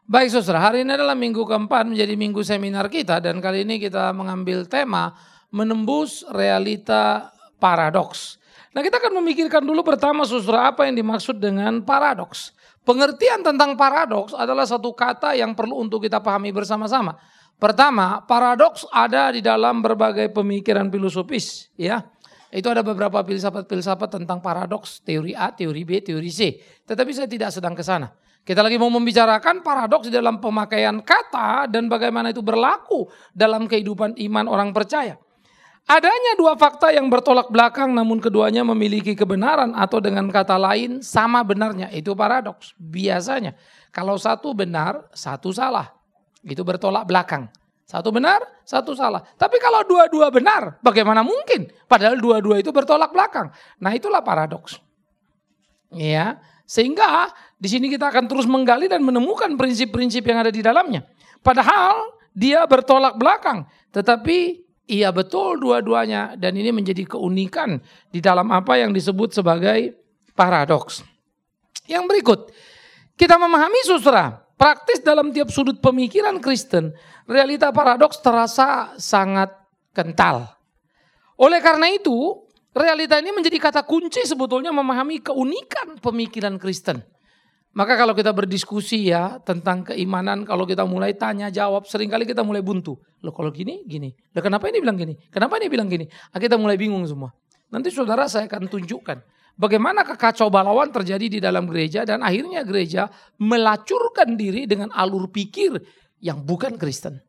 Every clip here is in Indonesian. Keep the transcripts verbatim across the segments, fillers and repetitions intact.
Baik saudara, hari ini adalah minggu keempat menjadi minggu seminar kita dan kali ini kita mengambil tema menembus realita paradoks. Nah kita akan memikirkan dulu pertama saudara apa yang dimaksud dengan paradoks. Pengertian tentang paradoks adalah satu kata yang perlu untuk kita pahami bersama-sama. Pertama, paradoks ada di dalam berbagai pemikiran filosofis, ya. Itu ada beberapa filsafat-filsafat tentang paradoks, teori A, teori B, teori C. Tetapi saya tidak sedang ke sana. Kita lagi mau membicarakan paradoks di dalam pemakaian kata dan bagaimana itu berlaku dalam kehidupan iman orang percaya. Adanya dua fakta yang bertolak belakang namun keduanya memiliki kebenaran atau dengan kata lain sama benarnya. Itu paradoks. Biasanya kalau satu benar, satu salah. Itu bertolak belakang. Satu benar, satu salah. Tapi kalau dua-dua benar, bagaimana mungkin? Padahal dua-dua itu bertolak belakang. Nah itulah paradoks. Ya, sehingga di sini kita akan terus menggali dan menemukan prinsip-prinsip yang ada di dalamnya. Padahal dia bertolak belakang, tetapi iya betul dua-duanya dan ini menjadi keunikan di dalam apa yang disebut sebagai paradoks. Yang berikut, kita memahami saudara, praktis dalam tiap sudut pemikiran Kristen, realita paradoks terasa sangat kental. Oleh karena itu, realita ini menjadi kata kunci sebetulnya memahami keunikan pemikiran Kristen. Maka kalau kita berdiskusi ya tentang keimanan, kalau kita mulai tanya jawab, seringkali kita mulai buntu. Loh kalau gini, gini. Loh kenapa ini bilang gini? Kenapa ini bilang gini? Nah, kita mulai bingung semua. Nanti saudara saya akan tunjukkan bagaimana kekacau balauan terjadi di dalam gereja dan akhirnya gereja melacurkan diri dengan alur pikir yang bukan Kristen.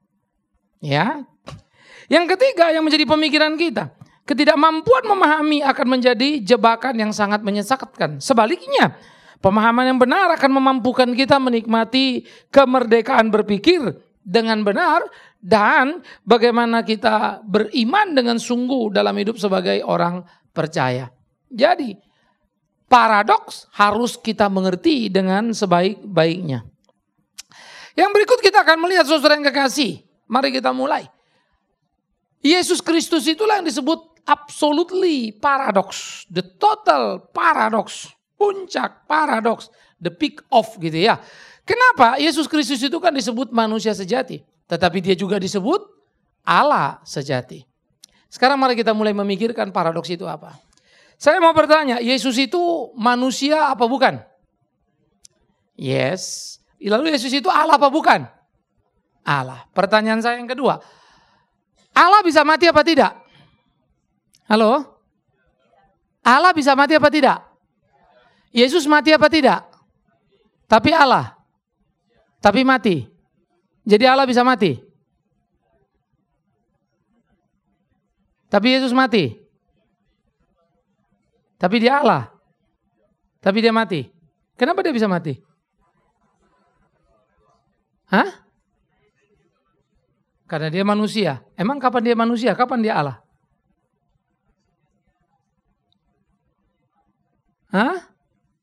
Ya. Yang ketiga yang menjadi pemikiran kita, ketidakmampuan memahami akan menjadi jebakan yang sangat menyesatkan. Sebaliknya, pemahaman yang benar akan memampukan kita menikmati kemerdekaan berpikir dengan benar dan bagaimana kita beriman dengan sungguh dalam hidup sebagai orang percaya. Jadi, paradoks harus kita mengerti dengan sebaik-baiknya. Yang berikut kita akan melihat saudara yang kekasih. Mari kita mulai. Yesus Kristus itulah yang disebut absolutely paradox, the total paradox. Puncak paradoks, the peak of gitu ya. Kenapa Yesus Kristus itu kan disebut manusia sejati, tetapi dia juga disebut Allah sejati. Sekarang mari kita mulai memikirkan paradoks itu apa. Saya mau bertanya, Yesus itu manusia apa bukan? Yes. Lalu Yesus itu Allah apa bukan? Allah. Pertanyaan saya yang kedua, Allah bisa mati apa tidak? Halo? Allah bisa mati apa tidak? Yesus mati apa tidak? Tapi Allah. Tapi mati. Jadi Allah bisa mati. Tapi Yesus mati. Tapi dia Allah. Tapi dia mati. Kenapa dia bisa mati? Hah? Karena dia manusia. Emang kapan dia manusia? Kapan dia Allah? Hah?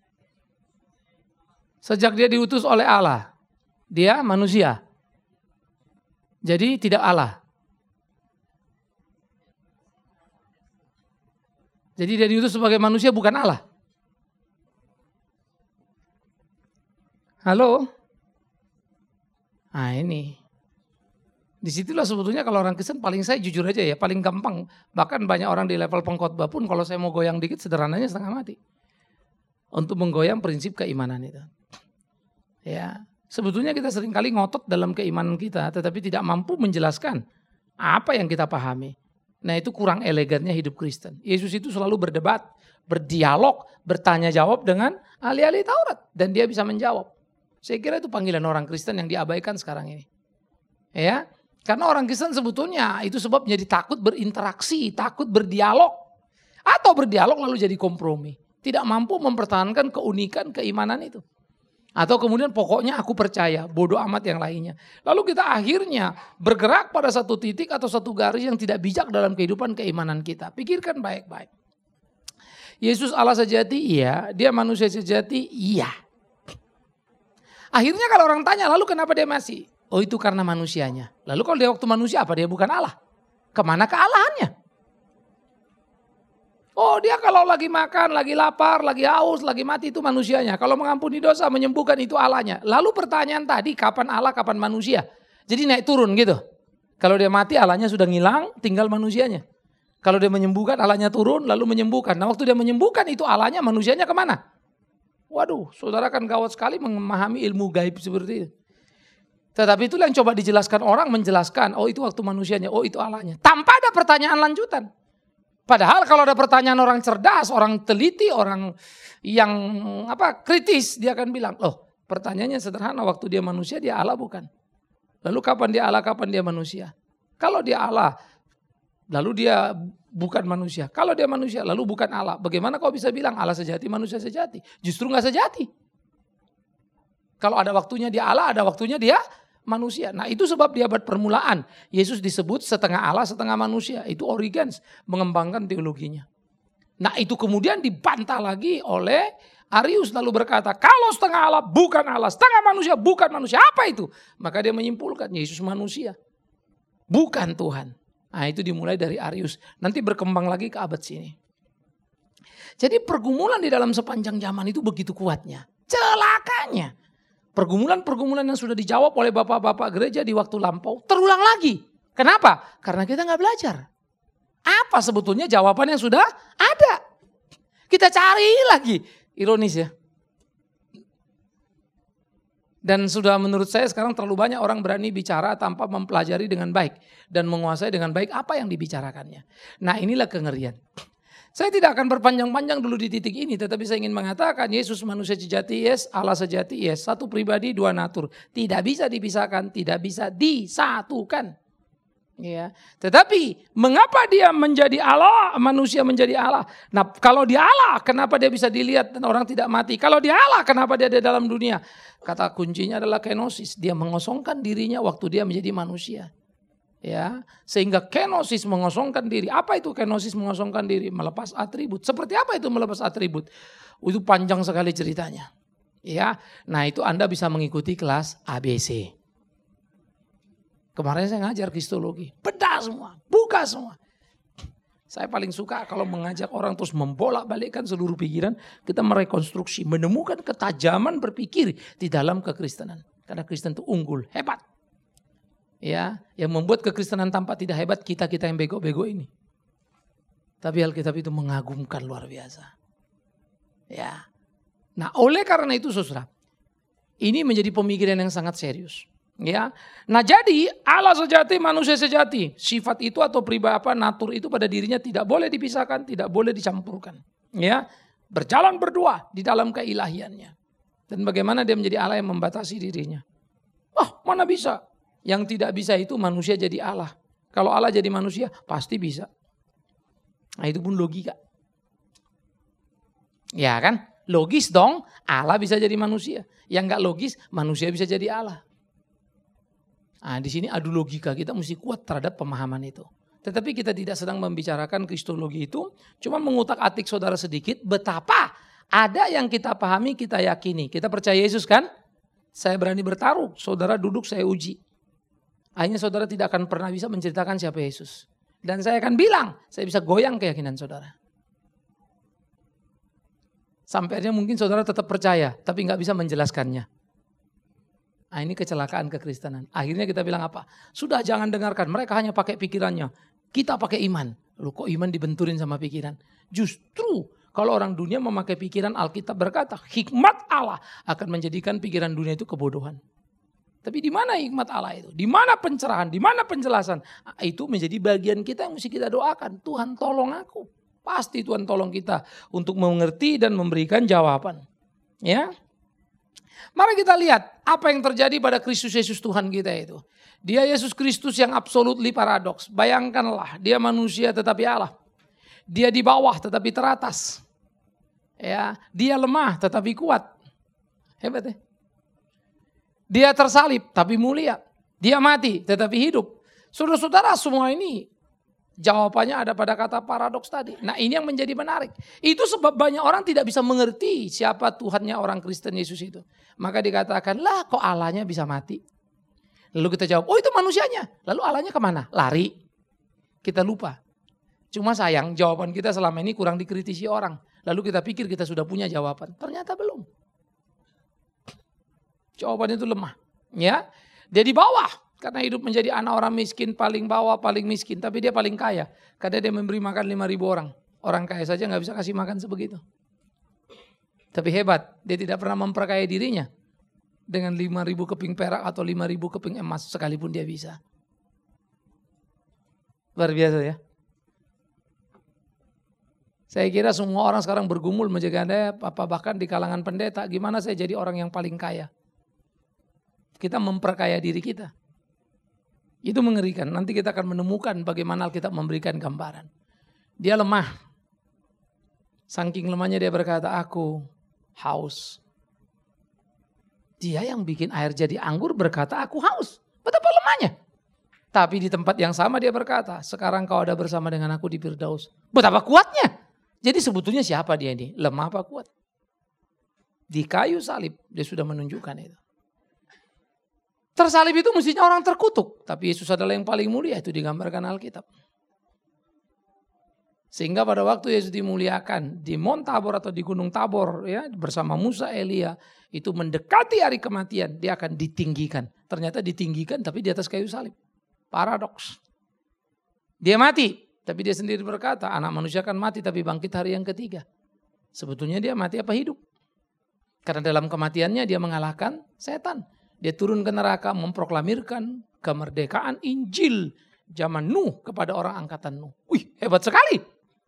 Sejak dia diutus oleh Allah, dia manusia. Jadi tidak Allah. Jadi dia diutus sebagai manusia bukan Allah. Halo? Nah ini. Disitulah sebetulnya kalau orang Kristen paling saya jujur aja ya, paling gampang. Bahkan banyak orang di level pengkhotbah pun kalau saya mau goyang dikit sederhananya setengah mati. Untuk menggoyang prinsip keimanan itu. Ya, sebetulnya kita seringkali ngotot dalam keimanan kita, tetapi tidak mampu menjelaskan apa yang kita pahami. Nah itu kurang elegannya hidup Kristen. Yesus itu selalu berdebat, berdialog, bertanya jawab dengan ahli-ahli Taurat. Dan dia bisa menjawab. Saya kira itu panggilan orang Kristen yang diabaikan sekarang ini. Ya, karena orang Kristen sebetulnya itu sebab menjadi takut berinteraksi, takut berdialog. Atau berdialog lalu jadi kompromi. Tidak mampu mempertahankan keunikan keimanan itu. Atau kemudian pokoknya aku percaya, bodoh amat yang lainnya. Lalu kita akhirnya bergerak pada satu titik atau satu garis yang tidak bijak dalam kehidupan keimanan kita. Pikirkan baik-baik. Yesus Allah sejati, iya. Dia manusia sejati, iya. Akhirnya kalau orang tanya, lalu kenapa dia masih? Oh itu karena manusianya. Lalu kalau dia waktu manusia apa? Dia bukan Allah. Kemana kealahannya? Oh dia kalau lagi makan, lagi lapar, lagi haus, lagi mati itu manusianya. Kalau mengampuni dosa, menyembuhkan itu Allahnya. Lalu pertanyaan tadi kapan Allah, kapan manusia? Jadi naik turun gitu. Kalau dia mati Allahnya sudah ngilang, tinggal manusianya. Kalau dia menyembuhkan Allahnya turun lalu menyembuhkan. Nah waktu dia menyembuhkan itu Allahnya, manusianya kemana? Waduh saudara kan gawat sekali memahami ilmu gaib seperti itu. Tetapi itulah yang coba dijelaskan orang, menjelaskan. Oh itu waktu manusianya, oh itu Allahnya. Tanpa ada pertanyaan lanjutan. Padahal kalau ada pertanyaan orang cerdas, orang teliti, orang yang apa kritis, dia akan bilang, oh pertanyaannya sederhana, waktu dia manusia dia Allah bukan? Lalu kapan dia Allah, kapan dia manusia? Kalau dia Allah, lalu dia bukan manusia. Kalau dia manusia, lalu bukan Allah. Bagaimana kau bisa bilang Allah sejati, manusia sejati? Justru gak sejati. Kalau ada waktunya dia Allah, ada waktunya dia manusia. Nah itu sebab di abad permulaan Yesus disebut setengah Allah, setengah manusia. Itu Origenes mengembangkan teologinya. Nah itu kemudian dibantah lagi oleh Arius lalu berkata, kalau setengah Allah bukan Allah, setengah manusia bukan manusia. Apa itu? Maka dia menyimpulkan Yesus manusia, bukan Tuhan. Nah itu dimulai dari Arius. Nanti berkembang lagi ke abad sini. Jadi pergumulan di dalam sepanjang zaman itu begitu kuatnya. Celakanya. Pergumulan-pergumulan yang sudah dijawab oleh bapak-bapak gereja di waktu lampau terulang lagi. Kenapa? Karena kita gak belajar. Apa sebetulnya jawaban yang sudah ada. Kita cari lagi. Ironis ya. Dan sudah menurut saya sekarang terlalu banyak orang berani bicara tanpa mempelajari dengan baik. Dan menguasai dengan baik apa yang dibicarakannya. Nah inilah kengerian. Saya tidak akan berpanjang-panjang dulu di titik ini. Tetapi saya ingin mengatakan Yesus manusia sejati, yes. Allah sejati, yes. Satu pribadi, dua natur. Tidak bisa dipisahkan, tidak bisa disatukan. Ya. Tetapi mengapa dia menjadi Allah, manusia menjadi Allah? Nah kalau dia Allah, kenapa dia bisa dilihat dan orang tidak mati? Kalau dia Allah, kenapa dia ada dalam dunia? Kata kuncinya adalah kenosis. Dia mengosongkan dirinya waktu dia menjadi manusia. Ya, sehingga kenosis mengosongkan diri. Apa itu kenosis mengosongkan diri? Melepas atribut. Seperti apa itu melepas atribut? Itu panjang sekali ceritanya. Ya, nah itu Anda bisa mengikuti kelas A B C. Kemarin saya ngajar kristologi, bedah semua, buka semua. Saya paling suka kalau mengajak orang terus membolak-balikkan seluruh pikiran, kita merekonstruksi, menemukan ketajaman berpikir di dalam kekristenan. Karena Kristen itu unggul, hebat. Ya, yang membuat kekristenan tampak tidak hebat kita-kita yang bego-bego ini. Tapi Alkitab itu mengagumkan luar biasa. Ya. Nah, oleh karena itu saudara, ini menjadi pemikiran yang sangat serius. Ya, nah jadi Allah sejati, manusia sejati. Sifat itu atau pribadi apa natur itu pada dirinya tidak boleh dipisahkan, tidak boleh dicampurkan. Ya, berjalan berdua di dalam keilahiannya. Dan bagaimana dia menjadi Allah yang membatasi dirinya? Oh, mana bisa? Yang tidak bisa itu manusia jadi Allah. Kalau Allah jadi manusia pasti bisa. Nah itu pun logika. Ya kan? Logis dong, Allah bisa jadi manusia. Yang enggak logis, manusia bisa jadi Allah. Nah, di sini adu logika kita mesti kuat terhadap pemahaman itu. Tetapi kita tidak sedang membicarakan kristologi itu, cuma mengutak-atik saudara sedikit betapa ada yang kita pahami, kita yakini. Kita percaya Yesus kan? Saya berani bertaruh, saudara duduk saya uji. Akhirnya saudara tidak akan pernah bisa menceritakan siapa Yesus. Dan saya akan bilang, saya bisa goyang keyakinan saudara. Sampai akhirnya mungkin saudara tetap percaya, tapi nggak bisa menjelaskannya. Nah, ini kecelakaan kekristenan. Akhirnya kita bilang apa? Sudah jangan dengarkan. Mereka hanya pakai pikirannya. Kita pakai iman. Loh kok iman dibenturin sama pikiran? Justru kalau orang dunia memakai pikiran, Alkitab berkata hikmat Allah akan menjadikan pikiran dunia itu kebodohan. Tapi di mana hikmat Allah itu? Di mana pencerahan? Di mana penjelasan? Nah, itu menjadi bagian kita yang mesti kita doakan. Tuhan tolong aku. Pasti Tuhan tolong kita untuk mengerti dan memberikan jawaban. Ya. Mari kita lihat apa yang terjadi pada Kristus Yesus Tuhan kita itu. Dia Yesus Kristus yang absolutely paradoks. Bayangkanlah dia manusia tetapi Allah. Dia di bawah tetapi teratas. Ya, dia lemah tetapi kuat. Hebat ya. Dia tersalib tapi mulia. Dia mati tetapi hidup. Saudara-saudara semua ini jawabannya ada pada kata paradoks tadi. Nah ini yang menjadi menarik. Itu sebab banyak orang tidak bisa mengerti siapa Tuhannya orang Kristen Yesus itu. Maka dikatakan, lah kok Allahnya bisa mati? Lalu kita jawab, oh itu manusianya. Lalu Allahnya kemana? Lari. Kita lupa. Cuma sayang jawaban kita selama ini kurang dikritisi orang. Lalu kita pikir kita sudah punya jawaban. Ternyata belum. Jawabannya itu lemah. Ya, dia di bawah. Karena hidup menjadi anak orang miskin, paling bawah, paling miskin. Tapi dia paling kaya. Karena dia memberi makan lima ribu orang. Orang kaya saja gak bisa kasih makan sebegitu. Tapi hebat, dia tidak pernah memperkaya dirinya. Dengan lima ribu keping perak atau lima ribu keping emas sekalipun dia bisa. Luar biasa ya. Saya kira semua orang sekarang bergumul menjaga Anda, apa bahkan di kalangan pendeta, gimana saya jadi orang yang paling kaya. Kita memperkaya diri kita. Itu mengerikan. Nanti kita akan menemukan bagaimana Alkitab memberikan gambaran. Dia lemah. Saking lemahnya dia berkata, aku haus. Dia yang bikin air jadi anggur berkata, aku haus. Betapa lemahnya. Tapi di tempat yang sama dia berkata, sekarang kau ada bersama dengan aku di Firdaus. Betapa kuatnya. Jadi sebetulnya siapa dia ini? Lemah apa kuat? Di kayu salib dia sudah menunjukkan itu. Tersalib itu mestinya orang terkutuk. Tapi Yesus adalah yang paling mulia. Itu digambarkan Alkitab. Sehingga pada waktu Yesus dimuliakan di Mount Tabor atau di Gunung Tabor ya bersama Musa, Elia. Itu mendekati hari kematian. Dia akan ditinggikan. Ternyata ditinggikan tapi di atas kayu salib. Paradoks. Dia mati. Tapi dia sendiri berkata, anak manusia akan mati tapi bangkit hari yang ketiga. Sebetulnya dia mati apa hidup? Karena dalam kematiannya dia mengalahkan setan. Dia turun ke neraka memproklamirkan kemerdekaan Injil zaman Nuh kepada orang angkatan Nuh. Wih, hebat sekali.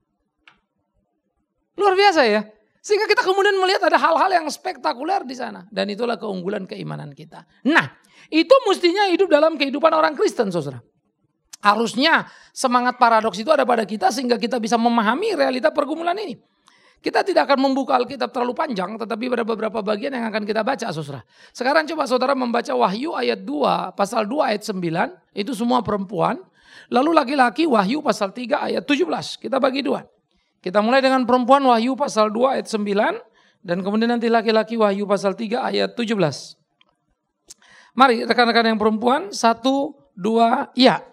Luar biasa ya. Sehingga kita kemudian melihat ada hal-hal yang spektakuler di sana. Dan itulah keunggulan keimanan kita. Nah, itu mestinya hidup dalam kehidupan orang Kristen, saudara. Harusnya semangat paradoks itu ada pada kita sehingga kita bisa memahami realita pergumulan ini. Kita tidak akan membuka Alkitab terlalu panjang, tetapi ada beberapa bagian yang akan kita baca, saudara. Sekarang coba saudara membaca Wahyu ayat dua, pasal dua ayat sembilan, itu semua perempuan. Lalu laki-laki Wahyu pasal tiga ayat tujuh belas, kita bagi dua. Kita mulai dengan perempuan Wahyu pasal dua ayat sembilan, dan kemudian nanti laki-laki Wahyu pasal tiga ayat tujuh belas. Mari rekan-rekan yang perempuan, satu, dua, ya.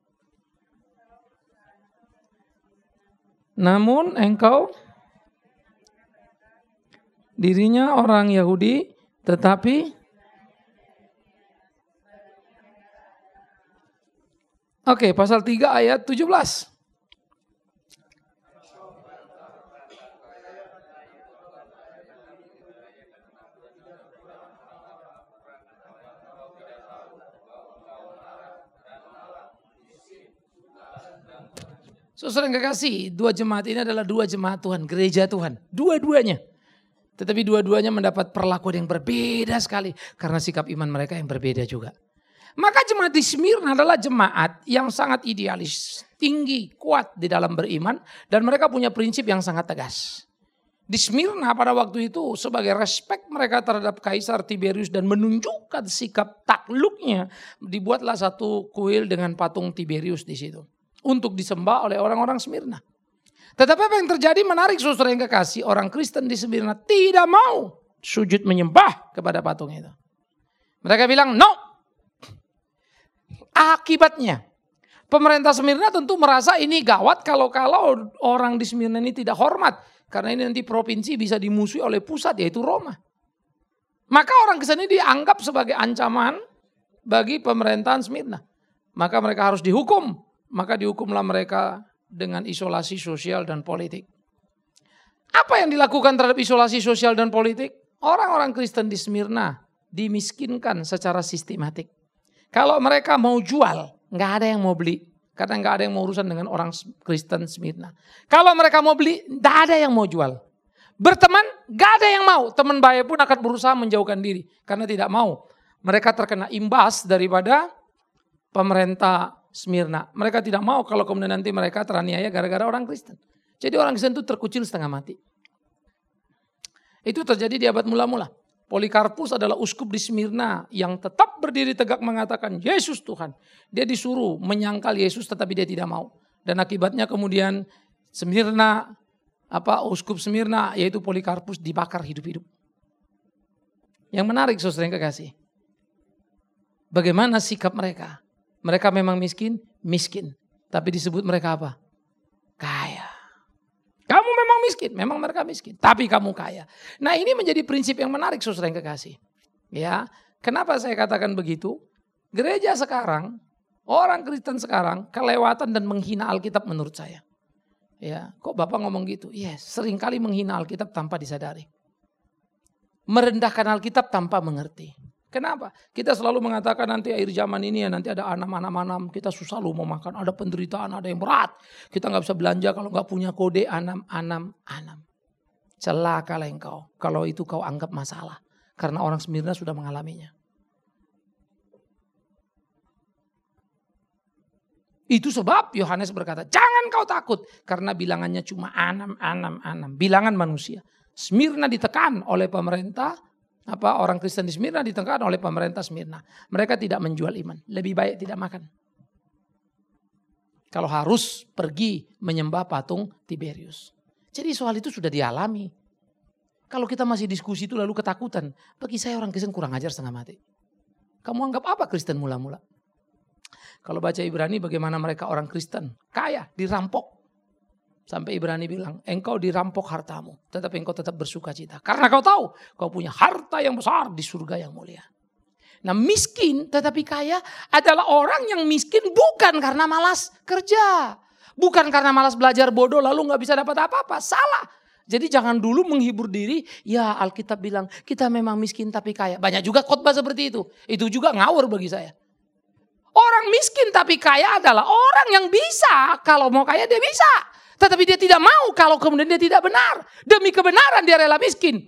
Namun engkau dirinya orang Yahudi tetapi Oke, pasal tiga ayat tujuh belas. Saudara yang kekasih, dua jemaat ini adalah dua jemaat Tuhan, gereja Tuhan. Dua-duanya. Tetapi dua-duanya mendapat perlakuan yang berbeda sekali. Karena sikap iman mereka yang berbeda juga. Maka jemaat di Smyrna adalah jemaat yang sangat idealis. Tinggi, kuat di dalam beriman. Dan mereka punya prinsip yang sangat tegas. Di Smyrna pada waktu itu sebagai respek mereka terhadap Kaisar Tiberius. Dan menunjukkan sikap takluknya. Dibuatlah satu kuil dengan patung Tiberius di situ. Untuk disembah oleh orang-orang Smyrna. Tetapi apa yang terjadi menarik saudara yang kekasih. Orang Kristen di Smyrna tidak mau sujud menyembah kepada patung itu. Mereka bilang no. Akibatnya pemerintah Smyrna tentu merasa ini gawat kalau-kalau orang di Smyrna ini tidak hormat. Karena ini nanti provinsi bisa dimusuhi oleh pusat yaitu Roma. Maka orang Kristen ini dianggap sebagai ancaman bagi pemerintahan Smyrna. Maka mereka harus dihukum. Maka dihukumlah mereka dengan isolasi sosial dan politik. Apa yang dilakukan terhadap isolasi sosial dan politik? Orang-orang Kristen di Smyrna dimiskinkan secara sistematik. Kalau mereka mau jual, nggak ada yang mau beli. Karena nggak ada yang mau urusan dengan orang Kristen Smyrna. Kalau mereka mau beli, nggak ada yang mau jual. Berteman, nggak ada yang mau. Teman baik pun akan berusaha menjauhkan diri. Karena tidak mau. Mereka terkena imbas daripada pemerintah Smyrna. Mereka tidak mau kalau kemudian nanti mereka teraniaya gara-gara orang Kristen. Jadi orang Kristen itu terkucil setengah mati. Itu terjadi di abad mula-mula. Polikarpus adalah uskup di Smyrna yang tetap berdiri tegak mengatakan Yesus Tuhan. Dia disuruh menyangkal Yesus tetapi dia tidak mau. Dan akibatnya kemudian Smyrna, apa uskup Smyrna yaitu Polikarpus dibakar hidup-hidup. Yang menarik saudara yang kekasih. Bagaimana sikap mereka? Mereka memang miskin, miskin. Tapi disebut mereka apa? miskin, memang mereka miskin, tapi kamu kaya. Nah ini menjadi prinsip yang menarik saudara yang kekasih. Ya, kenapa saya katakan begitu? Gereja sekarang, orang Kristen sekarang kelewatan dan menghina Alkitab menurut saya. Ya, kok Bapak ngomong gitu? Yes, seringkali menghina Alkitab tanpa disadari. Merendahkan Alkitab tanpa mengerti. Kenapa? Kita selalu mengatakan nanti akhir zaman ini ya nanti ada anam-anam-anam. Kita susah loh mau makan. Ada penderitaan, ada yang berat. Kita gak bisa belanja kalau gak punya kode anam-anam-anam. Celakalah engkau kalau itu kau anggap masalah. Karena orang Smyrna sudah mengalaminya. Itu sebab Yohanes berkata, jangan kau takut. Karena bilangannya cuma anam-anam-anam. Bilangan manusia. Smyrna ditekan oleh pemerintah. Apa orang Kristen di Smyrna ditekan oleh pemerintah Smyrna. Mereka tidak menjual iman. Lebih baik tidak makan. Kalau harus pergi menyembah patung Tiberius. Jadi soal itu sudah dialami. Kalau kita masih diskusi itu lalu ketakutan. Bagi saya orang Kristen kurang ajar setengah mati. Kamu anggap apa Kristen mula-mula? Kalau baca Ibrani bagaimana mereka orang Kristen. Kaya, dirampok. Sampai Ibrani bilang, engkau dirampok hartamu. Tetapi engkau tetap bersuka cita. Karena kau tahu, kau punya harta yang besar di surga yang mulia. Nah miskin tetapi kaya adalah orang yang miskin bukan karena malas kerja. Bukan karena malas belajar bodoh lalu gak bisa dapat apa-apa. Salah. Jadi jangan dulu menghibur diri. Ya Alkitab bilang, kita memang miskin tapi kaya. Banyak juga khotbah seperti itu. Itu juga ngawur bagi saya. Orang miskin tapi kaya adalah orang yang bisa. Kalau mau kaya dia bisa. Tetapi dia tidak mau kalau kemudian dia tidak benar. Demi kebenaran dia rela miskin.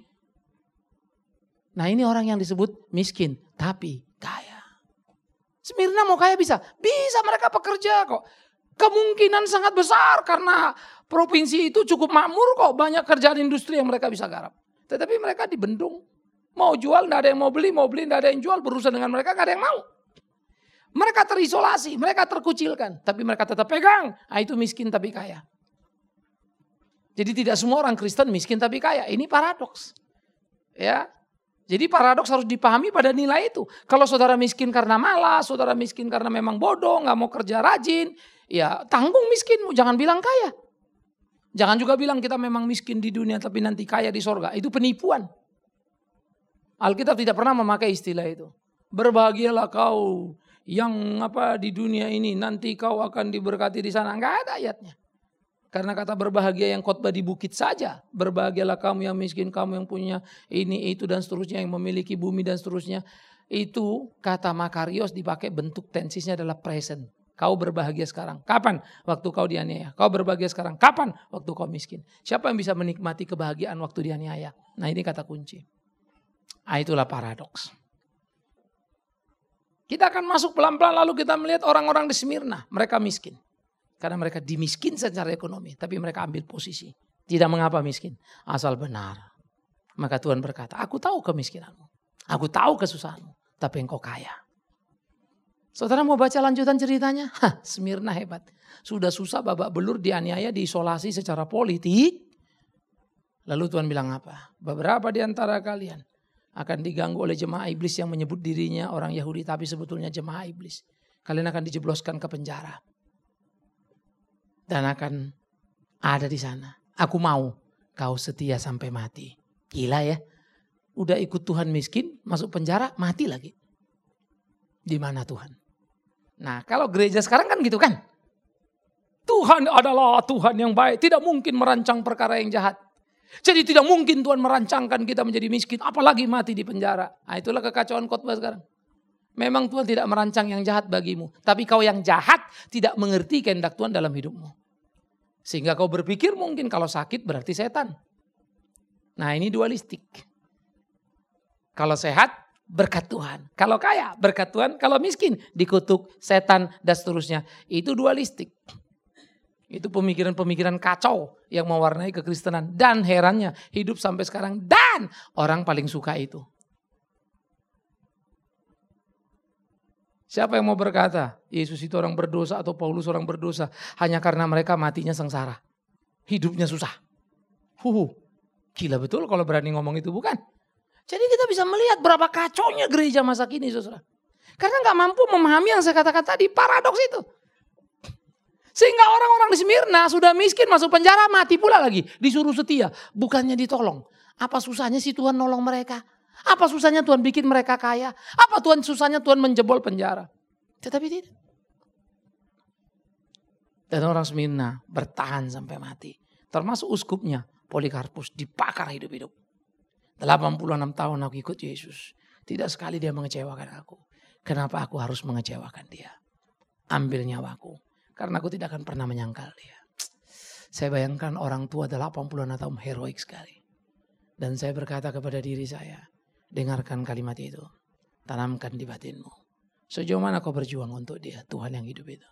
Nah ini orang yang disebut miskin tapi kaya. Smyrna mau kaya bisa? Bisa, mereka pekerja kok. Kemungkinan sangat besar karena provinsi itu cukup makmur kok. Banyak kerjaan industri yang mereka bisa garap. Tetapi mereka dibendung. Mau jual tidak ada yang mau beli, mau beli tidak ada yang jual. Berurusan dengan mereka tidak ada yang mau. Mereka terisolasi, mereka terkucilkan. Tapi mereka tetap pegang. Nah, itu miskin tapi kaya. Jadi tidak semua orang Kristen miskin tapi kaya. Ini paradoks. Ya. Jadi paradoks harus dipahami pada nilai itu. Kalau saudara miskin karena malas, saudara miskin karena memang bodoh, gak mau kerja rajin. Ya tanggung miskinmu, jangan bilang kaya. Jangan juga bilang kita memang miskin di dunia tapi nanti kaya di sorga. Itu penipuan. Alkitab tidak pernah memakai istilah itu. Berbahagialah kau yang apa di dunia ini nanti kau akan diberkati di sana. Enggak ada ayatnya. Karena kata berbahagia yang khotbah di bukit saja. Berbahagialah kamu yang miskin, kamu yang punya ini, itu dan seterusnya. Yang memiliki bumi dan seterusnya. Itu kata Makarios dipakai bentuk tensisnya adalah present. Kau berbahagia sekarang. Kapan? Waktu kau dianiaya. Kau berbahagia sekarang. Kapan? Waktu kau miskin. Siapa yang bisa menikmati kebahagiaan waktu dianiaya? Nah ini kata kunci. Nah itulah paradoks. Kita akan masuk pelan-pelan lalu kita melihat orang-orang di Smyrna. Mereka miskin. Karena mereka dimiskin secara ekonomi. Tapi mereka ambil posisi. Tidak mengapa miskin. Asal benar. Maka Tuhan berkata, aku tahu kemiskinanmu. Aku tahu kesusahanmu. Tapi engkau kaya. Saudara mau baca lanjutan ceritanya? Hah, Smyrna hebat. Sudah susah babak belur dianiaya, diisolasi secara politik. Lalu Tuhan bilang apa? Beberapa di antara kalian akan diganggu oleh jemaah iblis yang menyebut dirinya orang Yahudi. Tapi sebetulnya jemaah iblis. Kalian akan dijebloskan ke penjara. Dan akan ada di sana. Aku mau kau setia sampai mati. Gila ya. Udah ikut Tuhan miskin, masuk penjara, mati lagi. Di mana Tuhan? Nah kalau gereja sekarang kan gitu kan. Tuhan adalah Tuhan yang baik. Tidak mungkin merancang perkara yang jahat. Jadi tidak mungkin Tuhan merancangkan kita menjadi miskin. Apalagi mati di penjara. Nah itulah kekacauan khotbah sekarang. Memang Tuhan tidak merancang yang jahat bagimu. Tapi kau yang jahat tidak mengerti kehendak Tuhan dalam hidupmu. Sehingga kau berpikir mungkin kalau sakit berarti setan. Nah ini dualistik. Kalau sehat berkat Tuhan. Kalau kaya berkat Tuhan. Kalau miskin dikutuk setan dan seterusnya. Itu dualistik. Itu pemikiran-pemikiran kacau yang mewarnai kekristenan. Dan herannya hidup sampai sekarang. Dan orang paling suka itu. Siapa yang mau berkata Yesus itu orang berdosa atau Paulus orang berdosa hanya karena mereka matinya sengsara. Hidupnya susah. Huhu. Gila betul kalau berani ngomong itu bukan? Jadi kita bisa melihat berapa kacaunya gereja masa kini saudara. Karena gak mampu memahami yang saya katakan tadi, paradoks itu. Sehingga orang-orang di Smyrna sudah miskin masuk penjara mati pula lagi. Disuruh setia. Bukannya ditolong. Apa susahnya sih Tuhan nolong mereka? Apa susahnya Tuhan bikin mereka kaya? Apa Tuhan susahnya Tuhan menjebol penjara? Tetapi tidak. Dan orang Smyrna bertahan sampai mati. Termasuk uskupnya Polikarpus dibakar hidup-hidup. delapan puluh enam tahun aku ikut Yesus. Tidak sekali dia mengecewakan aku. Kenapa aku harus mengecewakan dia? Ambil nyawaku. Karena aku tidak akan pernah menyangkal dia. Saya bayangkan orang tua delapan puluh enam tahun heroik sekali. Dan saya berkata kepada diri saya. Dengarkan kalimat itu. Tanamkan di batinmu. Sejauh mana kau berjuang untuk dia. Tuhan yang hidup itu.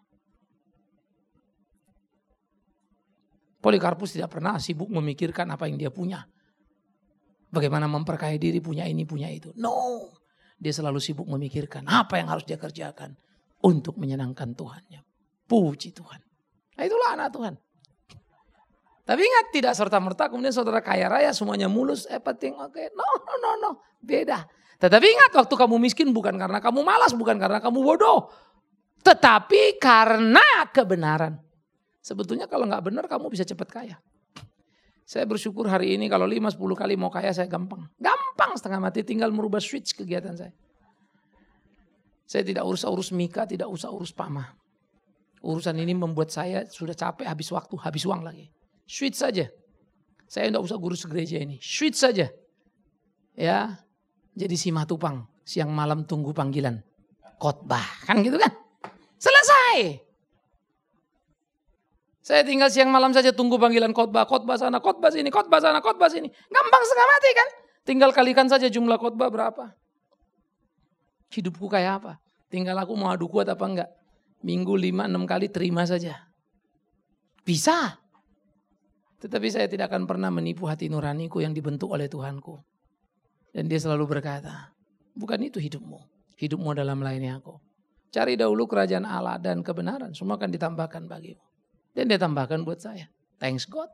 Polikarpus tidak pernah sibuk memikirkan apa yang dia punya. Bagaimana memperkaya diri, punya ini, punya itu. No. Dia selalu sibuk memikirkan apa yang harus dia kerjakan. Untuk menyenangkan Tuhannya. Puji Tuhan. Nah itulah anak Tuhan. Tapi ingat tidak serta-merta kemudian saudara kaya raya semuanya mulus. Eh penting oke. Okay. No, no, no, no. Beda. Tetapi ingat waktu kamu miskin bukan karena kamu malas. Bukan karena kamu bodoh. Tetapi karena kebenaran. Sebetulnya kalau gak benar kamu bisa cepat kaya. Saya bersyukur hari ini kalau lima sepuluh kali mau kaya saya gampang. Gampang setengah mati tinggal merubah switch kegiatan saya. Saya tidak usah urus Mika, tidak usah urus Pama. Urusan ini membuat saya sudah capek, habis waktu, habis uang lagi. Switch saja. Saya tidak usah gurus gereja ini. Switch saja. Ya, jadi si matupang. Siang malam tunggu panggilan. Khotbah. Kan gitu kan? Selesai. Saya tinggal siang malam saja tunggu panggilan khotbah. Khotbah sana, khotbah sini, khotbah sana, khotbah sini. Gampang setengah mati kan? Tinggal kalikan saja jumlah khotbah berapa. Hidupku kayak apa? Tinggal aku mau adu kuat apa enggak. Minggu lima enam kali terima saja. Bisa. Tetapi saya tidak akan pernah menipu hati nuraniku yang dibentuk oleh Tuhanku. Dan dia selalu berkata, bukan itu hidupmu. Hidupmu dalam melayani aku. Cari dahulu kerajaan Allah dan kebenaran. Semua akan ditambahkan bagimu. Dan dia tambahkan buat saya. Thanks God.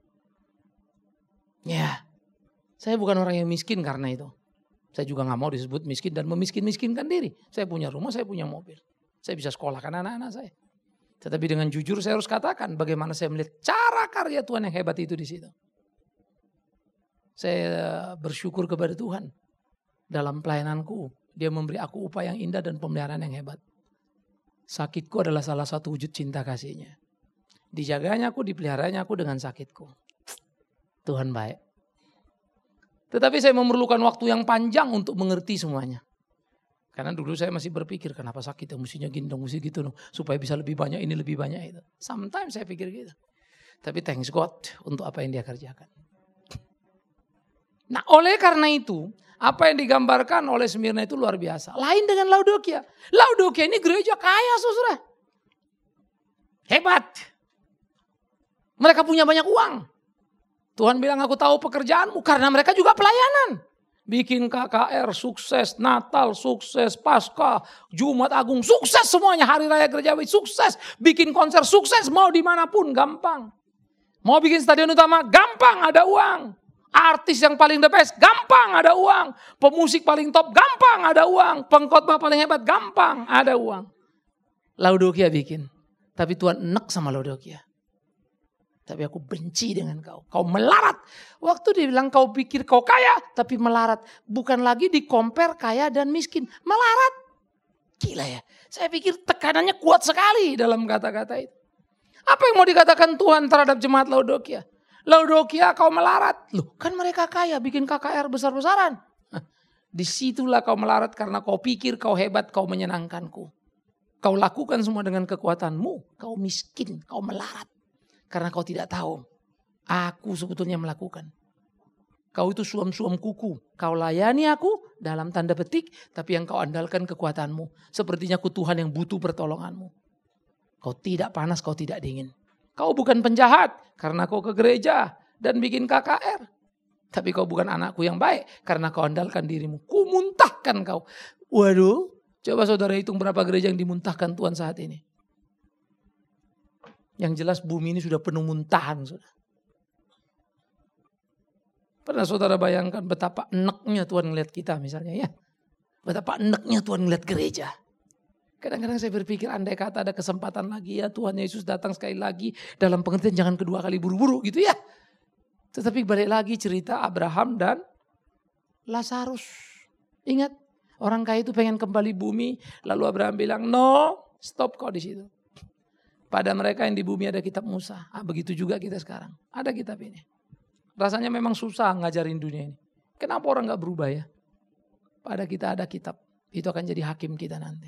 Ya. Saya bukan orang yang miskin karena itu. Saya juga gak mau disebut miskin dan memiskin-miskinkan diri. Saya punya rumah, saya punya mobil. Saya bisa sekolahkan anak-anak saya. Tetapi dengan jujur saya harus katakan bagaimana saya melihat cara karya Tuhan yang hebat itu di situ. Saya bersyukur kepada Tuhan. Dalam pelayananku, dia memberi aku upah yang indah dan pemeliharaan yang hebat. Sakitku adalah salah satu wujud cinta kasihnya. Dijaganya aku, dipeliharanya aku dengan sakitku. Tuhan baik. Tetapi saya memerlukan waktu yang panjang untuk mengerti semuanya. Karena dulu saya masih berpikir kenapa sakit ya mestinya gini dong, mesti gitu dong. Supaya bisa lebih banyak ini, lebih banyak itu. Sometimes saya pikir gitu. Tapi thanks God untuk apa yang dia kerjakan. Nah oleh karena itu, apa yang digambarkan oleh Smyrna itu luar biasa. Lain dengan Laodikia. Laodikia ini gereja kaya saudara. Hebat. Mereka punya banyak uang. Tuhan bilang aku tahu pekerjaanmu karena mereka juga pelayanan. Bikin K K R sukses, Natal sukses, Paskah, Jumat Agung sukses semuanya. Hari Raya Gerejawi sukses, bikin konser sukses mau dimanapun gampang. Mau bikin stadion utama gampang ada uang. Artis yang paling the best gampang ada uang. Pemusik paling top gampang ada uang. Pengkhotbah paling hebat gampang ada uang. Laodikia bikin. Tapi Tuhan enek sama Laodikia. Tapi aku benci dengan kau. Kau melarat. Waktu dia bilang kau pikir kau kaya. Tapi melarat. Bukan lagi di compare kaya dan miskin. Melarat. Gila ya. Saya pikir tekanannya kuat sekali dalam kata-kata itu. Apa yang mau dikatakan Tuhan terhadap jemaat Laodikia? Laodikia kau melarat. Loh kan mereka kaya. Bikin K K R besar-besaran. Disitulah kau melarat karena kau pikir kau hebat. Kau menyenangkanku. Kau lakukan semua dengan kekuatanmu. Kau miskin. Kau melarat. Karena kau tidak tahu, aku sebetulnya melakukan. Kau itu suam-suam kuku. Kau layani aku dalam tanda petik, tapi yang kau andalkan kekuatanmu. Sepertinya aku Tuhan yang butuh pertolonganmu. Kau tidak panas, kau tidak dingin. Kau bukan penjahat, karena kau ke gereja dan bikin K K R. Tapi kau bukan anakku yang baik, karena kau andalkan dirimu. Ku muntahkan kau. Waduh, coba saudara hitung berapa gereja yang dimuntahkan Tuhan saat ini. Yang jelas bumi ini sudah penuh muntahan. Saudara. Pernah saudara bayangkan betapa enaknya Tuhan ngeliat kita misalnya ya. Betapa enaknya Tuhan ngeliat gereja. Kadang-kadang saya berpikir andai kata ada kesempatan lagi ya Tuhan Yesus datang sekali lagi. Dalam pengertian jangan kedua kali buru-buru gitu ya. Tetapi balik lagi cerita Abraham dan Lazarus. Ingat orang kaya itu pengen kembali bumi. Lalu Abraham bilang no stop kau di situ. Pada mereka yang di bumi ada kitab Musa. Ah, begitu juga kita sekarang. Ada kitab ini. Rasanya memang susah ngajarin dunia ini. Kenapa orang gak berubah ya? Pada kita ada kitab. Itu akan jadi hakim kita nanti.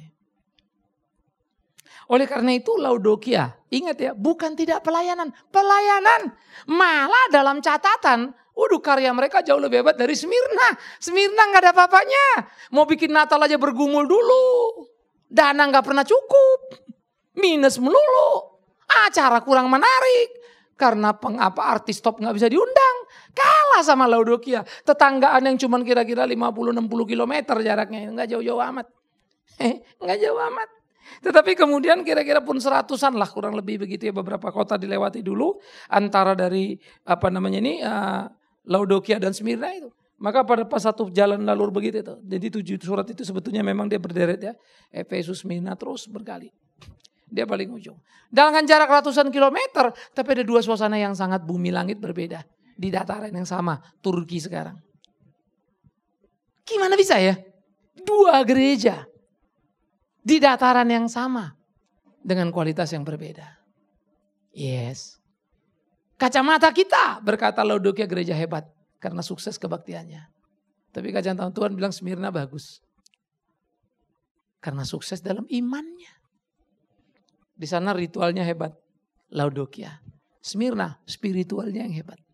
Oleh karena itu Laodikia, ingat ya, bukan tidak pelayanan. Pelayanan. Malah dalam catatan, waduh karya mereka jauh lebih hebat dari Smyrna. Smyrna gak ada apa-apanya. Mau bikin Natal aja bergumul dulu. Dana gak pernah cukup. Minus melulu. Acara kurang menarik. Karena pengapa artis top gak bisa diundang. Kalah sama Laodikia. Tetanggaan yang cuma kira-kira lima puluh sampai enam puluh kilometer jaraknya. Gak jauh-jauh amat. Eh, gak jauh amat. Tetapi kemudian kira-kira pun seratusan lah kurang lebih begitu ya beberapa kota dilewati dulu antara dari apa namanya ini uh, Laodikia dan Smyrna itu. Maka pada pas satu jalan lalur begitu itu. Jadi tujuh surat itu sebetulnya memang dia berderet ya. Efesus, Smyrna terus berkali. Dia paling ujung. Dengan jarak ratusan kilometer tapi ada dua suasana yang sangat bumi langit berbeda di dataran yang sama, Turki sekarang. Gimana bisa ya? Dua gereja di dataran yang sama dengan kualitas yang berbeda. Yes. Kacamata kita berkata Laodikia gereja hebat karena sukses kebaktiannya. Tapi kacamata Tuhan bilang Smyrna bagus. Karena sukses dalam imannya. Di sana ritualnya hebat. Laodikia. Smyrna spiritualnya yang hebat.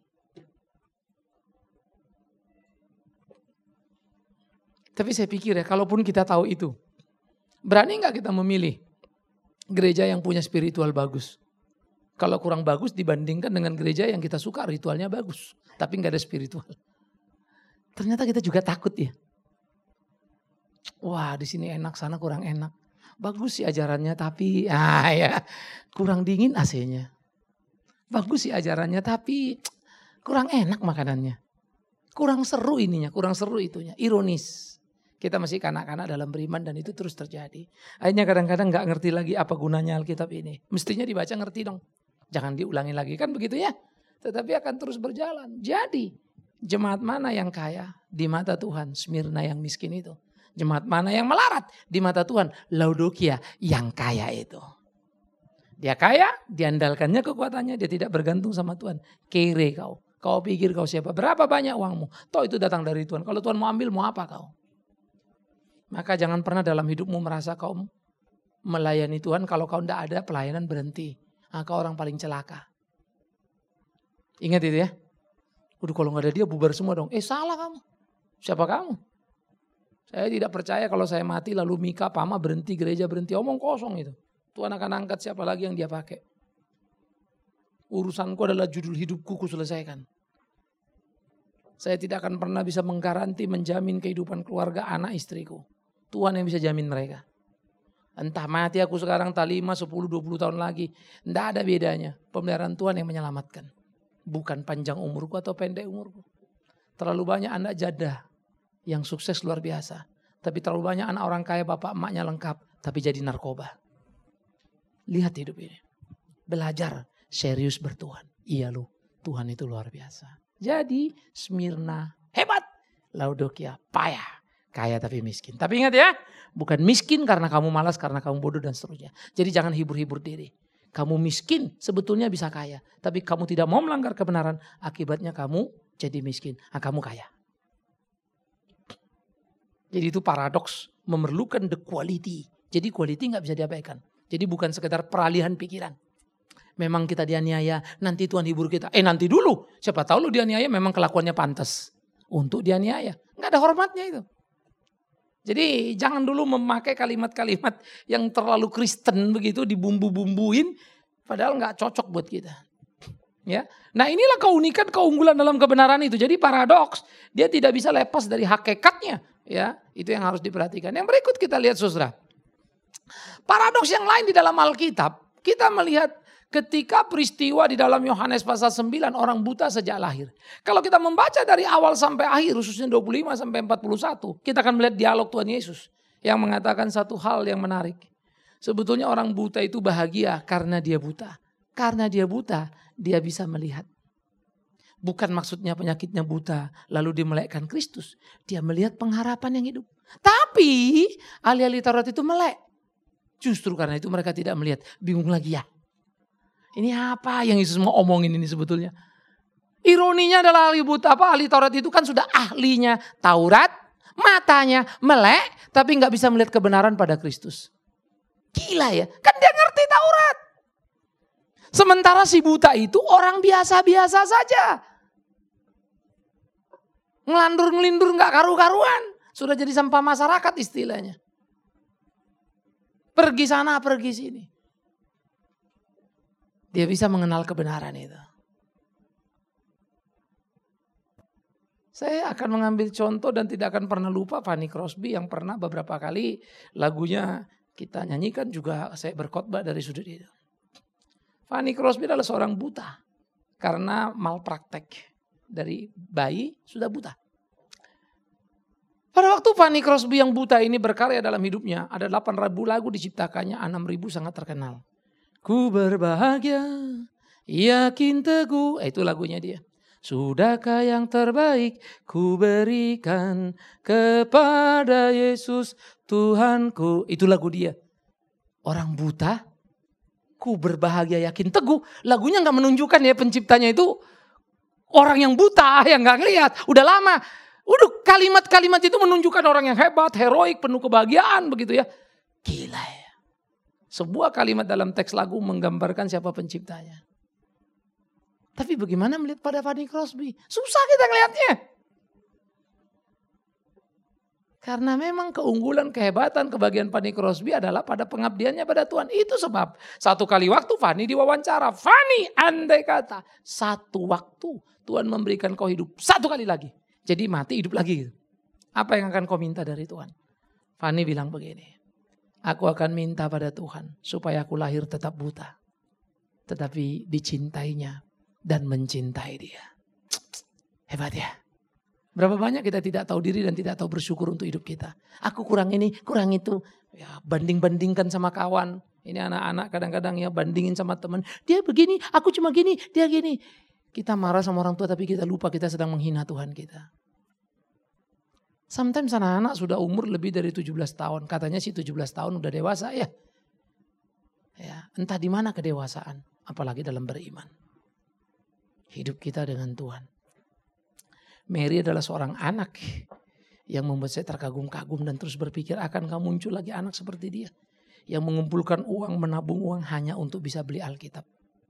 Tapi saya pikir ya kalaupun kita tahu itu. Berani gak kita memilih gereja yang punya spiritual bagus? Kalau kurang bagus dibandingkan dengan gereja yang kita suka ritualnya bagus. Tapi gak ada spiritual. Ternyata kita juga takut ya. Wah di sini enak, sana kurang enak. Bagus sih ajarannya tapi ah ya kurang dingin A C-nya. Bagus sih ajarannya tapi kurang enak makanannya. Kurang seru ininya, kurang seru itunya. Ironis. Kita masih kanak-kanak dalam beriman dan itu terus terjadi. Akhirnya kadang-kadang gak ngerti lagi apa gunanya Alkitab ini. Mestinya dibaca ngerti dong. Jangan diulangi lagi kan begitu ya. Tetapi akan terus berjalan. Jadi jemaat mana yang kaya di mata Tuhan? Smyrna yang miskin itu. Jemaat mana yang melarat di mata Tuhan? Laodikia yang kaya itu. Dia kaya, diandalkannya kekuatannya. Dia tidak bergantung sama Tuhan. Kere kau. Kau pikir kau siapa? Berapa banyak uangmu? Toh itu datang dari Tuhan. Kalau Tuhan mau ambil mau apa kau? Maka jangan pernah dalam hidupmu merasa kau melayani Tuhan. Kalau kau tidak ada pelayanan berhenti. Nah, kau orang paling celaka. Ingat itu ya. Udah kalau gak ada dia bubar semua dong. Eh salah kamu. Siapa kamu? Saya tidak percaya kalau saya mati lalu Mika, Pama berhenti, gereja berhenti. Omong kosong itu. Tuhan akan angkat siapa lagi yang dia pakai. Urusanku adalah judul hidupku ku selesaikan. Saya tidak akan pernah bisa menggaranti, menjamin kehidupan keluarga anak istriku. Tuhan yang bisa jamin mereka. Entah mati aku sekarang tak lima, sepuluh, dua puluh tahun lagi. Tidak ada bedanya. Pemeliharaan Tuhan yang menyelamatkan. Bukan panjang umurku atau pendek umurku. Terlalu banyak anak jadah yang sukses luar biasa. Tapi terlalu banyak anak orang kaya bapak emaknya lengkap. Tapi jadi narkoba. Lihat hidup ini. Belajar serius bertuhan. Iya lu, Tuhan itu luar biasa. Jadi Smyrna hebat. Laodikia payah. Kaya tapi miskin. Tapi ingat ya, bukan miskin karena kamu malas, karena kamu bodoh dan seterusnya. Jadi jangan hibur-hibur diri. Kamu miskin sebetulnya bisa kaya. Tapi kamu tidak mau melanggar kebenaran. Akibatnya kamu jadi miskin. Nah, kamu kaya. Jadi itu paradoks. Memerlukan the quality. Jadi quality gak bisa diabaikan. Jadi bukan sekedar peralihan pikiran. Memang kita dianiaya. Nanti Tuhan hibur kita. Eh nanti dulu. Siapa tahu lu dianiaya memang kelakuannya pantas. Untuk dianiaya. Gak ada hormatnya itu. Jadi jangan dulu memakai kalimat-kalimat yang terlalu Kristen begitu dibumbu-bumbuin padahal nggak cocok buat kita. Ya. Nah, inilah keunikan keunggulan dalam kebenaran itu. Jadi paradoks, dia tidak bisa lepas dari hakikatnya, ya. Itu yang harus diperhatikan. Yang berikut kita lihat Saudara. Paradoks yang lain di dalam Alkitab, kita melihat ketika peristiwa di dalam Yohanes pasal sembilan orang buta sejak lahir. Kalau kita membaca dari awal sampai akhir khususnya dua puluh lima sampai empat puluh satu. Kita akan melihat dialog Tuhan Yesus. Yang mengatakan satu hal yang menarik. Sebetulnya orang buta itu bahagia karena dia buta. Karena dia buta, dia bisa melihat. Bukan maksudnya penyakitnya buta, lalu dia melekkan Kristus. Dia melihat pengharapan yang hidup. Tapi ahli-ahli Taurat itu melek. Justru karena itu mereka tidak melihat. Bingung lagi ya. Ini apa yang Yesus mau omongin ini sebetulnya? Ironinya adalah ahli buta apa? Ahli Taurat itu kan sudah ahlinya Taurat. Matanya melek, tapi nggak bisa melihat kebenaran pada Kristus. Gila ya, kan dia ngerti Taurat. Sementara si buta itu orang biasa-biasa saja. Ngelandur-ngelindur gak karu-karuan. Sudah jadi sampah masyarakat istilahnya. Pergi sana, pergi sini. Dia bisa mengenal kebenaran itu. Saya akan mengambil contoh dan tidak akan pernah lupa Fanny Crosby yang pernah beberapa kali lagunya kita nyanyikan juga saya berkhotbah dari sudut itu. Fanny Crosby adalah seorang buta karena malpraktek. Dari bayi sudah buta. Pada waktu Fanny Crosby yang buta ini berkarya dalam hidupnya, ada delapan ribu lagu diciptakannya, enam ribu sangat terkenal. Ku berbahagia, yakin teguh, eh, itu lagunya dia. Sudahkah yang terbaik ku berikan kepada Yesus Tuhanku. Itu lagu dia. Orang buta, ku berbahagia yakin teguh. Lagunya gak menunjukkan ya penciptanya itu orang yang buta, yang gak ngelihat, udah lama. Udah kalimat-kalimat itu menunjukkan orang yang hebat, heroik, penuh kebahagiaan begitu ya. Gila ya. Sebuah kalimat dalam teks lagu menggambarkan siapa penciptanya. Tapi bagaimana melihat pada Fanny Crosby? Susah kita ngelihatnya. Karena memang keunggulan, kehebatan, kebahagiaan Fanny Crosby adalah pada pengabdiannya pada Tuhan. Itu sebab satu kali waktu Fanny diwawancara. Fanny, andai kata satu waktu Tuhan memberikan kau hidup satu kali lagi. Jadi mati hidup lagi. Apa yang akan kau minta dari Tuhan? Fanny bilang begini. Aku akan minta pada Tuhan supaya aku lahir tetap buta. Tetapi dicintainya dan mencintai dia. Hebat ya. Berapa banyak kita tidak tahu diri dan tidak tahu bersyukur untuk hidup kita. Aku kurang ini, kurang itu. Ya, banding-bandingkan sama kawan. Ini anak-anak kadang-kadang ya bandingin sama teman. Dia begini, aku cuma gini, dia gini. Kita marah sama orang tua tapi kita lupa kita sedang menghina Tuhan kita. Sometimes anak-anak sudah umur lebih dari tujuh belas tahun. Katanya sih tujuh belas tahun udah dewasa ya. Ya, entah di mana kedewasaan. Apalagi dalam beriman. Hidup kita dengan Tuhan. Mary adalah seorang anak yang membuat saya terkagum-kagum dan terus berpikir akankah muncul lagi anak seperti dia. Yang mengumpulkan uang, menabung uang hanya untuk bisa beli Alkitab.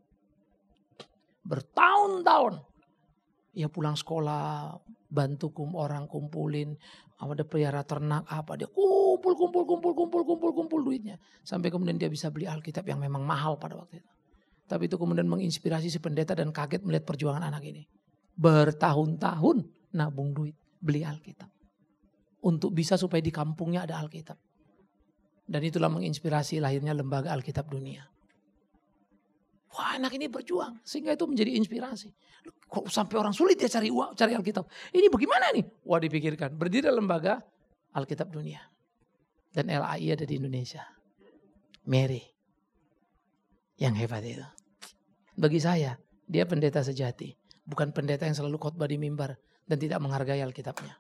Bertahun-tahun. Ia pulang sekolah, bantu kum orang kumpulin. Ada pelihara ternak apa. Dia kumpul, kumpul, kumpul, kumpul, kumpul, kumpul duitnya. Sampai kemudian dia bisa beli Alkitab yang memang mahal pada waktu itu. Tapi itu kemudian menginspirasi si pendeta dan kaget melihat perjuangan anak ini. Bertahun-tahun nabung duit, beli Alkitab. Untuk bisa supaya di kampungnya ada Alkitab. Dan itulah menginspirasi lahirnya lembaga Alkitab dunia. Wah, anak ini berjuang sehingga itu menjadi inspirasi. Kok sampai orang sulit ya cari uang, cari Alkitab. Ini bagaimana nih? Wah, dipikirkan. Berdiri lembaga Alkitab dunia. Dan L A I ada di Indonesia. Mary. Yang hebat itu. Bagi saya, dia pendeta sejati. Bukan pendeta yang selalu khotbah di mimbar dan tidak menghargai Alkitabnya.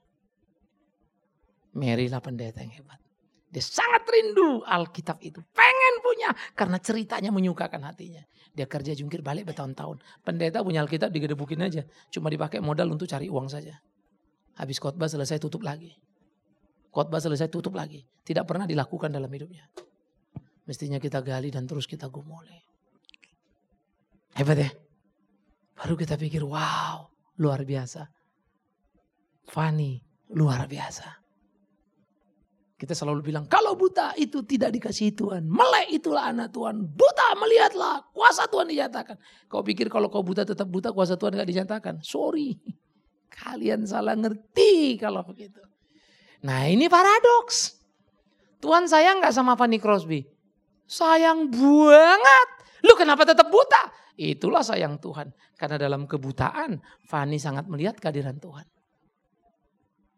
Mary lah pendeta yang hebat. Dia sangat rindu Alkitab itu. Pengen punya. Karena ceritanya menyukakan hatinya. Dia kerja jungkir balik bertahun-tahun. Pendeta punya Alkitab digedebukin aja. Cuma dipakai modal untuk cari uang saja. Habis khotbah selesai tutup lagi. Khotbah selesai tutup lagi. Tidak pernah dilakukan dalam hidupnya. Mestinya kita gali dan terus kita gumuli. Hebat ya. Baru kita pikir wow luar biasa. Fanny luar biasa. Kita selalu bilang kalau buta itu tidak dikasih Tuhan. Melek itulah anak Tuhan. Buta melihatlah kuasa Tuhan dinyatakan. Kau pikir kalau kau buta tetap buta kuasa Tuhan gak dinyatakan. Sorry. Kalian salah ngerti kalau begitu. Nah ini paradoks. Tuhan sayang gak sama Fanny Crosby? Sayang banget. Lu kenapa tetap buta? Itulah sayang Tuhan. Karena dalam kebutaan Fanny sangat melihat kehadiran Tuhan.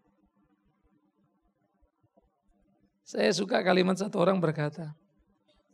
Saya suka kalimat satu orang berkata,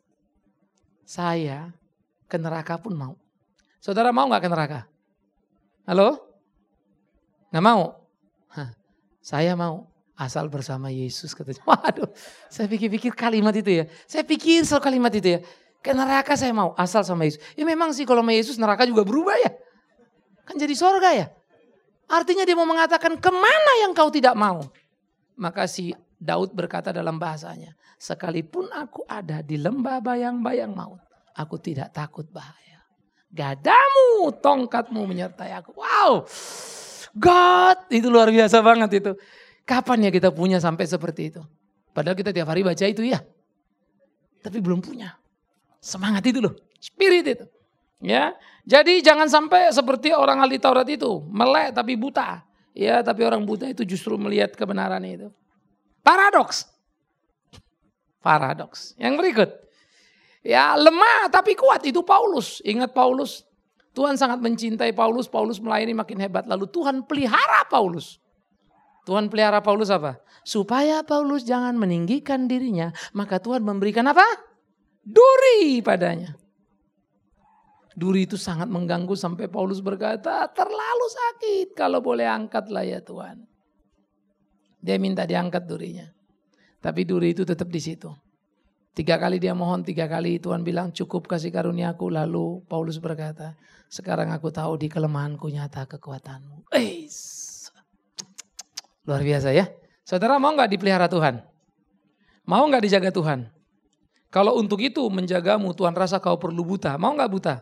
saya ke neraka pun mau. Saudara mau gak ke neraka? Halo? Gak mau? Hah, saya mau. Asal bersama Yesus katanya. Waduh, saya pikir-pikir kalimat itu ya. Saya pikir soal kalimat itu ya. Ke neraka saya mau, asal sama Yesus. Ya memang sih kalau sama Yesus neraka juga berubah ya. Kan jadi sorga ya. Artinya dia mau mengatakan kemana yang kau tidak mau. Maka si Daud berkata dalam bahasanya. Sekalipun aku ada di lembah bayang-bayang maut. Aku tidak takut bahaya. Gadamu, tongkatmu menyertai aku. Wow, God, itu luar biasa banget itu. Kapan ya kita punya sampai seperti itu? Padahal kita tiap hari baca itu ya. Tapi belum punya. Semangat itu loh. Spirit itu. Ya, jadi jangan sampai seperti orang ahli Taurat itu. Melek tapi buta. Ya, tapi orang buta itu justru melihat kebenaran itu. Paradoks. Paradoks. Yang berikut. Ya, lemah tapi kuat. Itu Paulus. Ingat Paulus. Tuhan sangat mencintai Paulus. Paulus melayani makin hebat. Lalu Tuhan pelihara Paulus. Tuhan pelihara Paulus apa? Supaya Paulus jangan meninggikan dirinya. Maka Tuhan memberikan apa? Duri padanya. Duri itu sangat mengganggu sampai Paulus berkata, terlalu sakit. Kalau boleh angkatlah ya Tuhan. Dia minta diangkat durinya. Tapi duri itu tetap di situ. Tiga kali dia mohon, tiga kali Tuhan bilang cukup kasih karuniaku. Lalu Paulus berkata, sekarang aku tahu di kelemahanku nyata kekuatanmu. Eis. Luar biasa ya. Saudara mau gak dipelihara Tuhan? Mau gak dijaga Tuhan? Kalau untuk itu menjagamu Tuhan rasa kau perlu buta. Mau gak buta?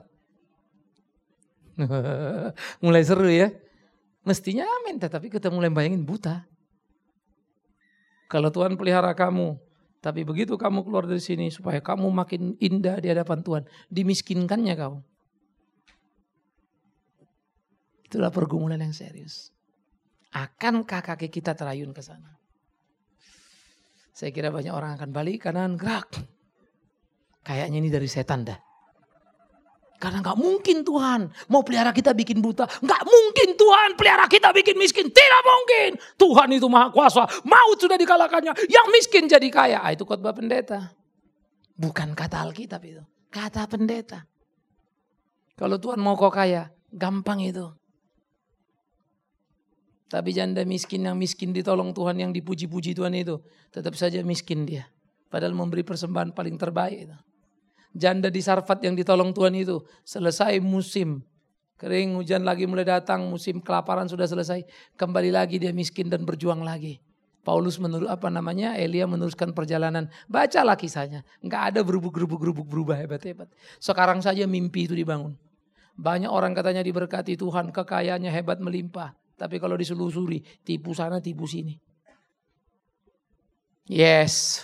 Mulai seru ya. Mestinya amin. Tetapi kita mulai bayangin buta. Kalau Tuhan pelihara kamu. Tapi begitu kamu keluar dari sini. Supaya kamu makin indah di hadapan Tuhan. Dimiskinkannya kau. Itulah pergumulan yang serius. Akankah kaki kita terayun ke sana? Saya kira banyak orang akan balik kanan gerak. Kayaknya ini dari setan dah. Karena gak mungkin Tuhan mau pelihara kita bikin buta. Gak mungkin Tuhan pelihara kita bikin miskin. Tidak mungkin. Tuhan itu maha kuasa. Maut sudah dikalahkannya. Yang miskin jadi kaya. Ah, itu khotbah pendeta. Bukan kata Alkitab itu. Kata pendeta. Kalau Tuhan mau kau kaya. Gampang itu. Tapi janda miskin yang miskin ditolong Tuhan, yang dipuji-puji Tuhan itu tetap saja miskin dia. Padahal memberi persembahan paling terbaik itu. Janda di Sarfat yang ditolong Tuhan itu selesai musim kering, hujan lagi mulai datang, musim kelaparan sudah selesai, kembali lagi dia miskin dan berjuang lagi. Paulus menurut apa namanya Elia meneruskan perjalanan. Bacalah kisahnya. Enggak ada berubuk-gerubuk-gerubuk berubah hebat-hebat. Sekarang saja mimpi itu dibangun. Banyak orang katanya diberkati Tuhan, kekayaannya hebat melimpah. Tapi kalau diselusuri, tipu sana, tipu sini. Yes.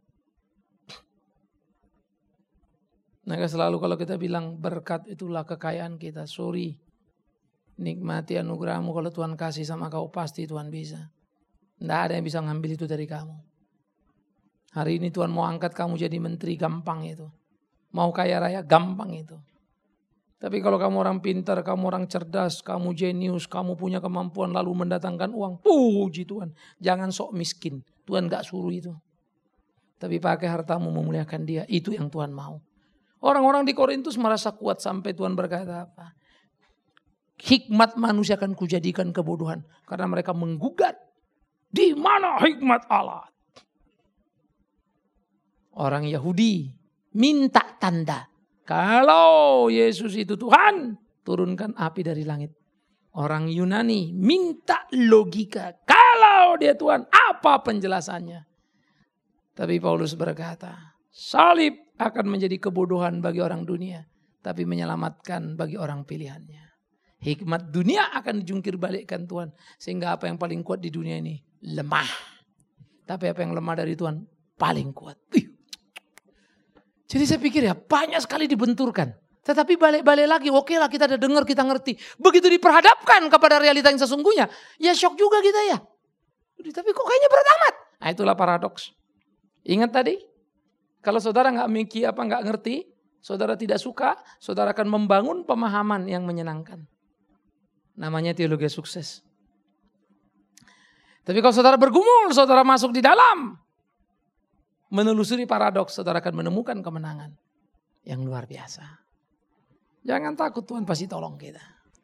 Maka selalu kalau kita bilang berkat itulah kekayaan kita. Sorry. Nikmati anugerahmu, kalau Tuhan kasih sama kau pasti Tuhan bisa. Tidak ada yang bisa ngambil itu dari kamu. Hari ini Tuhan mau angkat kamu jadi menteri, gampang itu. Mau kaya raya, gampang itu. Tapi kalau kamu orang pintar, kamu orang cerdas, kamu jenius, kamu punya kemampuan lalu mendatangkan uang. Puji Tuhan. Jangan sok miskin. Tuhan gak suruh itu. Tapi pakai hartamu memuliakan dia. Itu yang Tuhan mau. Orang-orang di Korintus merasa kuat sampai Tuhan berkata apa? Hikmat manusia akan kujadikan kebodohan. Karena mereka menggugat. Di mana hikmat Allah? Orang Yahudi minta tanda. Kalau Yesus itu Tuhan, turunkan api dari langit. Orang Yunani minta logika. Kalau dia Tuhan, apa penjelasannya? Tapi Paulus berkata, salib akan menjadi kebodohan bagi orang dunia, tapi menyelamatkan bagi orang pilihannya. Hikmat dunia akan dijungkir balikkan Tuhan. Sehingga apa yang paling kuat di dunia ini lemah. Tapi apa yang lemah dari Tuhan paling kuat. Ih. Jadi saya pikir ya banyak sekali dibenturkan. Tetapi balik-balik lagi, oke lah kita udah dengar, kita ngerti. Begitu diperhadapkan kepada realita yang sesungguhnya, ya shock juga kita ya. Tapi kok kayaknya berat amat. Nah itulah paradoks. Ingat tadi, kalau saudara nggak mikir apa nggak ngerti, saudara tidak suka, saudara akan membangun pemahaman yang menyenangkan. Namanya teologi sukses. Tapi kalau saudara bergumul, saudara masuk di dalam, menelusuri paradoks, saudara akan menemukan kemenangan. yang luar biasa. Jangan takut, Tuhan pasti tolong kita.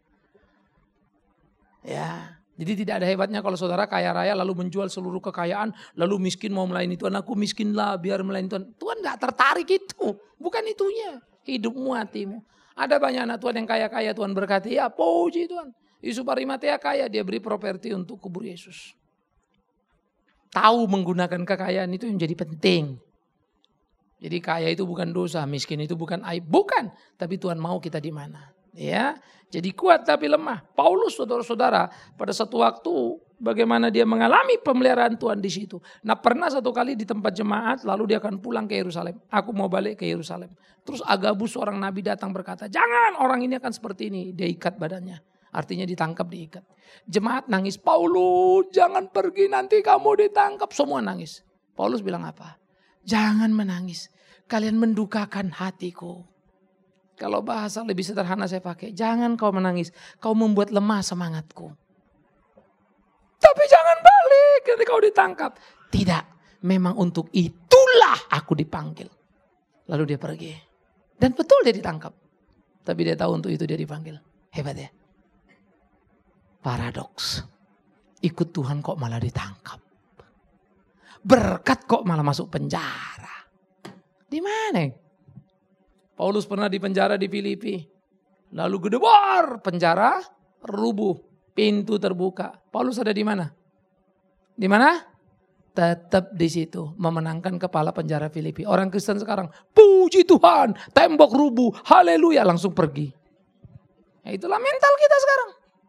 Ya, jadi tidak ada hebatnya kalau saudara kaya raya lalu menjual seluruh kekayaan, lalu miskin mau melayani Tuhan. Aku miskin lah biar melayani Tuhan. Tuhan gak tertarik itu, bukan itunya. Hidupmu, hatimu. Ada banyak anak Tuhan yang kaya-kaya, Tuhan berkati. Ya puji Tuhan. Yusuf Arimatea kaya, dia beri properti untuk kubur Yesus. Tahu menggunakan kekayaan itu yang jadi penting. Jadi kaya itu bukan dosa, miskin itu bukan aib, bukan. Tapi Tuhan mau kita di mana, ya. Jadi kuat tapi lemah. Paulus, saudara-saudara, pada satu waktu bagaimana dia mengalami pemeliharaan Tuhan di situ. Nah, pernah satu kali di tempat jemaat, lalu dia akan pulang ke Yerusalem. Aku mau balik ke Yerusalem. Terus Agabus seorang nabi datang berkata, jangan, orang ini akan seperti ini. Dia ikat badannya. Artinya ditangkap, diikat. Jemaat nangis, Paulus jangan pergi nanti kamu ditangkap. Semua nangis. Paulus bilang apa? Jangan menangis. Kalian mendukakan hatiku. Kalau bahasa lebih sederhana saya pakai. Jangan kau menangis. Kau membuat lemah semangatku. Tapi jangan balik nanti kau ditangkap. Tidak. Memang untuk itulah aku dipanggil. Lalu dia pergi. Dan betul dia ditangkap. Tapi dia tahu untuk itu dia dipanggil. Hebat ya. Paradoks. Ikut Tuhan kok malah ditangkap. Berkat kok malah masuk penjara. Di mana? Paulus pernah di penjara di Filipi. Lalu gedebor penjara rubuh. Pintu terbuka. Paulus ada di mana? Di mana? Tetap di situ. Memenangkan kepala penjara Filipi. Orang Kristen sekarang. Puji Tuhan. Tembok rubuh. Haleluya. Langsung pergi. Nah, itulah mental kita sekarang.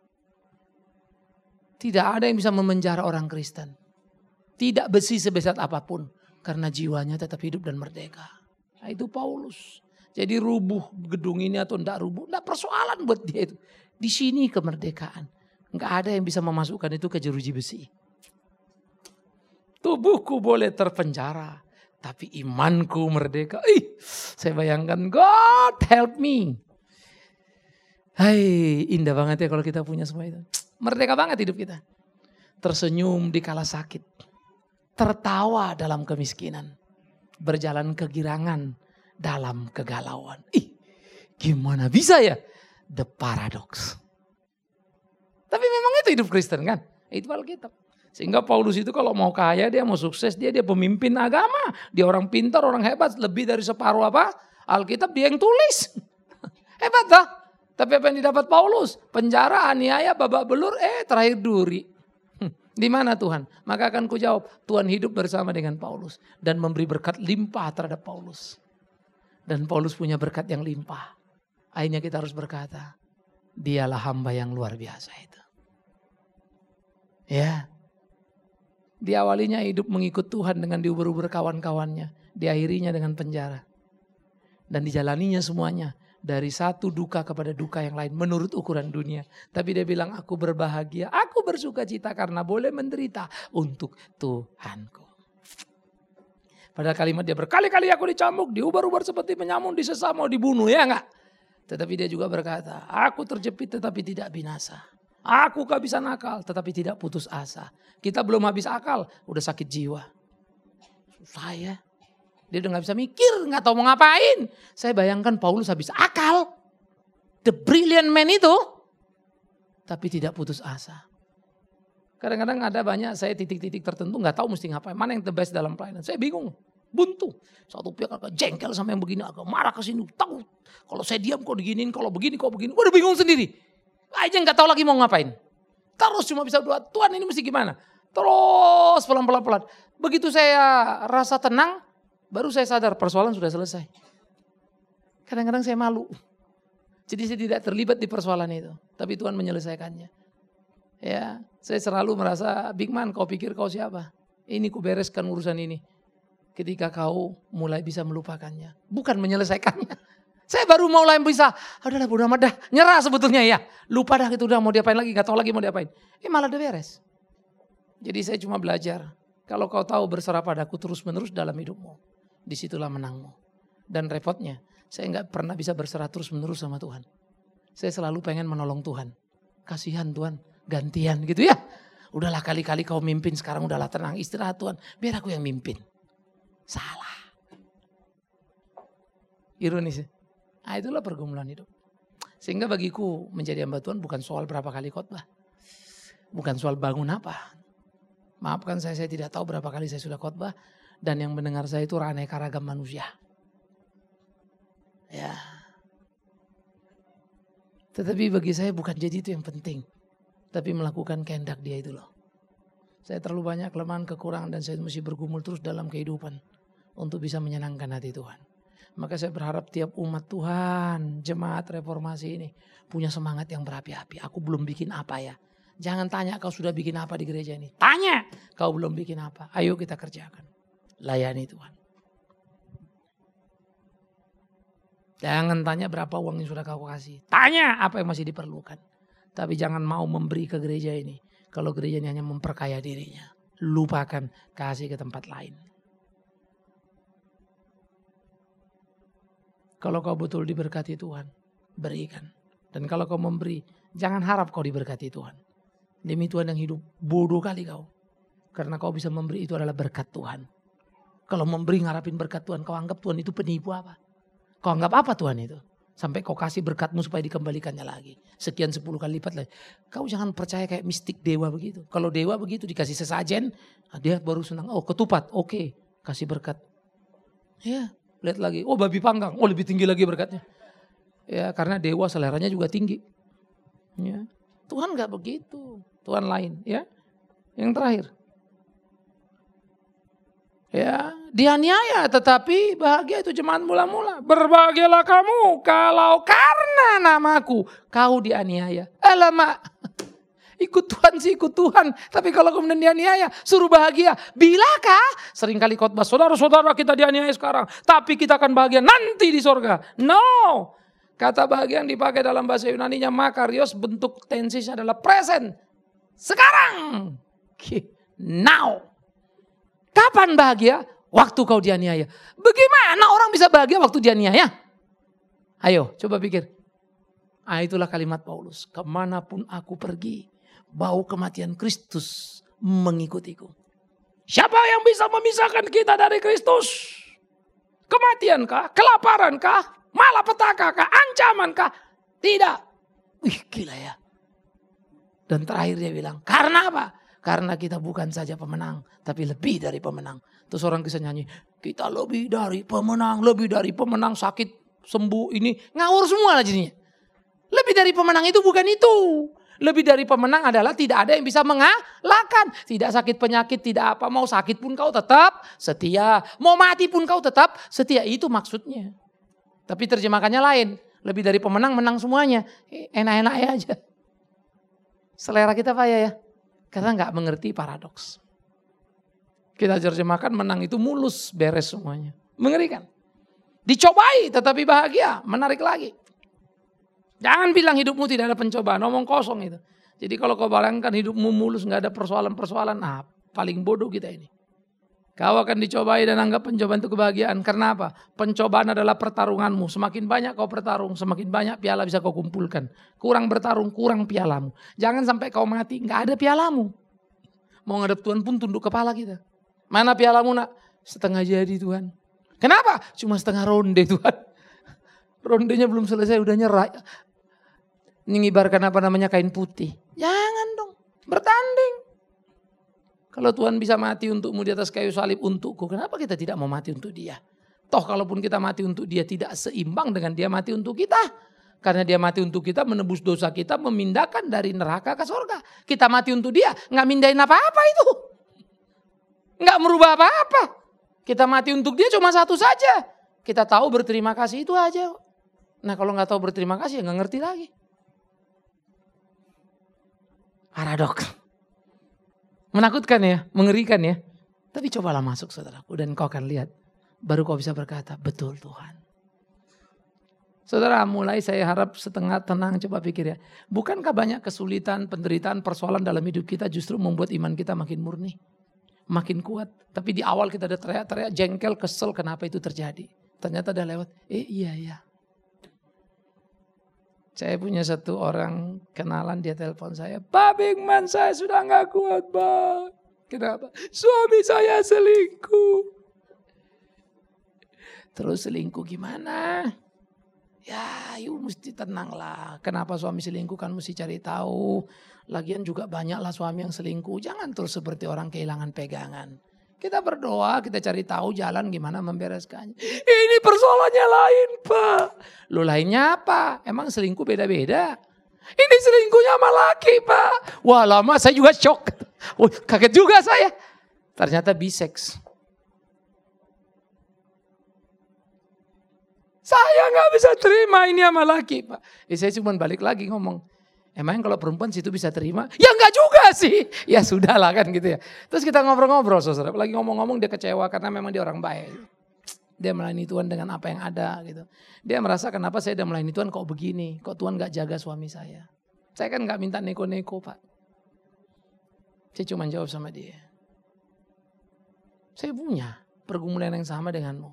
Tidak ada yang bisa memenjara orang Kristen. Tidak besi sebesar apapun. Karena jiwanya tetap hidup dan merdeka. Nah, itu Paulus. Jadi rubuh gedung ini atau tidak rubuh. Tidak persoalan buat dia itu. Di sini kemerdekaan. Enggak ada yang bisa memasukkan itu ke jeruji besi. Tubuhku boleh terpenjara. Tapi imanku merdeka. Ih, saya bayangkan God help me. Hai, indah banget ya kalau kita punya semua itu. Merdeka banget hidup kita. Tersenyum di kala sakit. Tertawa dalam kemiskinan. Berjalan kegirangan dalam kegalauan. Ih, gimana bisa ya? The paradox. Tapi memang itu hidup Kristen kan? Itu Alkitab. Sehingga Paulus itu kalau mau kaya, dia mau sukses, dia dia pemimpin agama. Dia orang pintar, orang hebat. Lebih dari separuh apa? Alkitab dia yang tulis. Hebat tak? Tapi apa yang didapat Paulus? Penjara, aniaya, babak belur, eh terakhir duri. Di mana Tuhan? Maka akan kujawab, Tuhan hidup bersama dengan Paulus. Dan memberi berkat limpah terhadap Paulus. Dan Paulus punya berkat yang limpah. Akhirnya kita harus berkata, dialah hamba yang luar biasa itu. Ya. Diawalinya hidup mengikut Tuhan dengan diuber-uber kawan-kawannya. Diakhirinya dengan penjara. Dan dijalaninya semuanya. Dari satu duka kepada duka yang lain menurut ukuran dunia. Tapi dia bilang aku berbahagia, aku bersuka cita karena boleh menderita untuk Tuhanku. Pada kalimat dia berkali-kali aku dicambuk, diubar-ubar seperti penyamun, disesat mau dibunuh, ya enggak? Tetapi dia juga berkata, aku terjepit tetapi tidak binasa. Aku kehabisan akal tetapi tidak putus asa. Kita belum habis akal, udah sakit jiwa. Susah ya. Dia udah gak bisa mikir, gak tahu mau ngapain. Saya bayangkan Paulus habis akal. The brilliant man itu. Tapi tidak putus asa. Kadang-kadang ada banyak saya titik-titik tertentu gak tahu mesti ngapain. Mana yang the best dalam pelayanan. Saya bingung. Buntu. Satu pihak agak jengkel sama yang begini. Agak marah ke sini. Tahu. Kalau saya diam kok diginiin. Kalau begini kok begini. Udah bingung sendiri. Aja gak tahu lagi mau ngapain. Terus cuma bisa doa. Tuhan ini mesti gimana. Terus pelan-pelan. Begitu saya rasa tenang. Baru saya sadar persoalan sudah selesai. Kadang-kadang saya malu. Jadi saya tidak terlibat di persoalan itu. Tapi Tuhan menyelesaikannya. Ya, saya selalu merasa, Big Man kau pikir kau siapa? Ini ku bereskan urusan ini. Ketika kau mulai bisa melupakannya. Bukan menyelesaikannya. Saya baru mulai bisa, udahlah bodo amat dah. Nyerah sebetulnya ya. Lupa dah itu udah mau diapain lagi. Gak tahu lagi mau diapain. Eh malah udah beres. Jadi saya cuma belajar. Kalau kau tahu berserah padaku terus menerus dalam hidupmu. Disitulah menangmu. Dan repotnya, saya nggak pernah bisa berserah terus menerus sama Tuhan. Saya selalu pengen menolong Tuhan. Kasihan Tuhan, gantian gitu ya. Udahlah kali-kali kau mimpin, sekarang udahlah tenang, istirahat Tuhan. Biar aku yang mimpin. Salah. Ironis ya. Nah, itulah pergumulan hidup. Sehingga bagiku menjadi hamba Tuhan bukan soal berapa kali khotbah. Bukan soal bangun apa. Maafkan saya, saya tidak tahu berapa kali saya sudah khotbah. Dan yang mendengar saya itu aneka ragam manusia. Ya. Tetapi bagi saya bukan jadi itu yang penting. Tapi melakukan kehendak dia itu loh. Saya terlalu banyak kelemahan, kekurangan dan saya mesti bergumul terus dalam kehidupan. Untuk bisa menyenangkan hati Tuhan. Maka saya berharap tiap umat Tuhan, jemaat reformasi ini punya semangat yang berapi-api. Aku belum bikin apa ya. Jangan tanya kau sudah bikin apa di gereja ini. Tanya kau belum bikin apa. Ayo kita kerjakan. Layani Tuhan. Jangan tanya berapa uang yang sudah kau kasih. Tanya apa yang masih diperlukan. Tapi jangan mau memberi ke gereja ini. Kalau gereja ini hanya memperkaya dirinya. Lupakan, kasih ke tempat lain. Kalau kau betul diberkati Tuhan, berikan. Dan kalau kau memberi, jangan harap kau diberkati Tuhan. Demi Tuhan yang hidup, bodoh kali kau. Karena kau bisa memberi itu adalah berkat Tuhan. Kalau memberi ngarapin berkat Tuhan, kau anggap Tuhan itu penipu apa? Kau anggap apa Tuhan itu? Sampai kau kasih berkatmu supaya dikembalikannya lagi. Sekian sepuluh kali lipat lagi. Kau jangan percaya kayak mistik dewa begitu. Kalau dewa begitu dikasih sesajen, dia baru senang. Oh ketupat, oke. Okay. Kasih berkat. Ya. Lihat lagi, oh babi panggang, oh lebih tinggi lagi berkatnya. Ya karena dewa seleranya juga tinggi. Ya. Tuhan gak begitu, Tuhan lain. Ya, yang terakhir. Ya, dianiaya tetapi bahagia itu jemaat mula-mula. Berbahagialah kamu kalau karena namaku kau dianiaya. Alamak. Ikut Tuhan sih ikut Tuhan. Tapi kalau kemudian dianiaya suruh bahagia. Bilakah? Seringkali khotbah saudara-saudara kita dianiaya sekarang. Tapi kita akan bahagia nanti di sorga. No. Kata bahagia yang dipakai dalam bahasa Yunaninya makarios bentuk tensisnya adalah present. Sekarang. Now. Kapan bahagia? Waktu kau dianiaya. Bagaimana orang bisa bahagia waktu dianiaya? Ayo coba pikir. Ah, itulah kalimat Paulus. Kemanapun aku pergi. Bau kematian Kristus mengikutiku. Siapa yang bisa memisahkan kita dari Kristus? Kematiankah? Kelaparankah? Malapetaka kah? Ancamankah? Tidak. Wih gila ya. Dan terakhir dia bilang, karena apa? Karena kita bukan saja pemenang, tapi lebih dari pemenang. Terus orang bisa nyanyi, kita lebih dari pemenang, lebih dari pemenang, sakit, sembuh, ini. Ngawur semua lah jadinya. Lebih dari pemenang itu bukan itu. Lebih dari pemenang adalah tidak ada yang bisa mengalahkan. Tidak sakit penyakit, tidak apa. Mau sakit pun kau tetap setia. Mau mati pun kau tetap setia. Itu maksudnya. Tapi terjemahkannya lain. Lebih dari pemenang, menang semuanya. Enak-enak aja. Selera kita apa ya? Karena gak mengerti paradoks. Kita terjemahkan menang itu mulus, beres semuanya. Mengerikan. Dicobai tetapi bahagia. Menarik lagi. Jangan bilang hidupmu tidak ada pencobaan, omong kosong itu. Jadi kalau kau bayangkan hidupmu mulus, gak ada persoalan-persoalan, nah paling bodoh kita ini. Kau akan dicobai dan anggap pencobaan itu kebahagiaan. Karena apa? Pencobaan adalah pertarunganmu. Semakin banyak kau bertarung, semakin banyak piala bisa kau kumpulkan. Kurang bertarung, kurang pialamu. Jangan sampai kau mati, gak ada pialamu. Mau ngadep Tuhan pun tunduk kepala kita. Mana pialamu nak? Setengah jadi Tuhan. Kenapa? Cuma setengah ronde Tuhan. Rondenya belum selesai udah nyerah. Mengibarkan apa namanya kain putih. Jangan dong. Bertanding. Kalau Tuhan bisa mati untukmu di atas kayu salib untukku. Kenapa kita tidak mau mati untuk dia? Toh kalaupun kita mati untuk dia tidak seimbang dengan dia mati untuk kita. Karena dia mati untuk kita menebus dosa kita. Memindahkan dari neraka ke surga. Kita mati untuk dia. Nggak mindahin apa-apa itu. Nggak merubah apa-apa. Kita mati untuk dia cuma satu saja. Kita tahu berterima kasih itu aja. Nah kalau nggak tahu berterima kasih ya nggak ngerti lagi. Paradok. Menakutkan ya, mengerikan ya. Tapi cobalah masuk saudaraku dan kau akan lihat. Baru kau bisa berkata, betul Tuhan. Saudara mulai saya harap setengah tenang coba pikir ya. Bukankah banyak kesulitan, penderitaan, persoalan dalam hidup kita justru membuat iman kita makin murni. Makin kuat. Tapi di awal kita ada teriak-teriak, jengkel, kesel kenapa itu terjadi. Ternyata udah lewat, eh iya iya. Saya punya satu orang kenalan, dia telepon saya. Pak Bigman saya sudah gak kuat Bang. Kenapa? Suami saya selingkuh. Terus selingkuh gimana? Ya, you mesti tenang lah. Kenapa suami selingkuh kan mesti cari tahu. Lagian juga banyak lah suami yang selingkuh. Jangan terus seperti orang kehilangan pegangan. Kita berdoa, kita cari tahu jalan gimana membereskannya. Ini persoalannya lain, Pak. Lo lainnya apa? Emang selingkuh beda-beda? Ini selingkuhnya sama laki, Pak. Wah, lama saya juga shock. Wah, kaget juga saya. Ternyata bisex. Saya gak bisa terima ini sama laki, Pak. Eh, saya cuma balik lagi ngomong. Emang kalau perempuan situ bisa terima? Ya enggak juga sih. Ya sudahlah kan gitu ya. Terus kita ngobrol-ngobrol, saudara. Lagi ngomong-ngomong dia kecewa karena memang dia orang baik. Dia melayani Tuhan dengan apa yang ada gitu. Dia merasa kenapa saya udah melayani Tuhan kok begini. Kok Tuhan gak jaga suami saya. Saya kan gak minta neko-neko, Pak. Saya cuma jawab sama dia. Saya punya pergumulan yang sama denganmu.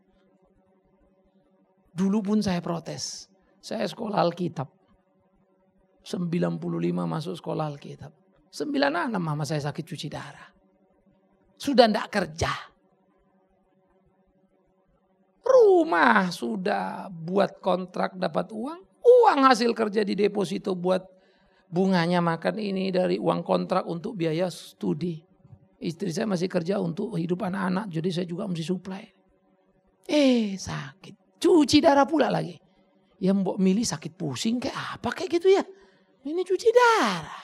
Dulu pun saya protes. Saya sekolah Alkitab. sembilan puluh lima masuk sekolah Alkitab. sembilan puluh enam mama saya sakit cuci darah. Sudah enggak kerja. Rumah sudah buat kontrak dapat uang. Uang hasil kerja di deposito buat bunganya makan ini dari uang kontrak untuk biaya studi. Istri saya masih kerja untuk hidup anak-anak. Jadi saya juga mesti supply. Eh sakit. Cuci darah pula lagi. Ya mbok milih sakit pusing kayak apa kayak gitu ya. Ini cuci darah.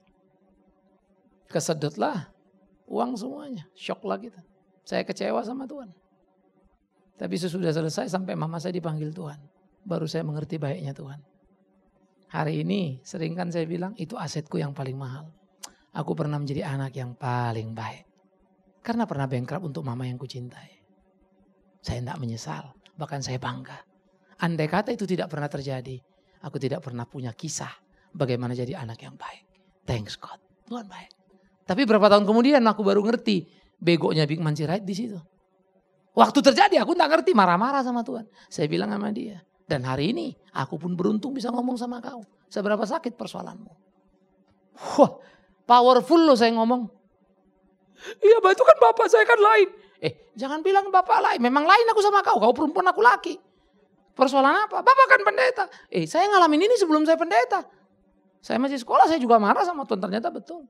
Kesedotlah uang semuanya. Shock lah kita. Saya kecewa sama Tuhan. Tapi sesudah selesai sampai mama saya dipanggil Tuhan. Baru saya mengerti baiknya Tuhan. Hari ini sering kan saya bilang itu asetku yang paling mahal. Aku pernah menjadi anak yang paling baik. Karena pernah bengkrap untuk mama yang kucintai. Saya tidak menyesal. Bahkan saya bangga. Andai kata itu tidak pernah terjadi. Aku tidak pernah punya kisah. Bagaimana jadi anak yang baik. Thanks God. Tuhan baik. Tapi berapa tahun kemudian aku baru ngerti. Begonya Big Man Sirait di situ. Waktu terjadi aku tak ngerti. Marah-marah sama Tuhan. Saya bilang sama dia. Dan hari ini aku pun beruntung bisa ngomong sama kau. Seberapa sakit persoalanmu. Wah powerful loh saya ngomong. Iya itu kan bapak saya kan lain. Eh jangan bilang bapak lain. Memang lain aku sama kau. Kau perempuan aku laki. Persoalan apa? Bapak kan pendeta. Eh saya ngalamin ini sebelum saya pendeta. Saya masih sekolah saya juga marah sama Tuhan. Ternyata betul.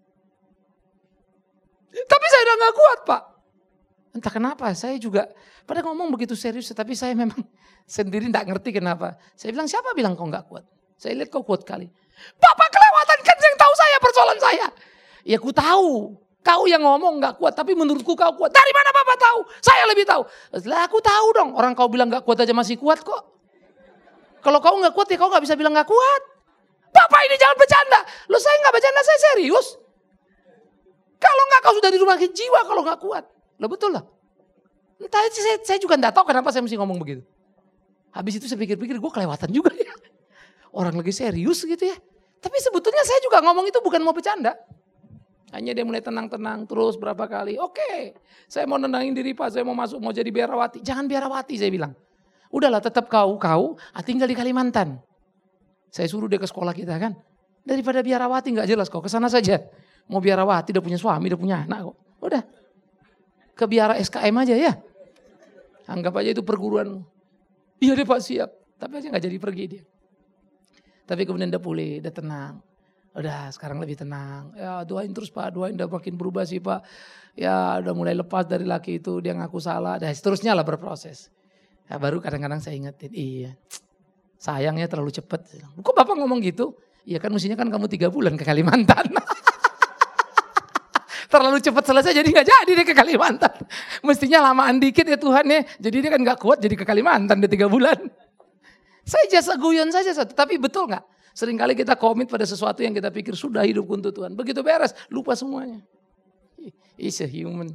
Tapi saya udah gak kuat Pak. Entah kenapa saya juga. Pada ngomong begitu serius. Tapi saya memang sendiri gak ngerti kenapa. Saya bilang siapa bilang kau gak kuat. Saya lihat kau kuat kali. Bapak kelewatan kan yang tahu saya persoalan saya. Ya ku tahu. Kau yang ngomong gak kuat. Tapi menurutku kau kuat. Dari mana Bapak tahu? Saya lebih tahu. Lah aku tahu dong. Orang kau bilang gak kuat aja masih kuat kok. Kalau kau gak kuat ya kau gak bisa bilang gak kuat. Bapak ini jangan bercanda. Loh saya gak bercanda saya serius. Kalau gak kau sudah di rumah sakit jiwa kalau gak kuat. Loh betul lah. Entah saya, saya juga gak tahu kenapa saya mesti ngomong begitu. Habis itu saya pikir-pikir gue kelewatan juga ya. Orang lagi serius gitu ya. Tapi sebetulnya saya juga ngomong itu bukan mau bercanda. Hanya dia mulai tenang-tenang terus berapa kali. Oke saya mau nenangin diri Pak. Saya mau masuk mau jadi biarawati. Jangan biarawati saya bilang. Udahlah tetap kau, kau tinggal di Kalimantan. Saya suruh dia ke sekolah kita kan. Daripada biarawati gak jelas kok. Kesana saja. Mau biarawati udah punya suami, udah punya anak kok. Udah. Ke biara S K M aja ya. Anggap aja itu perguruan. Iya deh Pak siap. Tapi aja gak jadi pergi dia. Tapi kemudian udah pulih, udah tenang. Udah sekarang lebih tenang. Ya doain terus Pak, doain udah makin berubah sih Pak. Ya udah mulai lepas dari laki itu, dia ngaku salah. Dan seterusnya lah berproses. Ya baru kadang-kadang saya ingetin, iya. Sayangnya terlalu cepat. Kok Bapak ngomong gitu? Iya kan mestinya kan kamu tiga bulan ke Kalimantan. Terlalu cepat selesai jadi gak jadi deh ke Kalimantan. Mestinya lamaan dikit ya Tuhan ya. Jadi dia kan gak kuat jadi ke Kalimantan deh tiga bulan. Saya jasa guyon saja, tapi betul gak? Seringkali kita komit pada sesuatu yang kita pikir sudah hidup untuk Tuhan. Begitu beres, lupa semuanya. Is a human.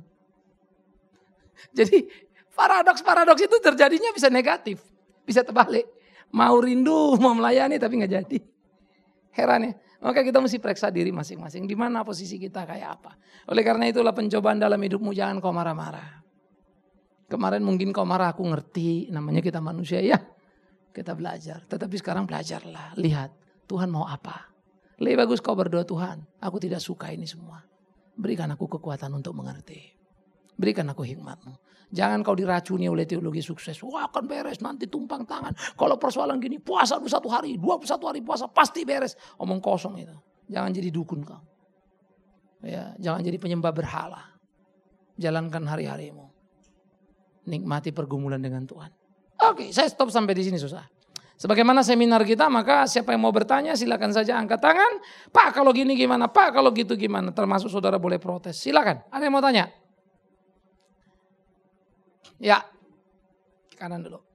Jadi paradoks-paradoks itu terjadinya bisa negatif. Bisa terbalik. Mau rindu, mau melayani tapi gak jadi. Heran ya. Maka kita mesti periksa diri masing-masing. Di mana posisi kita kayak apa. Oleh karena itulah pencobaan dalam hidupmu jangan kau marah-marah. Kemarin mungkin kau marah aku ngerti. Namanya kita manusia ya. Kita belajar. Tetapi sekarang belajarlah. Lihat Tuhan mau apa. Lebih bagus kau berdoa Tuhan. Aku tidak suka ini semua. Berikan aku kekuatan untuk mengerti. Berikan aku hikmat-Mu. Jangan kau diracuni oleh teologi sukses. Wah akan beres nanti tumpang tangan. Kalau persoalan gini puasa dua puluh satu hari, dua puluh satu hari puasa pasti beres. Omong kosong itu. Jangan jadi dukun kau. Ya, jangan jadi penyembah berhala. Jalankan hari-harimu. Nikmati pergumulan dengan Tuhan. Oke, saya stop sampai di sini susah. Sebagaimana seminar kita, maka siapa yang mau bertanya silakan saja angkat tangan. Pak kalau gini gimana? Pak kalau gitu gimana? Termasuk saudara boleh protes. Silakan. Ada yang mau tanya? Ya, kanan dulu.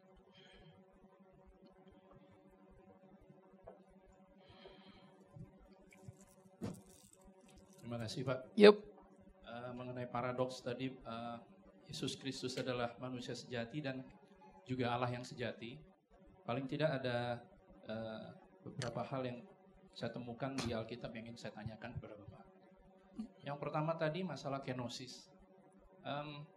Terima kasih Pak. Yup. Uh, mengenai paradoks tadi, uh, Yesus Kristus adalah manusia sejati dan juga Allah yang sejati. Paling tidak ada uh, beberapa hal yang saya temukan di Alkitab yang ingin saya tanyakan kepada Bapak. Yang pertama tadi masalah kenosis. Um,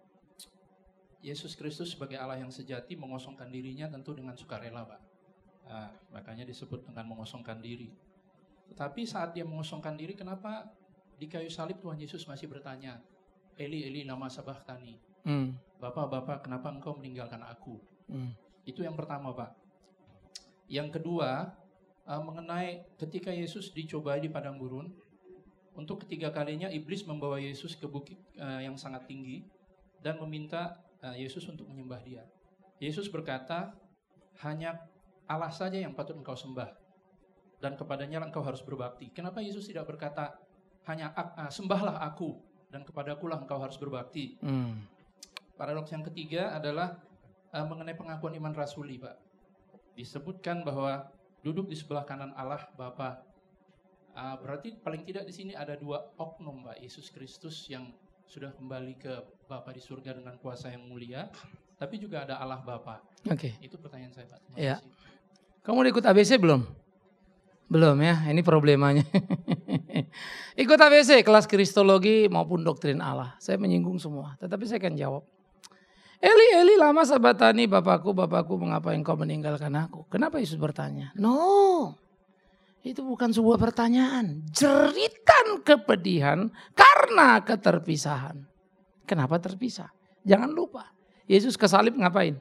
Yesus Kristus sebagai Allah yang sejati mengosongkan dirinya tentu dengan sukarela, Pak. Nah, makanya disebut dengan mengosongkan diri. Tetapi saat dia mengosongkan diri, kenapa di kayu salib Tuhan Yesus masih bertanya, Eli, Eli, lama sabachthani. Hmm. Bapak, Bapak, kenapa engkau meninggalkan aku? Hmm. Itu yang pertama, Pak. Yang kedua, uh, mengenai ketika Yesus dicobai di padang gurun, untuk ketiga kalinya iblis membawa Yesus ke bukit uh, yang sangat tinggi dan meminta Yesus untuk menyembah dia. Yesus berkata, hanya Allah saja yang patut engkau sembah. Dan kepadanya engkau harus berbakti. Kenapa Yesus tidak berkata, hanya uh, sembahlah aku dan kepadakulah engkau harus berbakti. Hmm. Paradoks yang ketiga adalah uh, mengenai pengakuan iman rasuli, Pak. Disebutkan bahwa duduk di sebelah kanan Allah Bapa. Uh, berarti paling tidak di sini ada dua oknum, Pak. Yesus Kristus yang sudah kembali ke Bapa di surga dengan kuasa yang mulia, tapi juga ada Allah Bapa. Oke. Okay. Itu pertanyaan saya, Pak. Terima ya. kasih. Kamu udah ikut A B C belum? Belum ya, ini problemanya. Ikut A B C, kelas kristologi maupun doktrin Allah. Saya menyinggung semua, tetapi saya akan jawab. Eli, Eli, lama sabachthani, Bapakku, Bapakku, mengapa engkau meninggalkan aku? Kenapa Yesus bertanya? No. Itu bukan sebuah pertanyaan. Jeritan kepedihan karena keterpisahan. Kenapa terpisah? Jangan lupa. Yesus ke salib ngapain?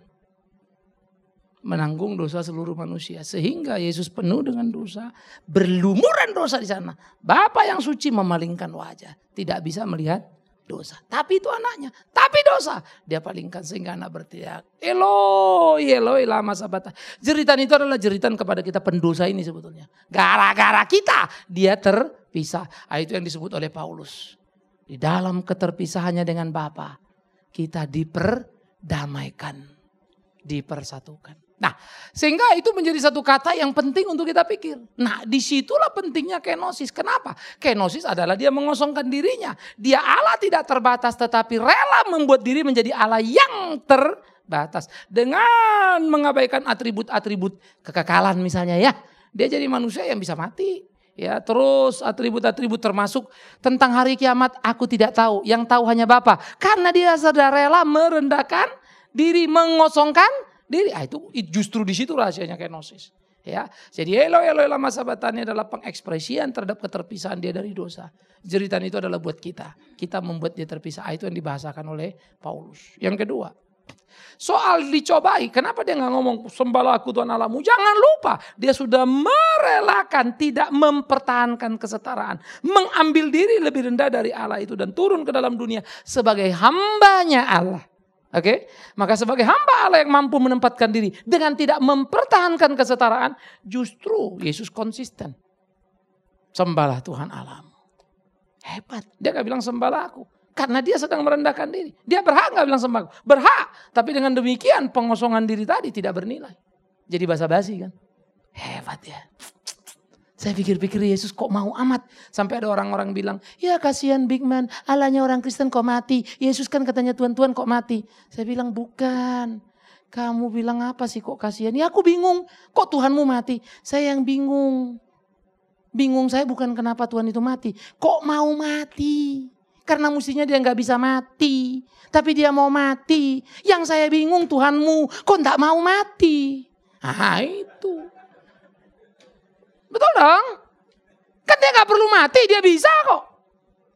Menanggung dosa seluruh manusia. Sehingga Yesus penuh dengan dosa. Berlumuran dosa di sana. Bapa yang suci memalingkan wajah. Tidak bisa melihat dosa. Tapi itu anaknya. Tapi dosa. Dia palingkan sehingga anak berteriak. Eloi, Eloi lama sabachthani. Jeritan itu adalah jeritan kepada kita pendosa ini sebetulnya. Gara-gara kita dia terpisah. Ah, itu yang disebut oleh Paulus. Di dalam keterpisahannya dengan Bapa. Kita diperdamaikan. Dipersatukan. Nah, sehingga itu menjadi satu kata yang penting untuk kita pikir. Nah, disitulah pentingnya kenosis. Kenapa? Kenosis adalah dia mengosongkan dirinya. Dia Allah tidak terbatas, tetapi rela membuat diri menjadi Allah yang terbatas. Dengan mengabaikan atribut-atribut kekekalan misalnya ya. Dia jadi manusia yang bisa mati. Ya, terus atribut-atribut termasuk tentang hari kiamat aku tidak tahu. Yang tahu hanya Bapa. Karena dia sudah rela merendahkan diri, mengosongkan diri. Ah, itu justru di situ rahasianya kenosis. Ya, jadi Eloi Eloi lama sabachthani adalah pengekspresian terhadap keterpisahan dia dari dosa. Jeritan itu adalah buat kita. Kita membuat dia terpisah. Ah, itu yang dibahasakan oleh Paulus. Yang kedua, soal dicobai. Kenapa dia nggak ngomong sembahlah aku Tuhan Allahmu? Jangan lupa dia sudah merelakan tidak mempertahankan kesetaraan, mengambil diri lebih rendah dari Allah itu dan turun ke dalam dunia sebagai hambanya Allah. Oke, okay? Maka sebagai hamba Allah yang mampu menempatkan diri dengan tidak mempertahankan kesetaraan, justru Yesus konsisten. Sembahlah Tuhan Allahmu. Hebat, dia gak bilang sembahlah aku. Karena dia sedang merendahkan diri. Dia berhak gak bilang sembah aku? Berhak, tapi dengan demikian pengosongan diri tadi tidak bernilai. Jadi basa-basi kan. Hebat ya. Saya pikir-pikir Yesus kok mau amat. Sampai ada orang-orang bilang, ya kasihan big man, Allahnya orang Kristen kok mati. Yesus kan katanya Tuhan-Tuhan kok mati. Saya bilang bukan. Kamu bilang apa sih kok kasihan? Ya aku bingung, kok Tuhanmu mati? Saya yang bingung. Bingung saya bukan kenapa Tuhan itu mati. Kok mau mati? Karena mestinya dia gak bisa mati. Tapi dia mau mati. Yang saya bingung Tuhanmu kok gak mau mati? Ah itu. Betul dong? Kan dia gak perlu mati, dia bisa kok.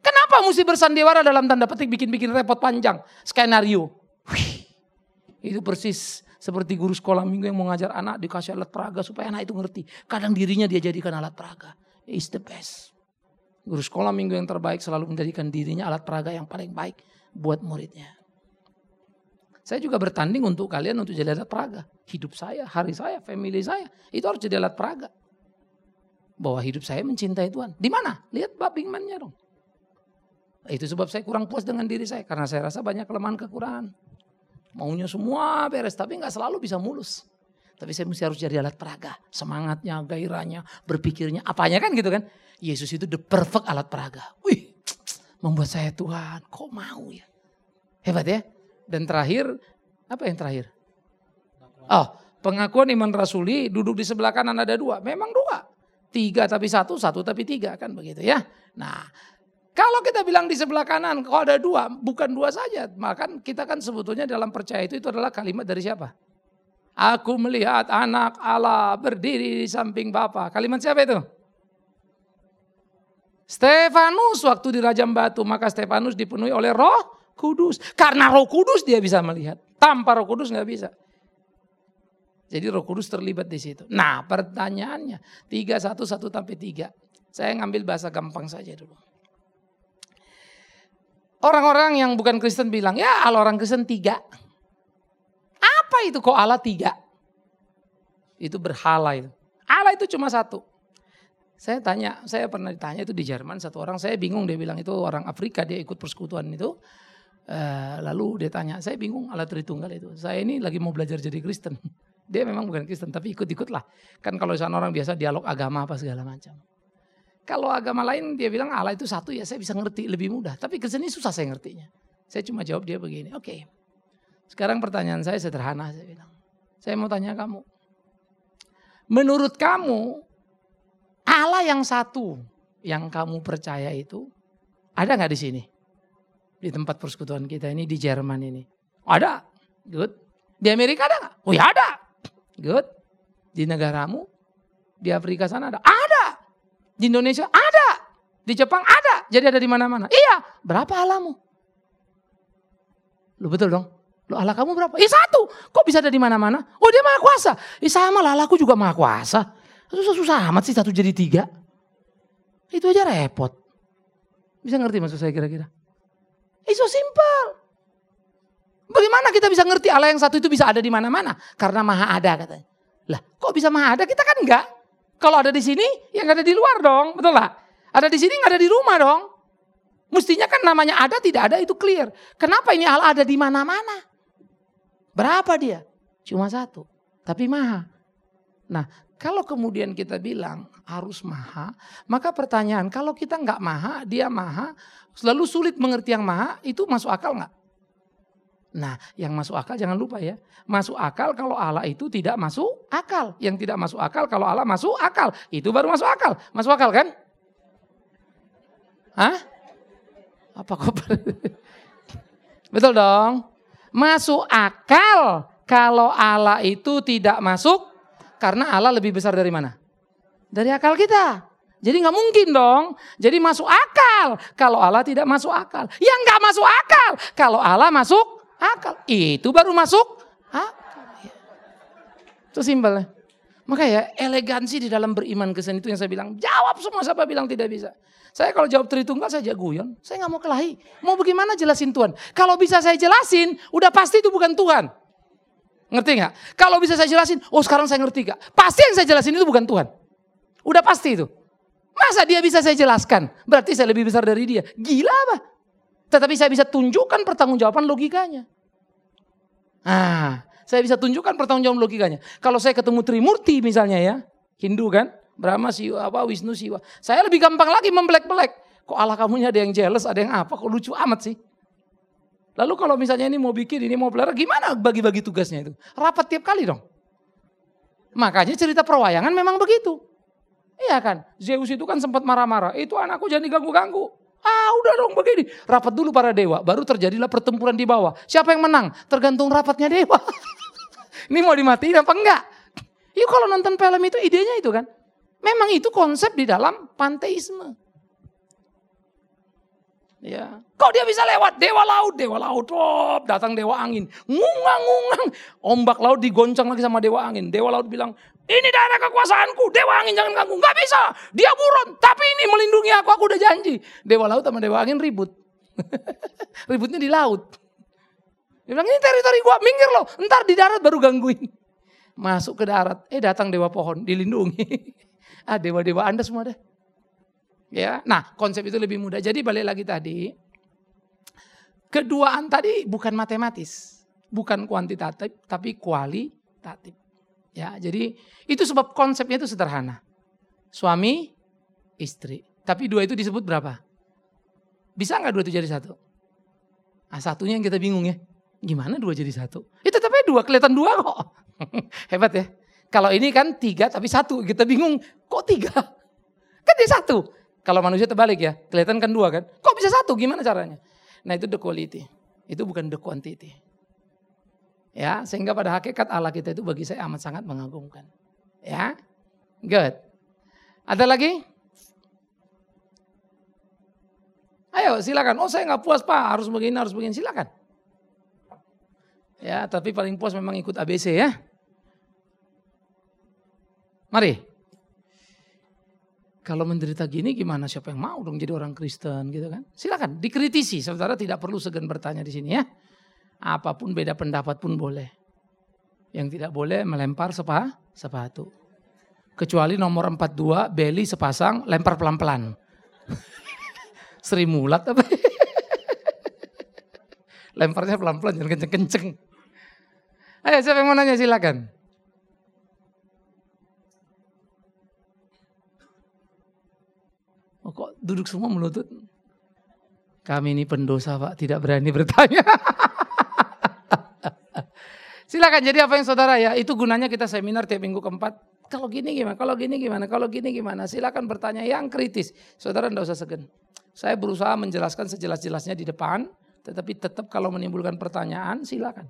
Kenapa mesti bersandiwara dalam tanda petik bikin-bikin repot panjang skenario? Wih, itu persis seperti guru sekolah minggu yang mau ngajar anak dikasih alat peraga supaya anak itu ngerti. Kadang dirinya dia jadikan alat peraga. It's the best. Guru sekolah minggu yang terbaik selalu menjadikan dirinya alat peraga yang paling baik buat muridnya. Saya juga bertanding untuk kalian untuk jadi alat peraga. Hidup saya, hari saya, family saya. Itu harus jadi alat peraga. Bahwa hidup saya mencintai Tuhan. Di mana? Lihat bab imannya dong. Itu sebab saya kurang puas dengan diri saya. Karena saya rasa banyak kelemahan kekurangan. Maunya semua beres. Tapi gak selalu bisa mulus. Tapi saya mesti harus jadi alat peraga. Semangatnya, gairahnya, berpikirnya. Apanya kan gitu kan. Yesus itu the perfect alat peraga. Wih, membuat saya Tuhan. Kok mau ya? Hebat ya. Dan terakhir, apa yang terakhir? Oh, pengakuan iman rasuli duduk di sebelah kanan ada dua. Memang dua. Tiga tapi satu, satu tapi tiga kan begitu ya. Nah, kalau kita bilang di sebelah kanan, kalau ada dua, bukan dua saja. Maka kita kan sebetulnya dalam percaya itu, itu adalah kalimat dari siapa? Aku melihat anak Allah berdiri di samping Bapa. Kalimat siapa itu? Stefanus waktu dirajam batu. Maka Stefanus dipenuhi oleh Roh Kudus. Karena Roh Kudus dia bisa melihat. Tanpa Roh Kudus nggak bisa. Jadi Roh Kudus terlibat di situ. Nah, pertanyaannya tiga satu satu sampai tiga. Saya ngambil bahasa gampang saja dulu. Orang-orang yang bukan Kristen bilang, ya Allah orang Kristen tiga. Apa itu kok Allah tiga? Itu berhala itu. Allah itu cuma satu. Saya tanya, saya pernah ditanya itu di Jerman satu orang, saya bingung dia bilang itu orang Afrika dia ikut persekutuan itu. Uh, lalu dia tanya, saya bingung Allah Tritunggal itu. Saya ini lagi mau belajar jadi Kristen. Dia memang bukan Kristen tapi ikut-ikut lah. Kan kalau sana orang biasa dialog agama apa segala macam. Kalau agama lain dia bilang Allah itu satu ya saya bisa ngerti lebih mudah. Tapi Kristen ini susah saya ngertinya. Saya cuma jawab dia begini, oke. Okay. Sekarang pertanyaan saya sederhana saya bilang. Saya mau tanya kamu. Menurut kamu Allah yang satu yang kamu percaya itu ada gak di sini? Di tempat persekutuan kita ini di Jerman ini. Ada. Good. Di Amerika ada gak? Oh ya ada. Good. Di negaramu. Di Afrika sana ada. Ada. Di Indonesia ada. Di Jepang ada. Jadi ada di mana-mana. Iya. Berapa Allahmu? Lu betul dong. Lu Allah kamu berapa? Iya satu. Kok bisa ada di mana-mana? Oh dia maha kuasa. Iya sama lah Allahku juga maha kuasa. Susah-susah amat sih satu jadi tiga. Itu aja repot. Bisa ngerti maksud saya kira-kira? It's so simple. Bagaimana kita bisa ngerti Allah yang satu itu bisa ada di mana-mana? Karena maha ada katanya. Lah kok bisa maha ada? Kita kan enggak. Kalau ada di sini, ya nggak ada di luar dong. Betul lah? Ada di sini nggak ada di rumah dong. Mestinya kan namanya ada tidak ada itu clear. Kenapa ini Allah ada di mana-mana? Berapa dia? Cuma satu. Tapi maha. Nah kalau kemudian kita bilang harus maha. Maka pertanyaan kalau kita nggak maha, dia maha. Selalu sulit mengerti yang maha, itu masuk akal nggak? Nah, yang masuk akal jangan lupa ya. Masuk akal kalau Allah itu tidak masuk akal. Yang tidak masuk akal kalau Allah masuk akal. Itu baru masuk akal. Masuk akal kan? Hah? Apa kok? Betul dong. Masuk akal kalau Allah itu tidak masuk. Karena Allah lebih besar dari mana? Dari akal kita. Jadi gak mungkin dong. Jadi masuk akal kalau Allah tidak masuk akal. Yang gak masuk akal kalau Allah masuk akal. Itu baru masuk akal. Itu simpel. Maka ya elegansi di dalam beriman Kristen itu yang saya bilang. Jawab semua siapa bilang tidak bisa. Saya kalau jawab Tritunggal saya guyon. Saya gak mau kelahi. Mau bagaimana jelasin Tuhan. Kalau bisa saya jelasin udah pasti itu bukan Tuhan. Ngerti gak? Kalau bisa saya jelasin. Oh sekarang saya ngerti gak? Pasti yang saya jelasin itu bukan Tuhan. Udah pasti itu. Masa dia bisa saya jelaskan? Berarti saya lebih besar dari dia. Gila apa? Tetapi saya bisa tunjukkan pertanggungjawaban logikanya. Ah, saya bisa tunjukkan pertanggungjawaban logikanya. Kalau saya ketemu Trimurti misalnya ya. Hindu kan. Brahma, Siwa, apa, Wisnu, Siwa. Saya lebih gampang lagi membelek-belek. Kok Allah kamunya ada yang jealous, ada yang apa. Kok lucu amat sih. Lalu kalau misalnya ini mau bikin, ini mau pelihara. Gimana bagi-bagi tugasnya itu? Rapat tiap kali dong. Makanya cerita perwayangan memang begitu. Iya kan, Zeus itu kan sempat marah-marah. Itu anakku jangan diganggu-ganggu. Ah udah dong begini. Rapat dulu para dewa. Baru terjadilah pertempuran di bawah. Siapa yang menang? Tergantung rapatnya dewa. Ini mau dimatiin apa enggak? Yuk kalau nonton film itu idenya itu kan. Memang itu konsep di dalam panteisme. Ya, kok dia bisa lewat? Dewa laut, dewa laut, oh, datang dewa angin, ngungang-ngungang, ombak laut digoncang lagi sama dewa angin. Dewa laut bilang, ini daerah kekuasaanku, dewa angin jangan ganggu. Gak bisa, dia buron, tapi ini melindungi aku, aku udah janji. Dewa laut sama dewa angin ribut, ributnya di laut. Dia bilang, ini teritori gua, minggir loh, ntar di darat baru gangguin. Masuk ke darat, eh datang dewa pohon, dilindungi. Ah, dewa-dewa Anda semua deh. Ya, nah konsep itu lebih mudah. Jadi balik lagi tadi, keduaan tadi bukan matematis, bukan kuantitatif, tapi kualitatif. Ya, jadi itu sebab konsepnya itu sederhana. Suami, istri. Tapi dua itu disebut berapa? Bisa nggak dua itu jadi satu? Nah, satunya yang kita bingung ya. Gimana dua jadi satu? Itu tetapnya dua, kelihatan dua kok. Hebat ya. Kalau ini kan tiga tapi satu, kita bingung kok tiga? Kan dia satu. Kalau manusia terbalik ya, kelihatan kan dua kan. Kok bisa satu? Gimana caranya? Nah itu the quality. Itu bukan the quantity. Ya, sehingga pada hakikat Allah kita itu bagi saya amat sangat mengagumkan. Ya, good. Ada lagi? Ayo silakan. Oh saya nggak puas Pak, harus begini, harus begini. Silakan. Ya, tapi paling puas memang ikut A B C ya. Mari. Kalau menderita gini gimana, siapa yang mau dong jadi orang Kristen gitu kan? Silakan dikritisi, saudara tidak perlu segan bertanya di sini ya. Apapun beda pendapat pun boleh. Yang tidak boleh melempar sepa, sepatu. Kecuali nomor empat puluh dua beli sepasang lempar pelan-pelan. Sri Mulat apa? Lemparnya pelan-pelan jangan kenceng-kenceng. Ayo siapa yang mau nanya silakan. Oh, kok duduk semua melutut? Kami ini pendosa Pak, tidak berani bertanya. Silakan, jadi apa yang saudara ya, itu gunanya kita seminar tiap minggu keempat. Kalau gini gimana, kalau gini gimana, kalau gini gimana. Silakan bertanya yang kritis. Saudara tidak usah segan. Saya berusaha menjelaskan sejelas-jelasnya di depan. Tetapi tetap kalau menimbulkan pertanyaan silakan.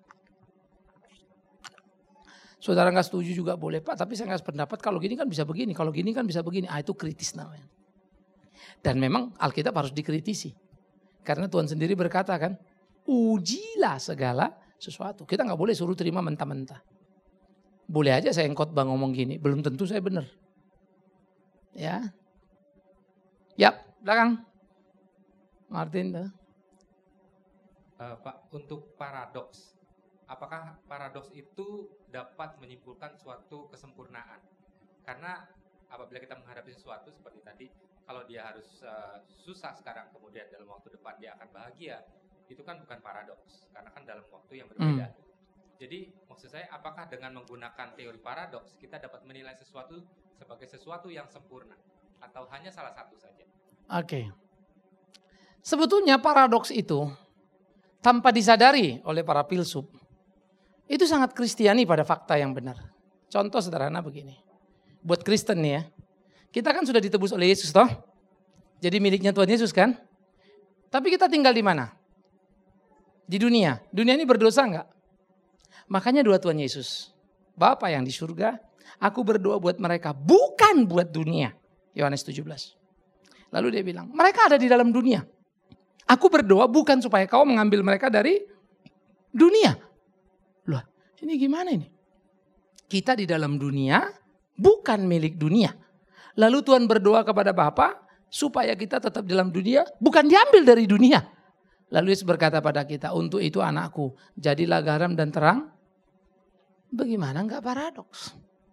Saudara nggak setuju juga boleh Pak, tapi saya nggak sependapat. Kalau gini kan bisa begini, kalau gini kan bisa begini. Ah itu kritis namanya. Dan memang Alkitab harus dikritisi. Karena Tuhan sendiri berkata kan, ujilah segala sesuatu. Kita nggak boleh suruh terima mentah-mentah. Boleh aja saya khotbah ngomong gini, belum tentu saya benar. Ya, ya belakang. Martin dah. Uh, Pak, untuk paradoks, apakah paradoks itu dapat menyimpulkan suatu kesempurnaan? Karena apabila kita menghadapi sesuatu seperti tadi, kalau dia harus uh, susah sekarang, kemudian dalam waktu depan dia akan bahagia, itu kan bukan paradoks, karena kan dalam waktu yang berbeda. Hmm. Jadi maksud saya, apakah dengan menggunakan teori paradoks kita dapat menilai sesuatu sebagai sesuatu yang sempurna, atau hanya salah satu saja? Oke, okay. Sebetulnya paradoks itu tanpa disadari oleh para filsuf, itu sangat Kristiani pada fakta yang benar. Contoh sederhana begini. Buat Kristen nih ya. Kita kan sudah ditebus oleh Yesus toh. Jadi miliknya Tuhan Yesus kan. Tapi kita tinggal di mana? Di dunia. Dunia ini berdosa enggak? Makanya doa Tuhan Yesus. Bapa yang di surga, aku berdoa buat mereka. Bukan buat dunia. Yohanes tujuh belas. Lalu dia bilang, mereka ada di dalam dunia. Aku berdoa bukan supaya kau mengambil mereka dari dunia. Loh, ini gimana ini? Kita di dalam dunia, bukan milik dunia. Lalu Tuhan berdoa kepada Bapa supaya kita tetap dalam dunia, bukan diambil dari dunia. Lalu Yesus berkata pada kita, untuk itu anakku, jadilah garam dan terang. Bagaimana enggak paradoks?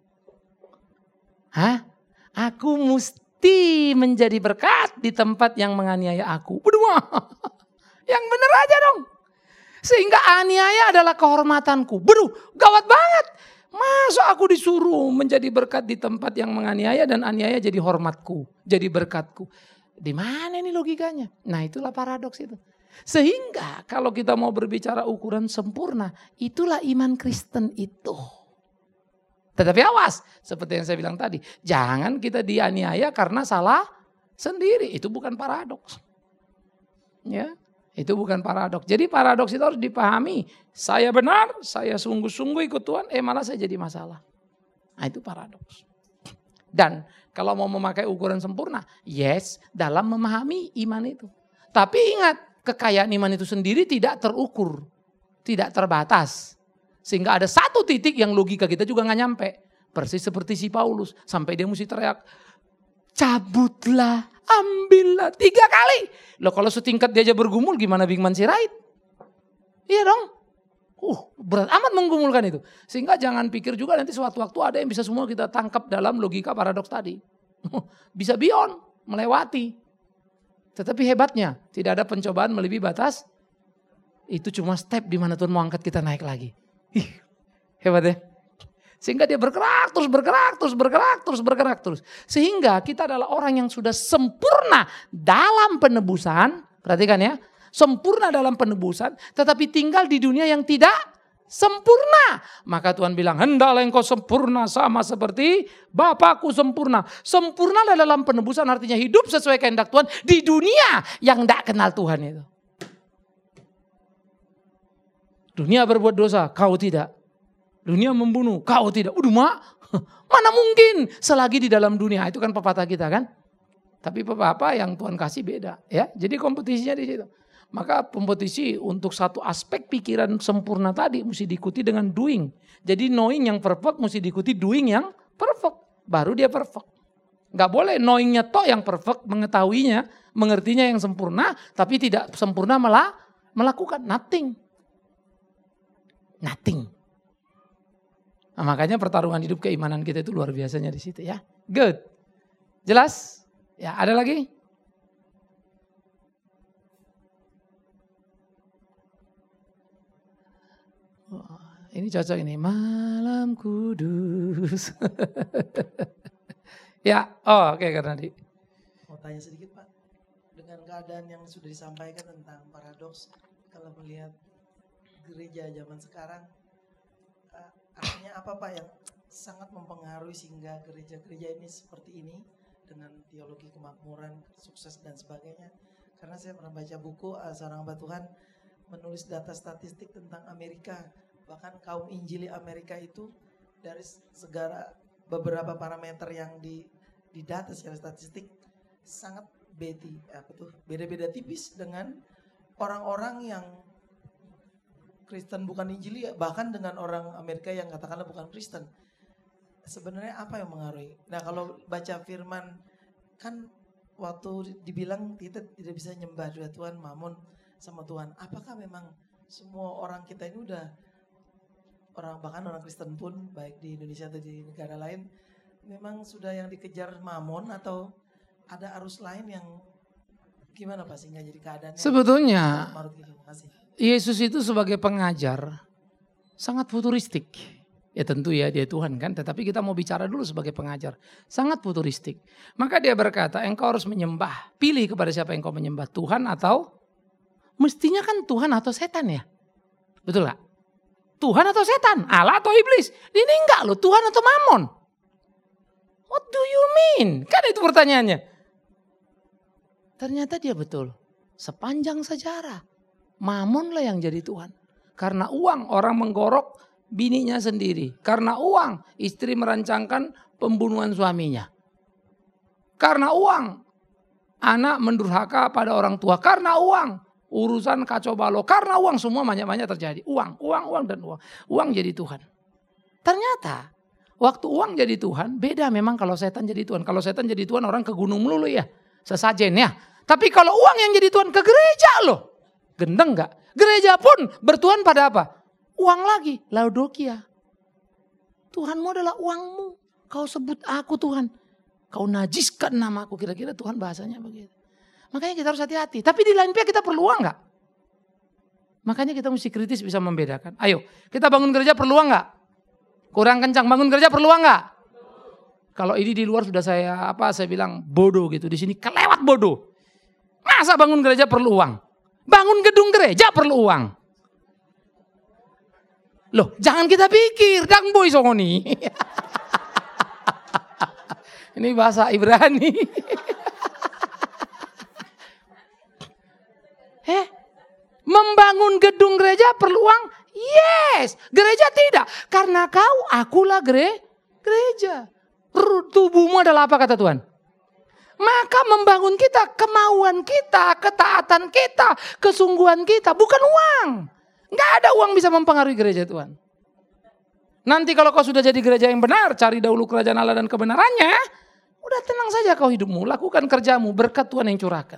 Hah? Aku mesti menjadi berkat di tempat yang menganiaya aku. Berdua. Yang benar aja dong. Sehingga aniaya adalah kehormatanku. Beduh, gawat banget. Masa aku disuruh menjadi berkat di tempat yang menganiaya dan aniaya jadi hormatku, jadi berkatku. Di mana ini logikanya? Nah, itulah paradoks itu. Sehingga kalau kita mau berbicara ukuran sempurna, itulah iman Kristen itu. Tetapi awas, seperti yang saya bilang tadi, jangan kita dianiaya karena salah sendiri. Itu bukan paradoks. Ya, itu bukan paradoks. Jadi paradoks itu harus dipahami. Saya benar, saya sungguh-sungguh ikut Tuhan, eh malah saya jadi masalah. Nah itu paradoks. Dan kalau mau memakai ukuran sempurna, yes, dalam memahami iman itu. Tapi ingat, kekayaan iman itu sendiri tidak terukur, tidak terbatas. Sehingga ada satu titik yang logika kita juga gak nyampe. Persis seperti si Paulus, sampai dia mesti teriak, cabutlah, ambillah, tiga kali. Loh kalau setingkat dia aja bergumul, gimana Big Man Sirait? Iya dong. Uh, berat amat menggumulkan itu. Sehingga jangan pikir juga nanti suatu waktu ada yang bisa semua kita tangkap dalam logika paradoks tadi. Bisa beyond, melewati. Tetapi hebatnya, tidak ada pencobaan melebihi batas. Itu cuma step di mana Tuhan mau angkat kita naik lagi. Hebat ya. Sehingga dia bergerak terus, bergerak terus, bergerak terus, bergerak terus. Sehingga kita adalah orang yang sudah sempurna dalam penebusan. Perhatikan ya. Sempurna dalam penebusan. Tetapi tinggal di dunia yang tidak sempurna. Maka Tuhan bilang, hendaklah engkau sempurna sama seperti Bapakku sempurna. Sempurna dalam penebusan artinya hidup sesuai kehendak Tuhan di dunia yang tidak kenal Tuhan itu. Dunia berbuat dosa, kau tidak. Dunia membunuh, kau tidak. Udah mak, mana mungkin selagi di dalam dunia. Itu kan pepatah kita kan. Tapi apa yang Tuhan kasih beda. Ya, jadi kompetisinya di situ. Maka kompetisi untuk satu aspek pikiran sempurna tadi mesti diikuti dengan doing. Jadi knowing yang perfect mesti diikuti doing yang perfect. Baru dia perfect. Gak boleh knowingnya toh yang perfect, mengetahuinya, mengertinya yang sempurna. Tapi tidak sempurna malah melakukan nothing. Nothing. Nah, makanya pertarungan hidup keimanan kita itu luar biasanya di situ ya. Good. Jelas? Ya, ada lagi? Ini cocok ini, malam kudus. Ya, oh oke okay, karena di. Mau tanya sedikit Pak, dengan keadaan yang sudah disampaikan tentang paradoks, kalau melihat gereja zaman sekarang, uh, artinya apa Pak yang sangat mempengaruhi sehingga gereja-gereja ini seperti ini dengan teologi kemakmuran, sukses dan sebagainya. Karena saya pernah baca buku uh, seorang hamba Tuhan menulis data statistik tentang Amerika. Bahkan kaum Injili Amerika itu dari segala beberapa parameter yang di, didata secara statistik sangat beti, apa tuh, beda-beda tipis dengan orang-orang yang Kristen bukan Injili, bahkan dengan orang Amerika yang katakanlah bukan Kristen. Sebenarnya apa yang mengaruhi? Nah kalau baca firman kan waktu dibilang kita tidak bisa nyembah dua Tuhan, Mammon sama Tuhan. Apakah memang semua orang kita ini udah, orang bahkan orang Kristen pun baik di Indonesia atau di negara lain memang sudah yang dikejar Mammon atau ada arus lain yang gimana Pak sehingga jadi keadaannya? Sebetulnya Terima kasih. Yesus itu sebagai pengajar sangat futuristik. Ya tentu ya dia Tuhan kan, tetapi kita mau bicara dulu sebagai pengajar. Sangat futuristik. Maka dia berkata engkau harus menyembah. Pilih kepada siapa engkau menyembah, Tuhan atau mestinya kan Tuhan atau setan ya. Betul gak? Tuhan atau setan, Allah atau iblis. Ini enggak loh, Tuhan atau Mammon. What do you mean? Kan itu pertanyaannya. Ternyata dia betul. Sepanjang sejarah, Mammon lah yang jadi Tuhan. Karena uang orang menggorok bininya sendiri. Karena uang istri merancangkan pembunuhan suaminya. Karena uang anak mendurhaka pada orang tua. Karena uang urusan kacau balau. Karena uang semua banyak-banyak terjadi. Uang, uang, uang dan uang. Uang jadi Tuhan. Ternyata waktu uang jadi Tuhan beda memang kalau setan jadi Tuhan. Kalau setan jadi Tuhan orang ke gunung melulu ya. Sesajen ya. Tapi kalau uang yang jadi Tuhan ke gereja loh. Gendeng gak? Gereja pun bertuhan pada apa? Uang lagi. Laodikia. Tuhanmu adalah uangmu. Kau sebut aku Tuhan. Kau najiskan namaku. Kira-kira Tuhan bahasanya begitu. Makanya kita harus hati-hati. Tapi di lain pihak kita perlu uang gak? Makanya kita mesti kritis bisa membedakan. Ayo kita bangun gereja perlu uang gak? Kurang kencang bangun gereja perlu uang gak? Kalau ini di luar sudah saya apa saya bilang bodoh gitu. Di sini kelewat bodoh. Masa bangun gereja perlu uang? Bangun gedung gereja perlu uang. Loh jangan kita pikir. Dang boy songoni. Ini bahasa Ibrani. Eh, membangun gedung gereja perlu uang? Yes, gereja tidak. Karena kau, akulah gere, gereja. Tubuhmu adalah apa kata Tuhan? Maka membangun kita, kemauan kita, ketaatan kita, kesungguhan kita, bukan uang. Nggak ada uang bisa mempengaruhi gereja Tuhan. Nanti kalau kau sudah jadi gereja yang benar, cari dahulu kerajaan Allah dan kebenarannya, udah tenang saja kau hidupmu, lakukan kerjamu, berkat Tuhan yang curahkan.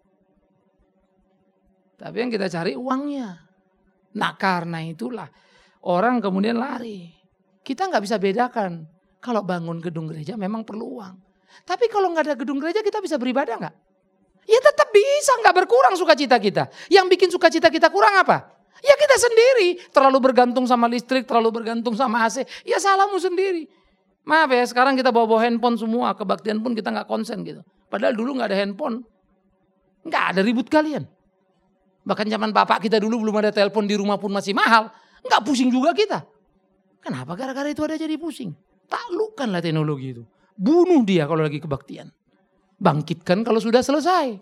Tapi yang kita cari uangnya. Nah karena itulah orang kemudian lari. Kita nggak bisa bedakan. Kalau bangun gedung gereja memang perlu uang. Tapi kalau nggak ada gedung gereja kita bisa beribadah nggak? Ya tetap bisa, nggak berkurang sukacita kita. Yang bikin sukacita kita kurang apa? Ya kita sendiri. Terlalu bergantung sama listrik, terlalu bergantung sama A C. Ya salahmu sendiri. Maaf ya, sekarang kita bawa-bawa handphone semua. Kebaktian pun kita nggak konsen gitu. Padahal dulu nggak ada handphone. Nggak ada ribut kalian. Bahkan zaman bapak kita dulu belum ada telepon di rumah pun masih mahal. Nggak pusing juga kita. Kenapa? Gara-gara itu ada jadi pusing. Taklukkanlah teknologi itu. Bunuh dia kalau lagi kebaktian. Bangkitkan kalau sudah selesai.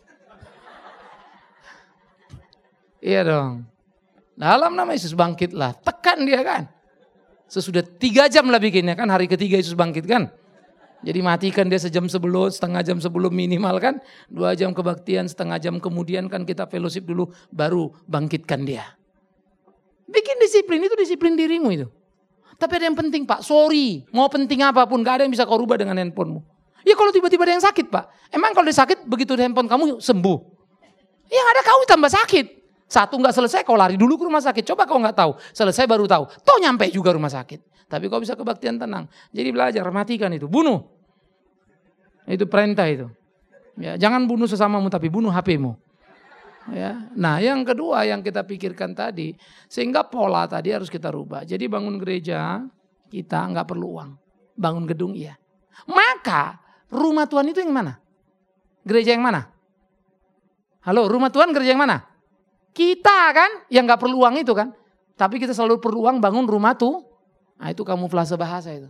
Iya dong. Dalam nama Yesus bangkitlah. Tekan dia kan. Sesudah tiga jam lah bikinnya kan. Hari ketiga Yesus bangkit kan. Jadi matikan dia sejam sebelum, setengah jam sebelum minimal kan. Dua jam kebaktian, setengah jam kemudian kan kita fellowship dulu. Baru bangkitkan dia. Bikin disiplin, itu disiplin dirimu itu. Tapi ada yang penting Pak, sorry. Mau penting apapun, gak ada yang bisa kau rubah dengan handphonemu. Ya kalau tiba-tiba ada yang sakit Pak. Emang kalau dia sakit, begitu handphone kamu sembuh. Yang ada kau tambah sakit. Satu gak selesai, kau lari dulu ke rumah sakit. Coba kau gak tahu, selesai baru tahu. Toh nyampe juga rumah sakit. Tapi kau bisa kebaktian tenang. Jadi belajar, matikan itu, bunuh. Itu perintah itu. Ya, jangan bunuh sesamamu tapi bunuh H P-mu. Ya. Nah yang kedua yang kita pikirkan tadi. Sehingga pola tadi harus kita rubah. Jadi bangun gereja kita nggak perlu uang. Bangun gedung iya. Maka rumah Tuhan itu yang mana? Gereja yang mana? Halo, rumah Tuhan gereja yang mana? Kita kan yang nggak perlu uang itu kan. Tapi kita selalu perlu uang bangun rumah tuh. Nah itu kamuflase bahasa itu.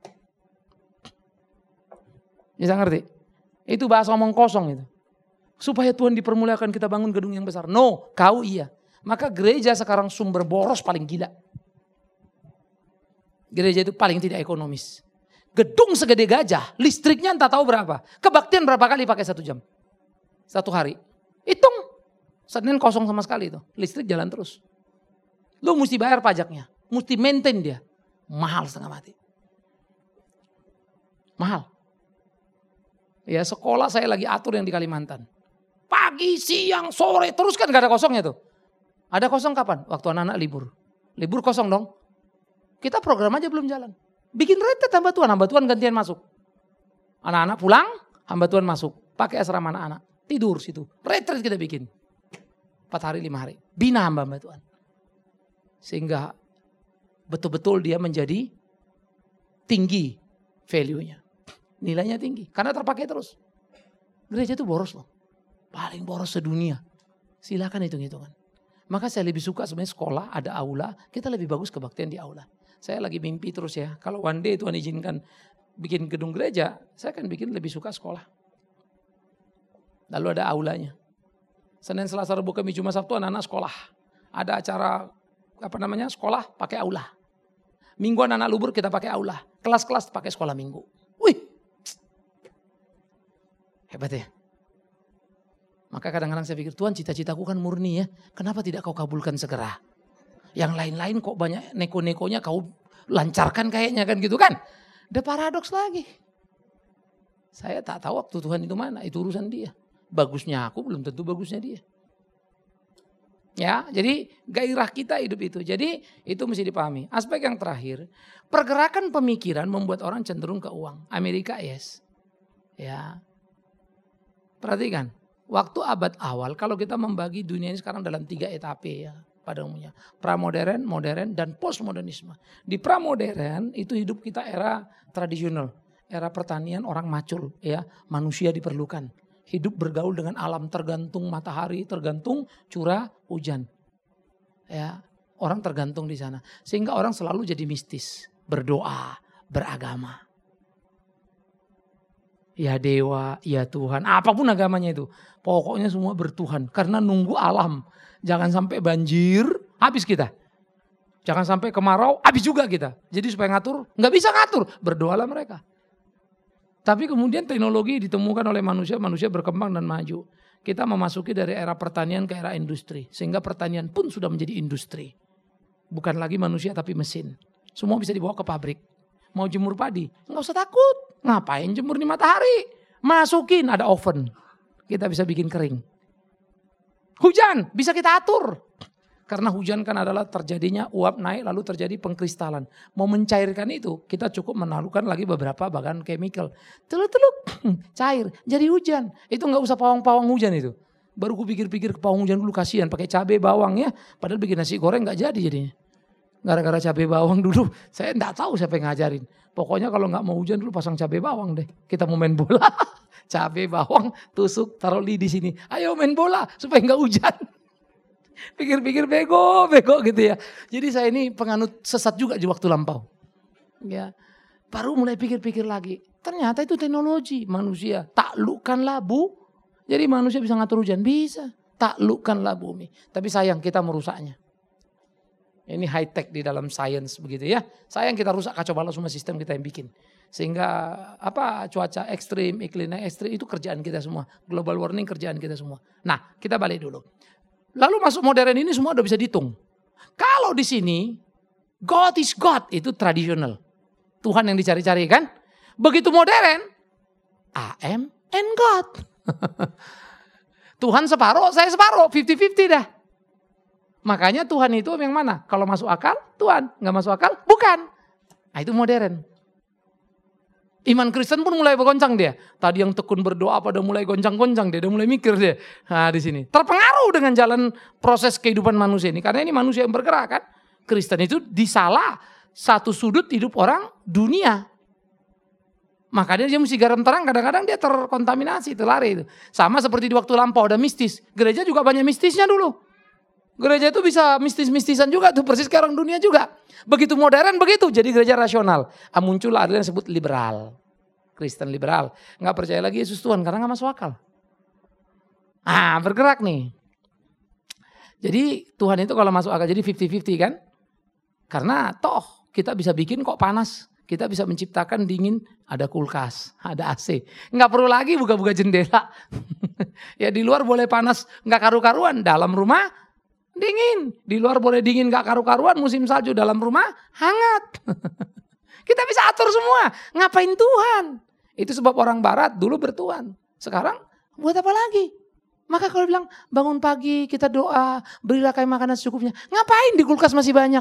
Bisa ngerti? Itu bahasa omong kosong itu. Supaya Tuhan dipermuliakan kita bangun gedung yang besar. No, kau iya. Maka gereja sekarang sumber boros paling gila. Gereja itu paling tidak ekonomis. Gedung segede gajah, listriknya entah tahu berapa. Kebaktian berapa kali pakai satu jam? Satu hari. Hitung. Senin kosong sama sekali itu. Listrik jalan terus. Lu mesti bayar pajaknya. Mesti maintain dia. Mahal setengah mati. Mahal. Ya sekolah saya lagi atur yang di Kalimantan. Pagi, siang, sore, terus kan gak ada kosongnya tuh. Ada kosong kapan? Waktu anak-anak libur. Libur kosong dong. Kita program aja belum jalan. Bikin retret hamba Tuhan, hamba Tuhan gantian masuk. Anak-anak pulang, hamba Tuhan masuk. Pakai asrama anak-anak. Tidur situ. Retret kita bikin. Empat hari, lima hari. Bina hamba-hamba Tuhan. Sehingga betul-betul dia menjadi tinggi value-nya. Nilainya tinggi. Karena terpakai terus. Gereja itu boros loh. Paling boros sedunia. Silakan hitung-hitungan. Maka saya lebih suka sebenarnya sekolah, ada aula. Kita lebih bagus kebaktian di aula. Saya lagi mimpi terus ya. Kalau one day Tuhan izinkan bikin gedung gereja, saya akan bikin lebih suka sekolah. Lalu ada aulanya. Senin, Selasa, Rabu, Kamis, Jumat, Sabtu anak-anak sekolah. Ada acara apa namanya sekolah pakai aula. Minggu anak-anak libur kita pakai aula. Kelas-kelas pakai sekolah minggu. Wih. Hebat ya. Maka kadang-kadang saya pikir, Tuhan cita-citaku kan murni ya. Kenapa tidak kau kabulkan segera? Yang lain-lain kok banyak neko-nekonya kau lancarkan kayaknya kan gitu kan. Ada paradoks lagi. Saya tak tahu waktu Tuhan itu mana, itu urusan dia. Bagusnya aku belum tentu bagusnya dia. Ya, jadi gairah kita hidup itu. Jadi itu mesti dipahami. Aspek yang terakhir, pergerakan pemikiran membuat orang cenderung ke uang. Amerika yes. Ya. Perhatikan. Waktu abad awal, kalau kita membagi dunia ini sekarang dalam tiga etape ya pada umumnya. Pramodern, modern, dan postmodernisme. Di pramodern itu hidup kita era tradisional. Era pertanian orang macul ya. Manusia diperlukan. Hidup bergaul dengan alam tergantung matahari, tergantung curah hujan. Ya, orang tergantung di sana. Sehingga orang selalu jadi mistis. Berdoa, beragama. Ya dewa, ya Tuhan, apapun agamanya itu. Pokoknya semua bertuhan. Karena nunggu alam. Jangan sampai banjir, habis kita. Jangan sampai kemarau, habis juga kita. Jadi supaya ngatur, nggak bisa ngatur. Berdoalah mereka. Tapi kemudian teknologi ditemukan oleh manusia, manusia berkembang dan maju. Kita memasuki dari era pertanian ke era industri. Sehingga pertanian pun sudah menjadi industri. Bukan lagi manusia tapi mesin. Semua bisa dibawa ke pabrik. Mau jemur padi, nggak usah takut. Ngapain jemur di matahari? Masukin, ada oven. Kita bisa bikin kering. Hujan, bisa kita atur. Karena hujan kan adalah terjadinya uap naik lalu terjadi pengkristalan. Mau mencairkan itu, kita cukup menaruhkan lagi beberapa bahan chemical. Teluk-teluk, cair, jadi hujan. Itu nggak usah pawang-pawang hujan itu. Baru ku pikir-pikir pawang hujan dulu kasihan pakai cabai bawang ya. Padahal bikin nasi goreng nggak jadi jadinya. Gara-gara cabai bawang dulu, saya nggak tahu siapa yang ngajarin. Pokoknya kalau nggak mau hujan dulu pasang cabai bawang deh. Kita mau main bola, cabai bawang, tusuk, taruh li di sini. Ayo main bola supaya nggak hujan. Pikir-pikir bego, bego gitu ya. Jadi saya ini penganut sesat juga di waktu lampau. Ya, baru mulai pikir-pikir lagi. Ternyata itu teknologi manusia. Taklukkanlah bu. Jadi manusia bisa ngatur hujan, bisa. Taklukkanlah bumi. Tapi sayang kita merusaknya. Ini high tech di dalam sains begitu ya. Sayang kita rusak kacau balau semua sistem kita yang bikin. Sehingga apa cuaca ekstrim, iklimnya ekstrim itu kerjaan kita semua. Global warming kerjaan kita semua. Nah, kita balik dulu. Lalu masuk modern ini semua udah bisa dihitung. Kalau di sini God is God itu tradisional. Tuhan yang dicari-cari kan? Begitu modern I am and God. Tuhan separuh, saya separuh, lima puluh lima puluh dah. Makanya Tuhan itu yang mana? Kalau masuk akal, Tuhan. Nggak masuk akal, bukan. Nah itu modern. Iman Kristen pun mulai bergoncang dia. Tadi yang tekun berdoa pada mulai goncang-goncang dia. Udah mulai mikir dia. Nah di sini. Terpengaruh dengan jalan proses kehidupan manusia ini. Karena ini manusia yang bergerak kan. Kristen itu di salah satu sudut hidup orang dunia. Makanya dia mesti garam terang. Kadang-kadang dia terkontaminasi, terlari itu. Sama seperti di waktu lampau ada mistis. Gereja juga banyak mistisnya dulu. Gereja itu bisa mistis-mistisan juga tuh persis kayak orang dunia juga. Begitu modern begitu jadi gereja rasional. Ah, muncul ada yang disebut liberal. Kristen liberal. Gak percaya lagi Yesus Tuhan karena gak masuk akal. Ah bergerak nih. Jadi Tuhan itu kalau masuk akal jadi lima puluh lima puluh kan. Karena toh kita bisa bikin kok panas. Kita bisa menciptakan dingin, ada kulkas, ada A C. Gak perlu lagi buka-buka jendela. Ya di luar boleh panas gak karu-karuan. Dalam rumah dingin, di luar boleh dingin gak karu-karuan, musim salju, dalam rumah hangat. Kita bisa atur semua. Ngapain Tuhan? Itu sebab orang barat dulu bertuhan. Sekarang buat apa lagi? Maka kalau bilang bangun pagi kita doa, berilah kami makanan secukupnya. Ngapain di kulkas masih banyak?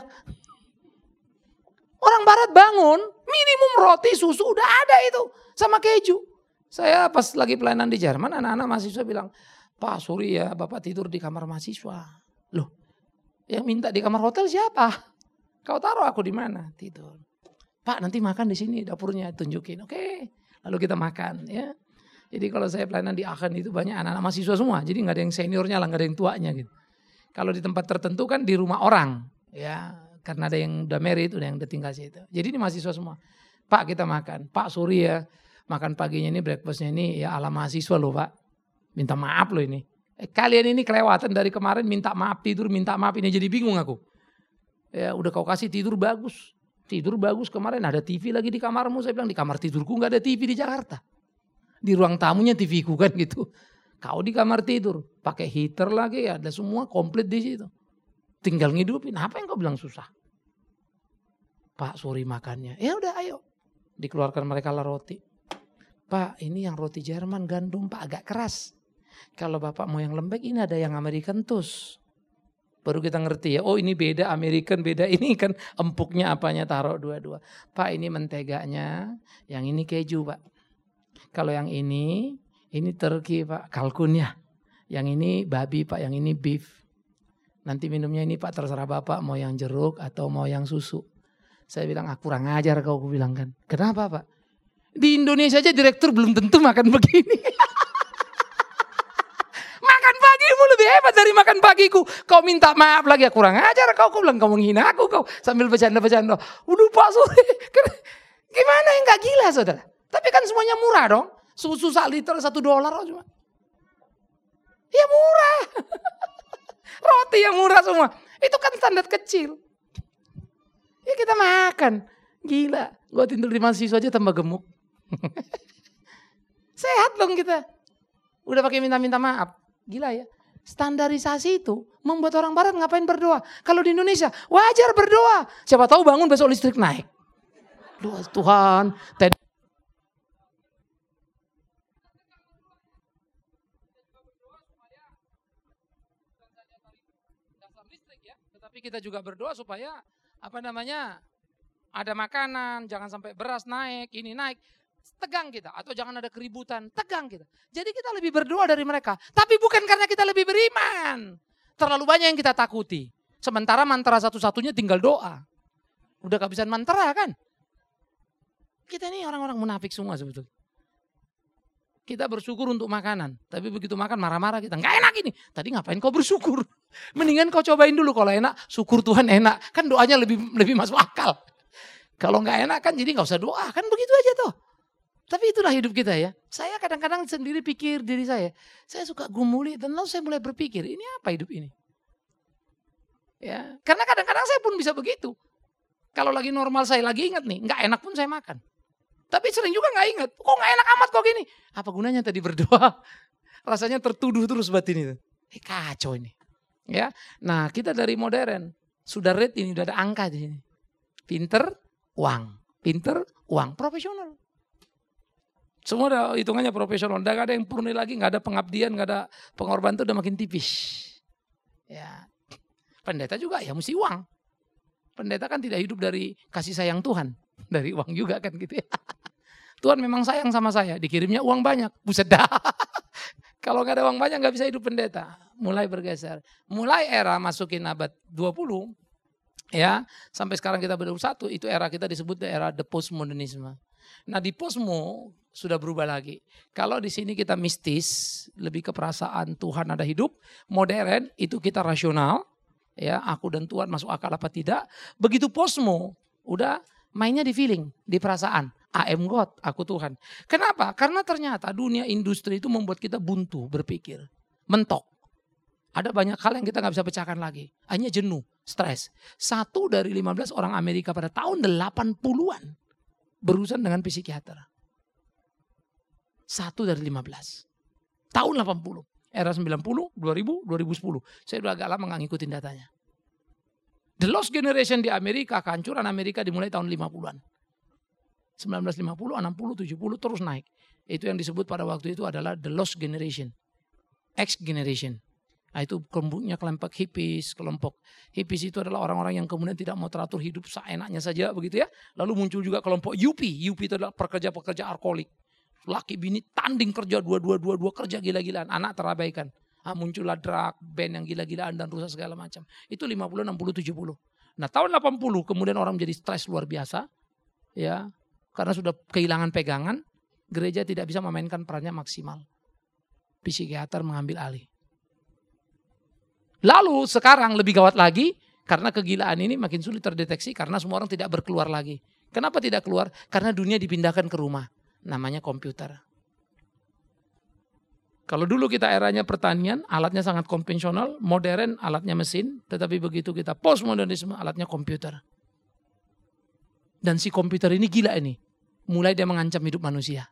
Orang barat bangun, minimum roti, susu udah ada itu. Sama keju. Saya pas lagi pelayanan di Jerman, anak-anak mahasiswa bilang, Pak sorry ya Bapak tidur di kamar mahasiswa. Loh, yang minta di kamar hotel siapa? Kau taruh aku di mana? Tidur. Pak nanti makan di sini dapurnya tunjukin. Oke, lalu kita makan ya. Jadi kalau saya pelayanan di Aachen itu banyak anak-anak mahasiswa semua. Jadi nggak ada yang seniornya lah, nggak ada yang tuanya gitu. Kalau di tempat tertentu kan di rumah orang ya, karena ada yang udah married, udah yang udah tinggal situ. Jadi ini mahasiswa semua. Pak kita makan. Pak sorry ya, makan paginya ini breakfastnya ini ya ala mahasiswa loh Pak. Minta maaf loh ini. Eh, kalian ini kelewatan dari kemarin minta maaf tidur minta maaf ini jadi bingung aku. Ya udah kau kasih tidur bagus, tidur bagus kemarin ada T V lagi di kamarmu. Saya bilang di kamar tidurku nggak ada T V di Jakarta. Di ruang tamunya T V ku kan gitu. Kau di kamar tidur pakai heater lagi ya ada semua komplit di situ. Tinggal ngidupin. Apa yang kau bilang susah? Pak sorry makannya. Ya udah ayo dikeluarkan mereka lah roti. Pak ini yang roti Jerman gandum Pak agak keras. Kalau Bapak mau yang lembek ini ada yang American Toast. Baru kita ngerti ya. Oh ini beda American beda ini kan empuknya apanya taruh dua-dua. Pak ini menteganya. Yang ini keju Pak. Kalau yang ini. Ini turkey Pak. Kalkunnya. Yang ini babi Pak. Yang ini beef. Nanti minumnya ini Pak terserah Bapak. Mau yang jeruk atau mau yang susu. Saya bilang ah, kurang ajar kau. Aku bilang kan. Kenapa Pak? Di Indonesia aja direktur belum tentu makan begini. Lebih hebat dari makan pagiku. Kau minta maaf lagi. Kurang ajar kau. Kau bilang kau menghina aku. Kau sambil bercanda-bercanda. Udah Pak sorry. Gimana yang gak gila saudara. Tapi kan semuanya murah dong. Susu sak liter satu dolar cuma. Ya murah. Roti yang murah semua. Itu kan standar kecil. Ya kita makan. Gila. Gue tidur di mahasiswa aja tambah gemuk. Sehat dong kita. Udah pakai minta-minta maaf. Gila ya. Standarisasi itu membuat orang barat ngapain berdoa. Kalau di Indonesia wajar berdoa. Siapa tahu bangun besok listrik naik. Doa Tuhan. Tadi Tapi kita juga berdoa supaya apa namanya ada makanan, jangan sampai beras naik, ini naik, tegang kita. Atau jangan ada keributan, tegang kita. Jadi kita lebih berdoa dari mereka. Tapi bukan karena kita lebih beriman. Terlalu banyak yang kita takuti. Sementara mantra satu-satunya tinggal doa. Udah kehabisan mantra kan. Kita ini orang-orang munafik semua sebetulnya. Kita bersyukur untuk makanan. Tapi begitu makan marah-marah kita. Nggak enak ini. Tadi ngapain kau bersyukur? Mendingan kau cobain dulu. Kalau enak, syukur Tuhan enak. Kan doanya lebih lebih masuk akal. Kalau nggak enak kan jadi nggak usah doa. Kan begitu aja tuh. Tapi itulah hidup kita ya. Saya kadang-kadang sendiri pikir diri saya. Saya suka gumuli dan lalu saya mulai berpikir. Ini apa hidup ini? Ya, karena kadang-kadang saya pun bisa begitu. Kalau lagi normal saya lagi ingat nih. Nggak enak pun saya makan. Tapi sering juga gak ingat. Kok gak enak amat kok gini. Apa gunanya tadi berdoa? Rasanya tertuduh terus batin itu. Eh kacau ini. Ya, nah kita dari modern. Sudah rate ini, udah ada angka di sini. Pinter, uang. Pinter, uang. Profesional. Semua udah hitungannya profesional. Udah gak ada yang purni lagi. Gak ada pengabdian, gak ada pengorbanan itu udah makin tipis. Ya, pendeta juga ya mesti uang. Pendeta kan tidak hidup dari kasih sayang Tuhan. Dari uang juga kan gitu ya. Tuhan memang sayang sama saya, dikirimnya uang banyak. Buset dah. Kalau gak ada uang banyak gak bisa hidup pendeta. Mulai bergeser. Mulai era masukin abad dua puluh. Ya, sampai sekarang kita berdua puluh satu. Itu era kita disebut era the postmodernisme. Nah di postmo sudah berubah lagi. Kalau di sini kita mistis, lebih ke perasaan Tuhan ada hidup. Modern itu kita rasional. Ya, aku dan Tuhan masuk akal apa tidak. Begitu postmo, udah mainnya di feeling, di perasaan. I am God, aku Tuhan. Kenapa? Karena ternyata dunia industri itu membuat kita buntu berpikir. Mentok. Ada banyak hal yang kita gak bisa pecahkan lagi. Hanya jenuh, stres. Satu dari lima belas orang Amerika pada tahun delapan puluhan berurusan dengan psikiater. Satu dari lima belas. Tahun delapan puluh. Era sembilan puluh, dua ribu, dua ribu sepuluh. Saya udah agak lama gak ngikutin datanya. The lost generation di Amerika, kehancuran Amerika dimulai tahun lima puluhan. sembilan belas lima puluh, enam puluh, tujuh puluh terus naik. Itu yang disebut pada waktu itu adalah the lost generation. X generation. Nah, itu kelompoknya kelompok hippies, kelompok hippies itu adalah orang-orang yang kemudian tidak mau teratur hidup seenaknya saja begitu ya. Lalu muncul juga kelompok U P. U P itu adalah pekerja-pekerja alkoholik. Laki bini tanding kerja dua-dua dua-dua kerja gila-gilaan, anak terabaikan. Nah, muncullah drug, band yang gila-gilaan dan rusak segala macam. Itu lima puluh, enam puluh, tujuh puluh. Nah, tahun delapan puluh kemudian orang menjadi stres luar biasa. Ya. Karena sudah kehilangan pegangan, gereja tidak bisa memainkan perannya maksimal. Psikiater mengambil alih. Lalu sekarang lebih gawat lagi, karena kegilaan ini makin sulit terdeteksi karena semua orang tidak berkeluar lagi. Kenapa tidak keluar? Karena dunia dipindahkan ke rumah. Namanya komputer. Kalau dulu kita eranya pertanian, alatnya sangat konvensional, modern, alatnya mesin. Tetapi begitu kita postmodernisme, alatnya komputer. Dan si komputer ini gila ini. Mulai dia mengancam hidup manusia.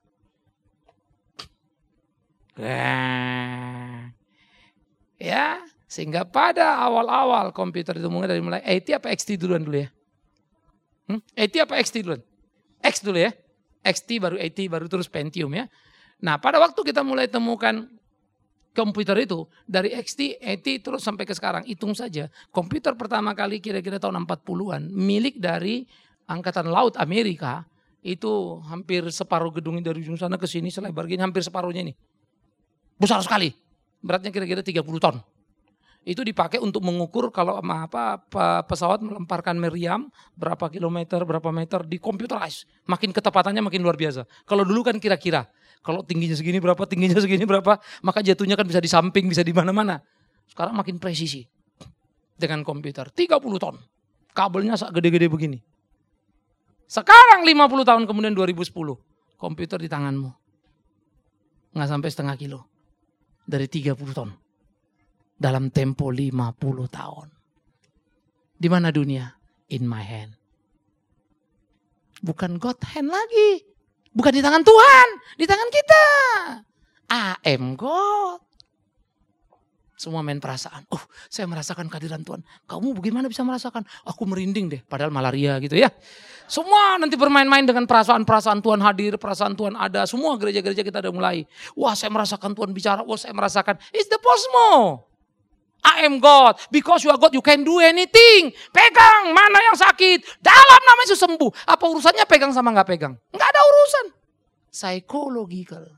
Ya, sehingga pada awal-awal komputer itu mulai dari mulai A T apa X T duluan dulu ya? Hmm? A T apa X T duluan? X dulu ya. X T baru A T baru terus Pentium ya. Nah, pada waktu kita mulai temukan komputer itu dari X T, A T terus sampai ke sekarang, hitung saja. Komputer pertama kali kira-kira tahun empat puluhan milik dari Angkatan Laut Amerika, itu hampir separuh gedungnya dari ujung sana ke sini selebar gini, hampir separuhnya ini. Besar sekali. Beratnya kira-kira tiga puluh ton. Itu dipakai untuk mengukur kalau apa pesawat melemparkan meriam berapa kilometer, berapa meter di computerize. Makin ketepatannya makin luar biasa. Kalau dulu kan kira-kira, kalau tingginya segini berapa, tingginya segini berapa, maka jatuhnya kan bisa di samping, bisa di mana-mana. Sekarang makin presisi dengan komputer. tiga puluh ton. Kabelnya gede-gede begini. Sekarang lima puluh tahun kemudian dua ribu sepuluh. Komputer di tanganmu. Nggak sampai setengah kilo. Dari tiga puluh ton. Dalam tempo lima puluh tahun. Di mana dunia? In my hand. Bukan God hand lagi. Bukan di tangan Tuhan, di tangan kita. I am God. Semua main perasaan. Oh, saya merasakan kehadiran Tuhan. Kamu bagaimana bisa merasakan? Aku merinding deh, padahal malaria gitu ya. Semua nanti bermain-main dengan perasaan-perasaan Tuhan hadir, perasaan Tuhan ada. Semua gereja-gereja kita udah mulai. Wah, saya merasakan Tuhan bicara. Wah, saya merasakan. It's the posmo. I am God. Because you are God, you can do anything. Pegang mana yang sakit. Dalam nama Yesus sembuh. Apa urusannya pegang sama gak pegang? Gak ada urusan. Psychological.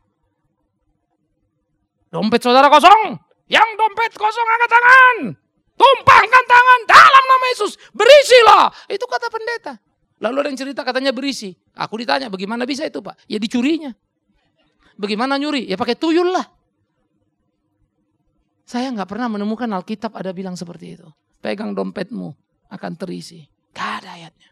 Dompet saudara kosong. Yang dompet kosong angkat tangan. Tumpahkan tangan dalam nama Yesus. Berisilah. Itu kata pendeta. Lalu ada yang cerita katanya berisi. Aku ditanya bagaimana bisa itu Pak? Ya dicurinya. Bagaimana nyuri? Ya pakai tuyul lah. Saya nggak pernah menemukan Alkitab ada bilang seperti itu. Pegang dompetmu akan terisi. Gak ada ayatnya.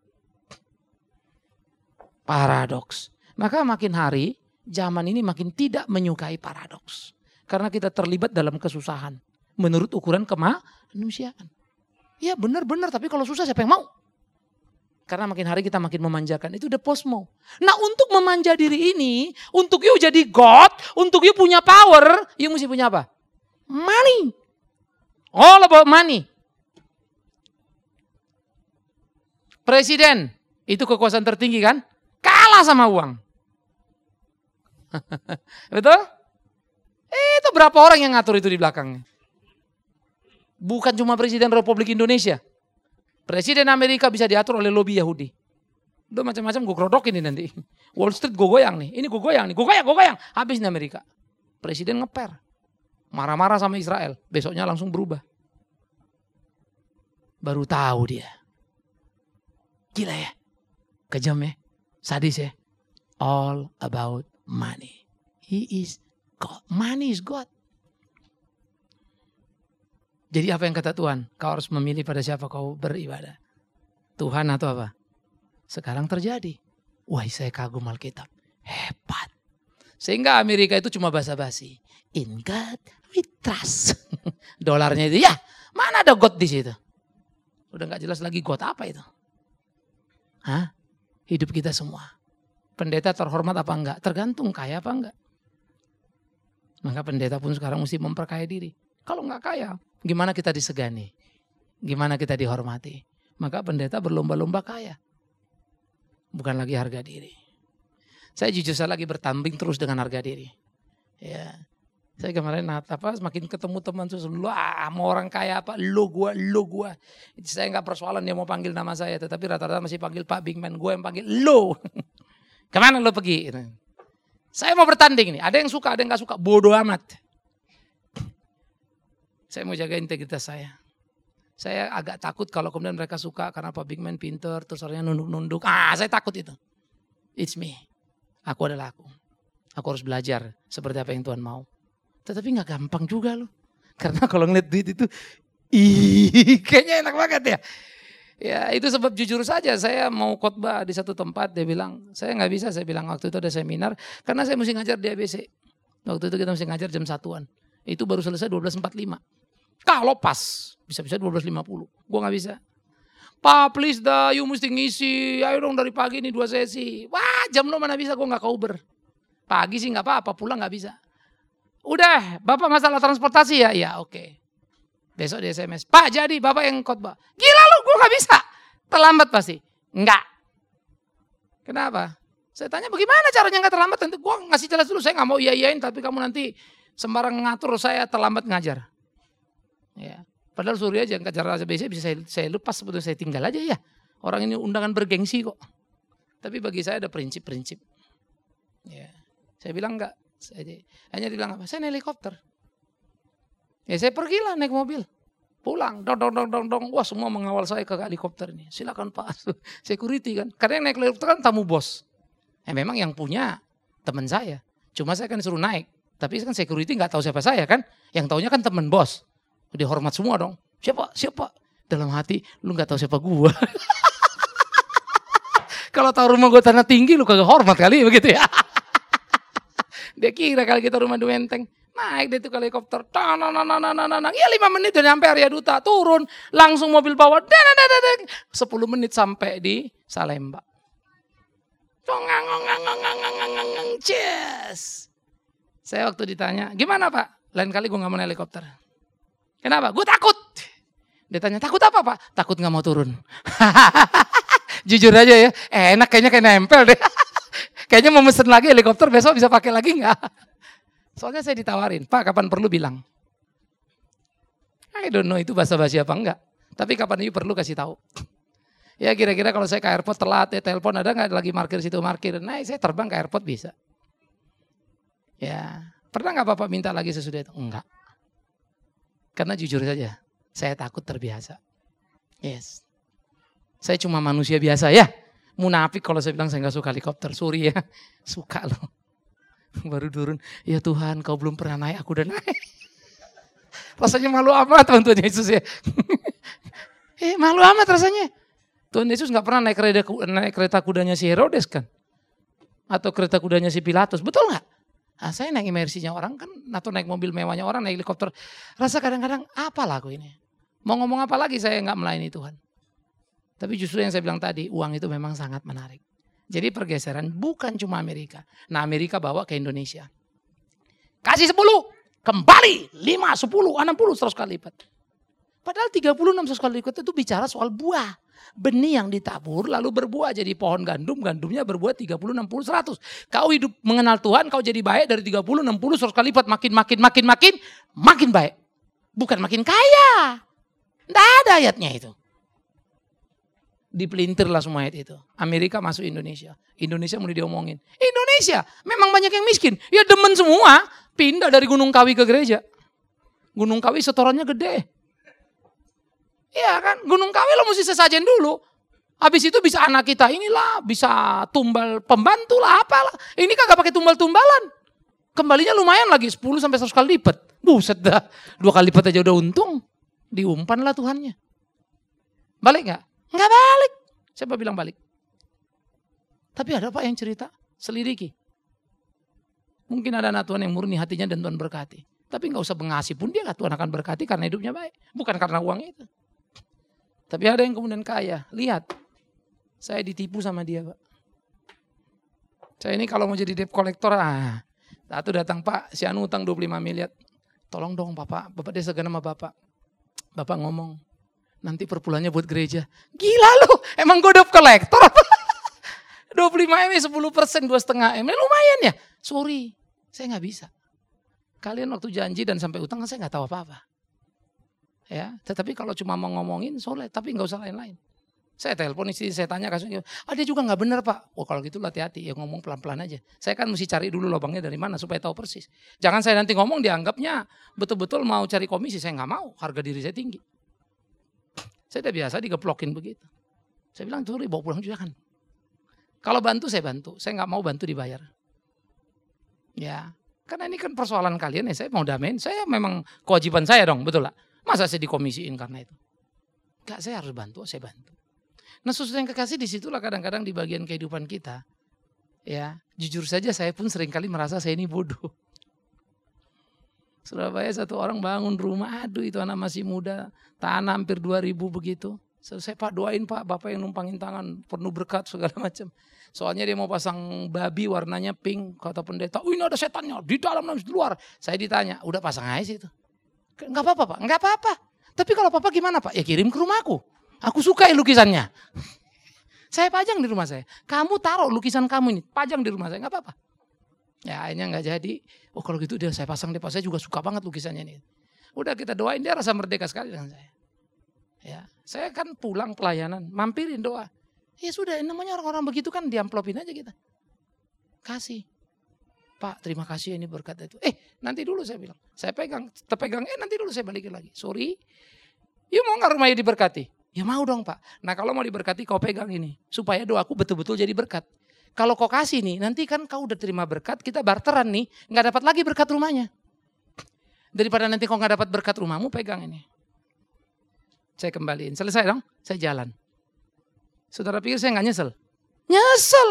Paradoks. Maka makin hari zaman ini makin tidak menyukai paradoks. Karena kita terlibat dalam kesusahan. Menurut ukuran kemanusiaan. Ya benar-benar, tapi kalau susah siapa yang mau? Karena makin hari kita makin memanjakan. Itu the posmo. Nah untuk memanja diri ini, untuk you jadi God, untuk you punya power, you mesti punya apa? Money. All about money. Presiden, itu kekuasaan tertinggi kan? Kalah sama uang. Betul? Itu berapa orang yang ngatur itu di belakangnya? Bukan cuma Presiden Republik Indonesia. Presiden Amerika bisa diatur oleh lobby Yahudi. Udah macam-macam gue kerodok ini nanti. Wall Street gue goyang nih. Ini gue goyang nih. Gue goyang, gue goyang. Habis nih Amerika. Presiden ngeper. Marah-marah sama Israel. Besoknya langsung berubah. Baru tahu dia. Gila ya. Kejam ya. Sadis ya. All about money. He is God. Money is God. Jadi apa yang kata Tuhan? Kau harus memilih pada siapa kau beribadah. Tuhan atau apa? Sekarang terjadi. Wah, saya kagum Alkitab. Hebat. Sehingga Amerika itu cuma basa-basi. In God we trust. Dolarnya itu ya. Mana ada God di situ? Udah gak jelas lagi God apa itu. Hah? Hidup kita semua. Pendeta terhormat apa enggak? Tergantung kaya apa enggak. Maka pendeta pun sekarang mesti memperkaya diri. Kalau enggak kaya, gimana kita disegani? Gimana kita dihormati? Maka pendeta berlomba-lomba kaya. Bukan lagi harga diri. Saya jujur saya lagi bertanding terus dengan harga diri. Ya, saya kemarin apa semakin ketemu teman susah, lu ah, mau orang kaya apa, lu gua, lu gua. Saya nggak persoalan dia mau panggil nama saya, tetapi rata-rata masih panggil Pak Bigman, gue yang panggil lu. Kemana lu pergi? Saya mau bertanding nih, ada yang suka, ada yang nggak suka, bodoh amat. Saya mau jaga integritas saya. Saya agak takut kalau kemudian mereka suka karena Pak Bigman pinter, terus orangnya nunduk-nunduk. Ah, saya takut itu. It's me. Aku adalah aku. Aku harus belajar seperti apa yang Tuhan mau. Tetapi gak gampang juga loh. Karena kalau ngeliat duit itu, ih, kayaknya enak banget ya. Ya itu sebab jujur saja saya mau khotbah di satu tempat, dia bilang, saya gak bisa, saya bilang waktu itu ada seminar. Karena saya mesti ngajar di A B C. Waktu itu kita mesti ngajar jam satuan. Itu baru selesai dua belas empat puluh lima. Kalau pas, bisa-bisa dua belas lima puluh. Gue gak bisa. Pak please dah, you mesti ngisi. Ayo dong dari pagi ini dua sesi. Wah jam lo mana bisa, gue gak Uber. Pagi sih gak apa-apa, pulang gak bisa. Udah, Bapak masalah transportasi ya? Iya oke. Okay. Besok di S M S. Pak jadi Bapak yang khotbah. Gila lu, gue gak bisa. Terlambat pasti. Enggak. Kenapa? Saya tanya bagaimana caranya gak terlambat. Nanti gue ngasih jelas dulu, saya gak mau iya-iyain. Tapi kamu nanti sembarang ngatur saya terlambat ngajar. Ya, padahal suruh aja ngajar A B C bisa saya, saya lepas sebetulnya, saya tinggal aja ya. Orang ini undangan bergengsi kok. Tapi bagi saya ada prinsip-prinsip. Ya, saya bilang enggak. Saya, hanya dibilang apa? Saya naik helikopter. Ya saya pergilah naik mobil. Pulang, dong dong dong dong dong. Wah semua mengawal saya ke helikopter ini. Silakan Pak. Security kan. Karena yang naik helikopter kan tamu bos. Ya memang yang punya teman saya. Cuma saya kan disuruh naik. Tapi kan security nggak tahu siapa saya kan. Yang taunya kan teman bos. Dihormat semua dong. Siapa? Siapa? Dalam hati, lu gak tahu siapa gua. Kalau tahu rumah gua tanah tinggi, lu kagak hormat kali begitu ya. Dia kira kali kita rumah Duenteng. Naik dia tuh ke helikopter. Ya lima menit udah nyampe area duta. Turun, langsung mobil bawa. sepuluh menit sampai di Salemba. Cheers. Saya waktu ditanya, gimana Pak? Lain kali gue gak mau naik helikopter. Kenapa? Gue takut. Dia tanya, takut apa Pak? Takut gak mau turun. Jujur aja ya, eh, enak kayaknya kayak nempel deh. Kayaknya mau mesen lagi helikopter besok bisa pakai lagi gak? Soalnya saya ditawarin, Pak kapan perlu bilang. I don't know itu basa-basi apa enggak. Tapi kapan ini perlu kasih tahu. Ya kira-kira kalau saya ke airport telat, ya telepon ada nggak lagi parkir situ parkir. Nah saya terbang ke airport bisa. Ya pernah nggak Bapak minta lagi sesudah itu? Enggak. Karena jujur saja, saya takut terbiasa. Yes. Saya cuma manusia biasa ya. Munafik kalau saya bilang saya nggak suka helikopter. Sorry ya, suka loh. Baru turun, ya Tuhan kau belum pernah naik, aku udah naik. Rasanya malu amat Tuhan Yesus ya. eh malu amat rasanya. Tuhan Yesus gak pernah naik kereta, naik kereta kudanya si Herodes kan. Atau kereta kudanya si Pilatus, betul gak? Nah, saya naik imersinya orang kan, atau naik mobil mewahnya orang, naik helikopter. Rasa kadang-kadang apalah aku ini. Mau ngomong apa lagi saya gak melayani Tuhan. Tapi justru yang saya bilang tadi, uang itu memang sangat menarik. Jadi pergeseran bukan cuma Amerika. Nah Amerika bawa ke Indonesia. Kasih sepuluh, kembali lima, sepuluh, enam puluh, seratus kali lipat. Padahal tiga puluh, enam, seratus kali lipat itu bicara soal buah. Benih yang ditabur lalu berbuah jadi pohon gandum. Gandumnya berbuah tiga puluh, enam puluh, seratus. Kau hidup mengenal Tuhan, kau jadi baik dari tiga puluh, enam puluh, seratus kali lipat. Makin, makin, makin, makin, makin baik. Bukan makin kaya. Tidak ada ayatnya itu. Dipelintirlah semua ayat itu. Amerika masuk Indonesia. Indonesia mulai diomongin. Indonesia memang banyak yang miskin. Ya demen semua pindah dari Gunung Kawi ke gereja. Gunung Kawi setorannya gede. Iya kan, Gunung Kawi lo mesti sesajen dulu. Habis itu bisa anak kita inilah, bisa tumbal pembantu lah, apalah. Ini kagak pakai tumbal-tumbalan. Kembalinya lumayan lagi sepuluh sampai seratus kali lipat. Buset dah, dua kali lipat aja udah untung. Diumpan lah Tuhannya. Balik gak? Enggak balik. Siapa bilang balik? Tapi ada Pak yang cerita, selidiki. Mungkin ada anak Tuhan yang murni hatinya dan Tuhan berkati. Tapi enggak usah mengasih pun dia Tuhan akan berkati karena hidupnya baik. Bukan karena uang itu. Tapi ada yang kemudian kaya. Lihat, saya ditipu sama dia Pak. Saya ini kalau mau jadi debt collector, ah, satu datang Pak, si Anu utang dua puluh lima miliar. Tolong dong Bapak, Bapak dia segan sama Bapak. Bapak ngomong, nanti perpulangnya buat gereja. Gila lu, emang gue debt collector apa? dua puluh lima M sepuluh persen, dua koma lima M, lumayan ya. Sorry, saya gak bisa. Kalian waktu janji dan sampai utang saya gak tahu apa-apa. Ya, tetapi kalau cuma mau ngomongin soleh, tapi gak usah lain-lain. Saya telepon istri, saya tanya kasusnya, ah dia juga gak benar Pak. Oh kalau gitu hati-hati, ya ngomong pelan-pelan aja. Saya kan mesti cari dulu lubangnya dari mana supaya tahu persis. Jangan saya nanti ngomong dianggapnya betul-betul mau cari komisi, saya gak mau, harga diri saya tinggi. Saya udah biasa digeplokin begitu. Saya bilang, sorry bawa pulang juga kan. Kalau bantu saya bantu, saya gak mau bantu dibayar. Ya, karena ini kan persoalan kalian ya, saya mau damain, saya memang kewajiban saya dong, betul lah. Masa saya dikomisiin karena itu? Enggak, saya harus bantu, saya bantu. Nah saudara yang kekasih disitulah kadang-kadang di bagian kehidupan kita. Ya, jujur saja saya pun seringkali merasa saya ini bodoh. Surabaya satu orang bangun rumah, aduh itu anak masih muda, tanah hampir dua ribu begitu. Saya Pak doain Pak, Bapak yang numpangin tangan, penuh berkat segala macam. Soalnya dia mau pasang babi warnanya pink, kata pendeta, oh ini ada setannya, di dalam dan di luar. Saya ditanya, udah pasang aja situ. Enggak apa-apa Pak, enggak apa-apa. Tapi kalau Papa gimana Pak? Ya kirim ke rumahku. Aku suka ya lukisannya. Saya pajang di rumah saya. Kamu taruh lukisan kamu ini, pajang di rumah saya, enggak apa-apa. Ya akhirnya enggak jadi. Oh kalau gitu dia saya pasang di Pak, saya juga suka banget lukisannya ini. Udah kita doain, dia rasa merdeka sekali dengan saya. Ya, saya kan pulang pelayanan, mampirin doa. Ya sudah, namanya orang-orang begitu kan diamplopin aja kita. Kasih. Pak, terima kasih ini berkat itu. Eh, nanti dulu saya bilang. Saya pegang, terpegang, eh nanti dulu saya balikin lagi. Sorry. Ya mau nggak rumahnya diberkati? Ya mau dong Pak. Nah kalau mau diberkati kau pegang ini. Supaya doaku betul-betul jadi berkat. Kalau kau kasih nih, nanti kan kau udah terima berkat, kita barteran nih. Nggak dapat lagi berkat rumahnya. Daripada nanti kau nggak dapat berkat rumahmu, pegang ini. Saya kembaliin. Selesai dong, saya jalan. Saudara pikir saya nggak nyesel? Nyesel.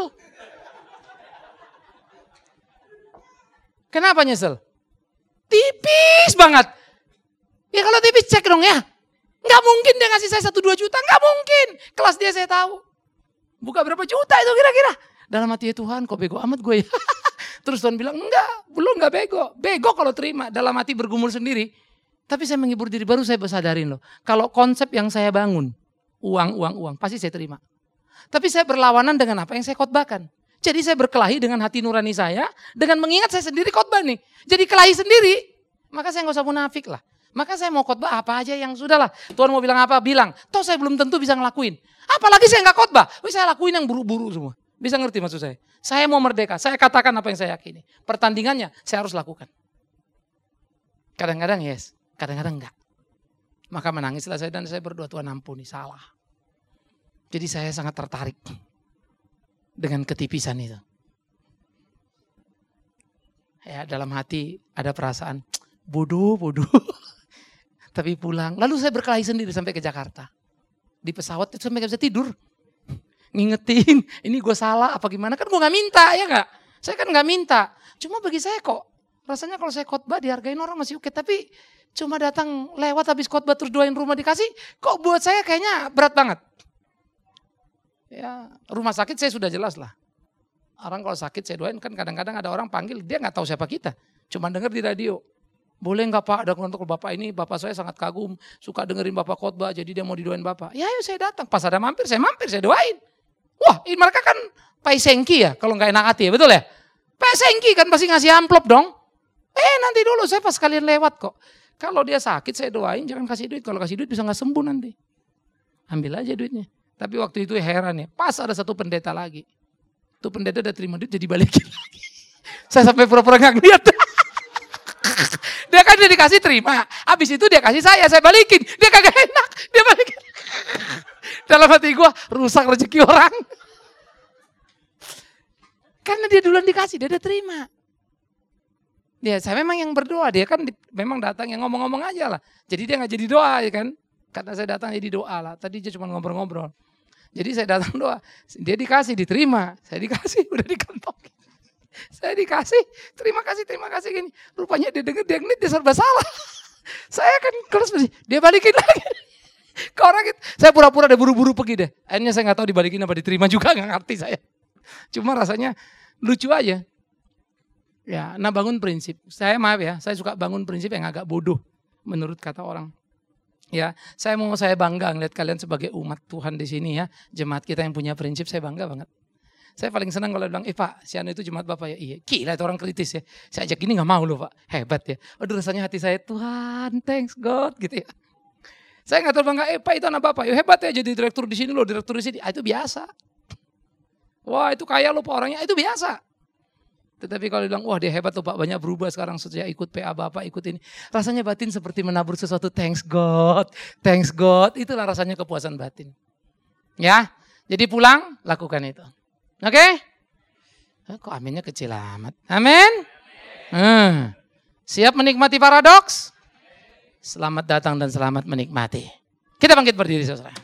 Kenapa nyesel? Tipis banget. Ya kalau tipis cek dong ya. Nggak mungkin dia ngasih saya satu dua juta. Nggak mungkin. Kelas dia saya tahu. Buka berapa juta itu kira-kira. Dalam hati, ya Tuhan kok bego amat gue ya. Terus Tuhan bilang, enggak, belum enggak bego. Bego kalau terima, dalam hati bergumul sendiri. Tapi saya menghibur diri, baru saya sadarin loh. Kalau konsep yang saya bangun, uang, uang, uang, pasti saya terima. Tapi saya berlawanan dengan apa yang saya khotbahkan. Jadi saya berkelahi dengan hati nurani saya, dengan mengingat saya sendiri khotbah nih. Jadi kelahi sendiri, maka saya gak usah munafik lah. Maka saya mau khotbah apa aja yang sudahlah. Tuhan mau bilang apa, bilang. Toh saya belum tentu bisa ngelakuin. Apalagi saya gak khotbah, saya lakuin yang buru-buru semua. Bisa ngerti maksud saya? Saya mau merdeka, saya katakan apa yang saya yakini. Pertandingannya saya harus lakukan. Kadang-kadang yes, kadang-kadang enggak. Maka menangislah saya dan saya berdoa, Tuhan ampuni, salah. Jadi saya sangat tertarik dengan ketipisan itu. Ya, dalam hati ada perasaan bodoh, bodoh. Tapi pulang, lalu saya berkelahi sendiri sampai ke Jakarta. Di pesawat itu sampai gak bisa tidur. Ngingetin, ini gue salah apa gimana, kan gue gak minta ya gak? Saya kan gak minta. Cuma bagi saya kok, rasanya kalau saya khotbah dihargain orang masih oke. Tapi cuma datang lewat habis khotbah terus doain rumah dikasih, kok buat saya kayaknya berat banget. Ya, rumah sakit saya sudah jelas lah. Orang kalau sakit saya doain, kan kadang-kadang ada orang panggil, dia gak tahu siapa kita. Cuma dengar di radio. Boleh gak Pak, ada untuk Bapak ini, Bapak saya sangat kagum, suka dengerin Bapak khotbah, jadi dia mau didoain Bapak. Ya ayo saya datang, pas ada mampir, saya mampir, saya doain. Wah, ini mereka kan paisengki ya, kalau gak enak hati ya, betul ya? Paisengki kan pasti ngasih amplop dong. Eh nanti dulu, saya pas kalian lewat kok. Kalau dia sakit saya doain, jangan kasih duit. Kalau kasih duit bisa gak sembuh nanti. Ambil aja duitnya. Tapi waktu itu heran ya, pas ada satu pendeta lagi. Itu pendeta udah terima duit jadi balikin lagi. Saya sampai pura-pura gak ngeliat. Dia kan dia dikasih terima. Habis itu dia kasih saya, saya balikin. Dia kagak enak, dia balikin. Dalam hati gue, rusak rezeki orang. Karena dia duluan dikasih, dia udah terima. Ya saya memang yang berdoa, dia kan di, memang datang yang ngomong-ngomong aja lah. Jadi dia gak jadi doa ya kan. Karena saya datang jadi doa lah. Tadi dia cuma ngobrol-ngobrol. Jadi saya datang doa, dia dikasih, diterima. Saya dikasih, udah dikantongin. Saya dikasih, terima kasih, terima kasih gini. Rupanya dia denger, dia ngeliat, dia serba salah. Saya kan terus dia balikin lagi. Ke orang itu, saya pura-pura deh buru-buru pergi deh. Akhirnya saya gak tahu dibalikin apa diterima juga, gak ngerti saya. Cuma rasanya lucu aja. Ya, nah bangun prinsip. Saya maaf ya, saya suka bangun prinsip yang agak bodoh menurut kata orang. Ya, saya mau saya bangga ngeliat kalian sebagai umat Tuhan di sini ya. Jemaat kita yang punya prinsip, saya bangga banget. Saya paling senang kalau bilang, eh Pak, si Anu itu jemaat Bapak ya. Iya, gila itu orang kritis ya. Saya ajak gini gak mau loh Pak, hebat ya. Aduh rasanya hati saya, Tuhan thanks God gitu ya. Saya gak terbangga, eh Pak itu anak Bapak, ya hebat ya jadi direktur di sini loh, direktur di sini. Ah, itu biasa. Wah itu kaya loh Pak orangnya, itu biasa. Tetapi kalau bilang, wah dia hebat loh Pak, banyak berubah sekarang sejak ikut P A Bapak, ikut ini. Rasanya batin seperti menabur sesuatu, thanks God, thanks God. Itulah rasanya kepuasan batin. Ya, jadi pulang, lakukan itu. Oke? Okay? Kok aminnya kecil amat? Amin? Hmm. Siap menikmati paradoks? Selamat datang dan selamat menikmati. Kita bangkit berdiri saudara.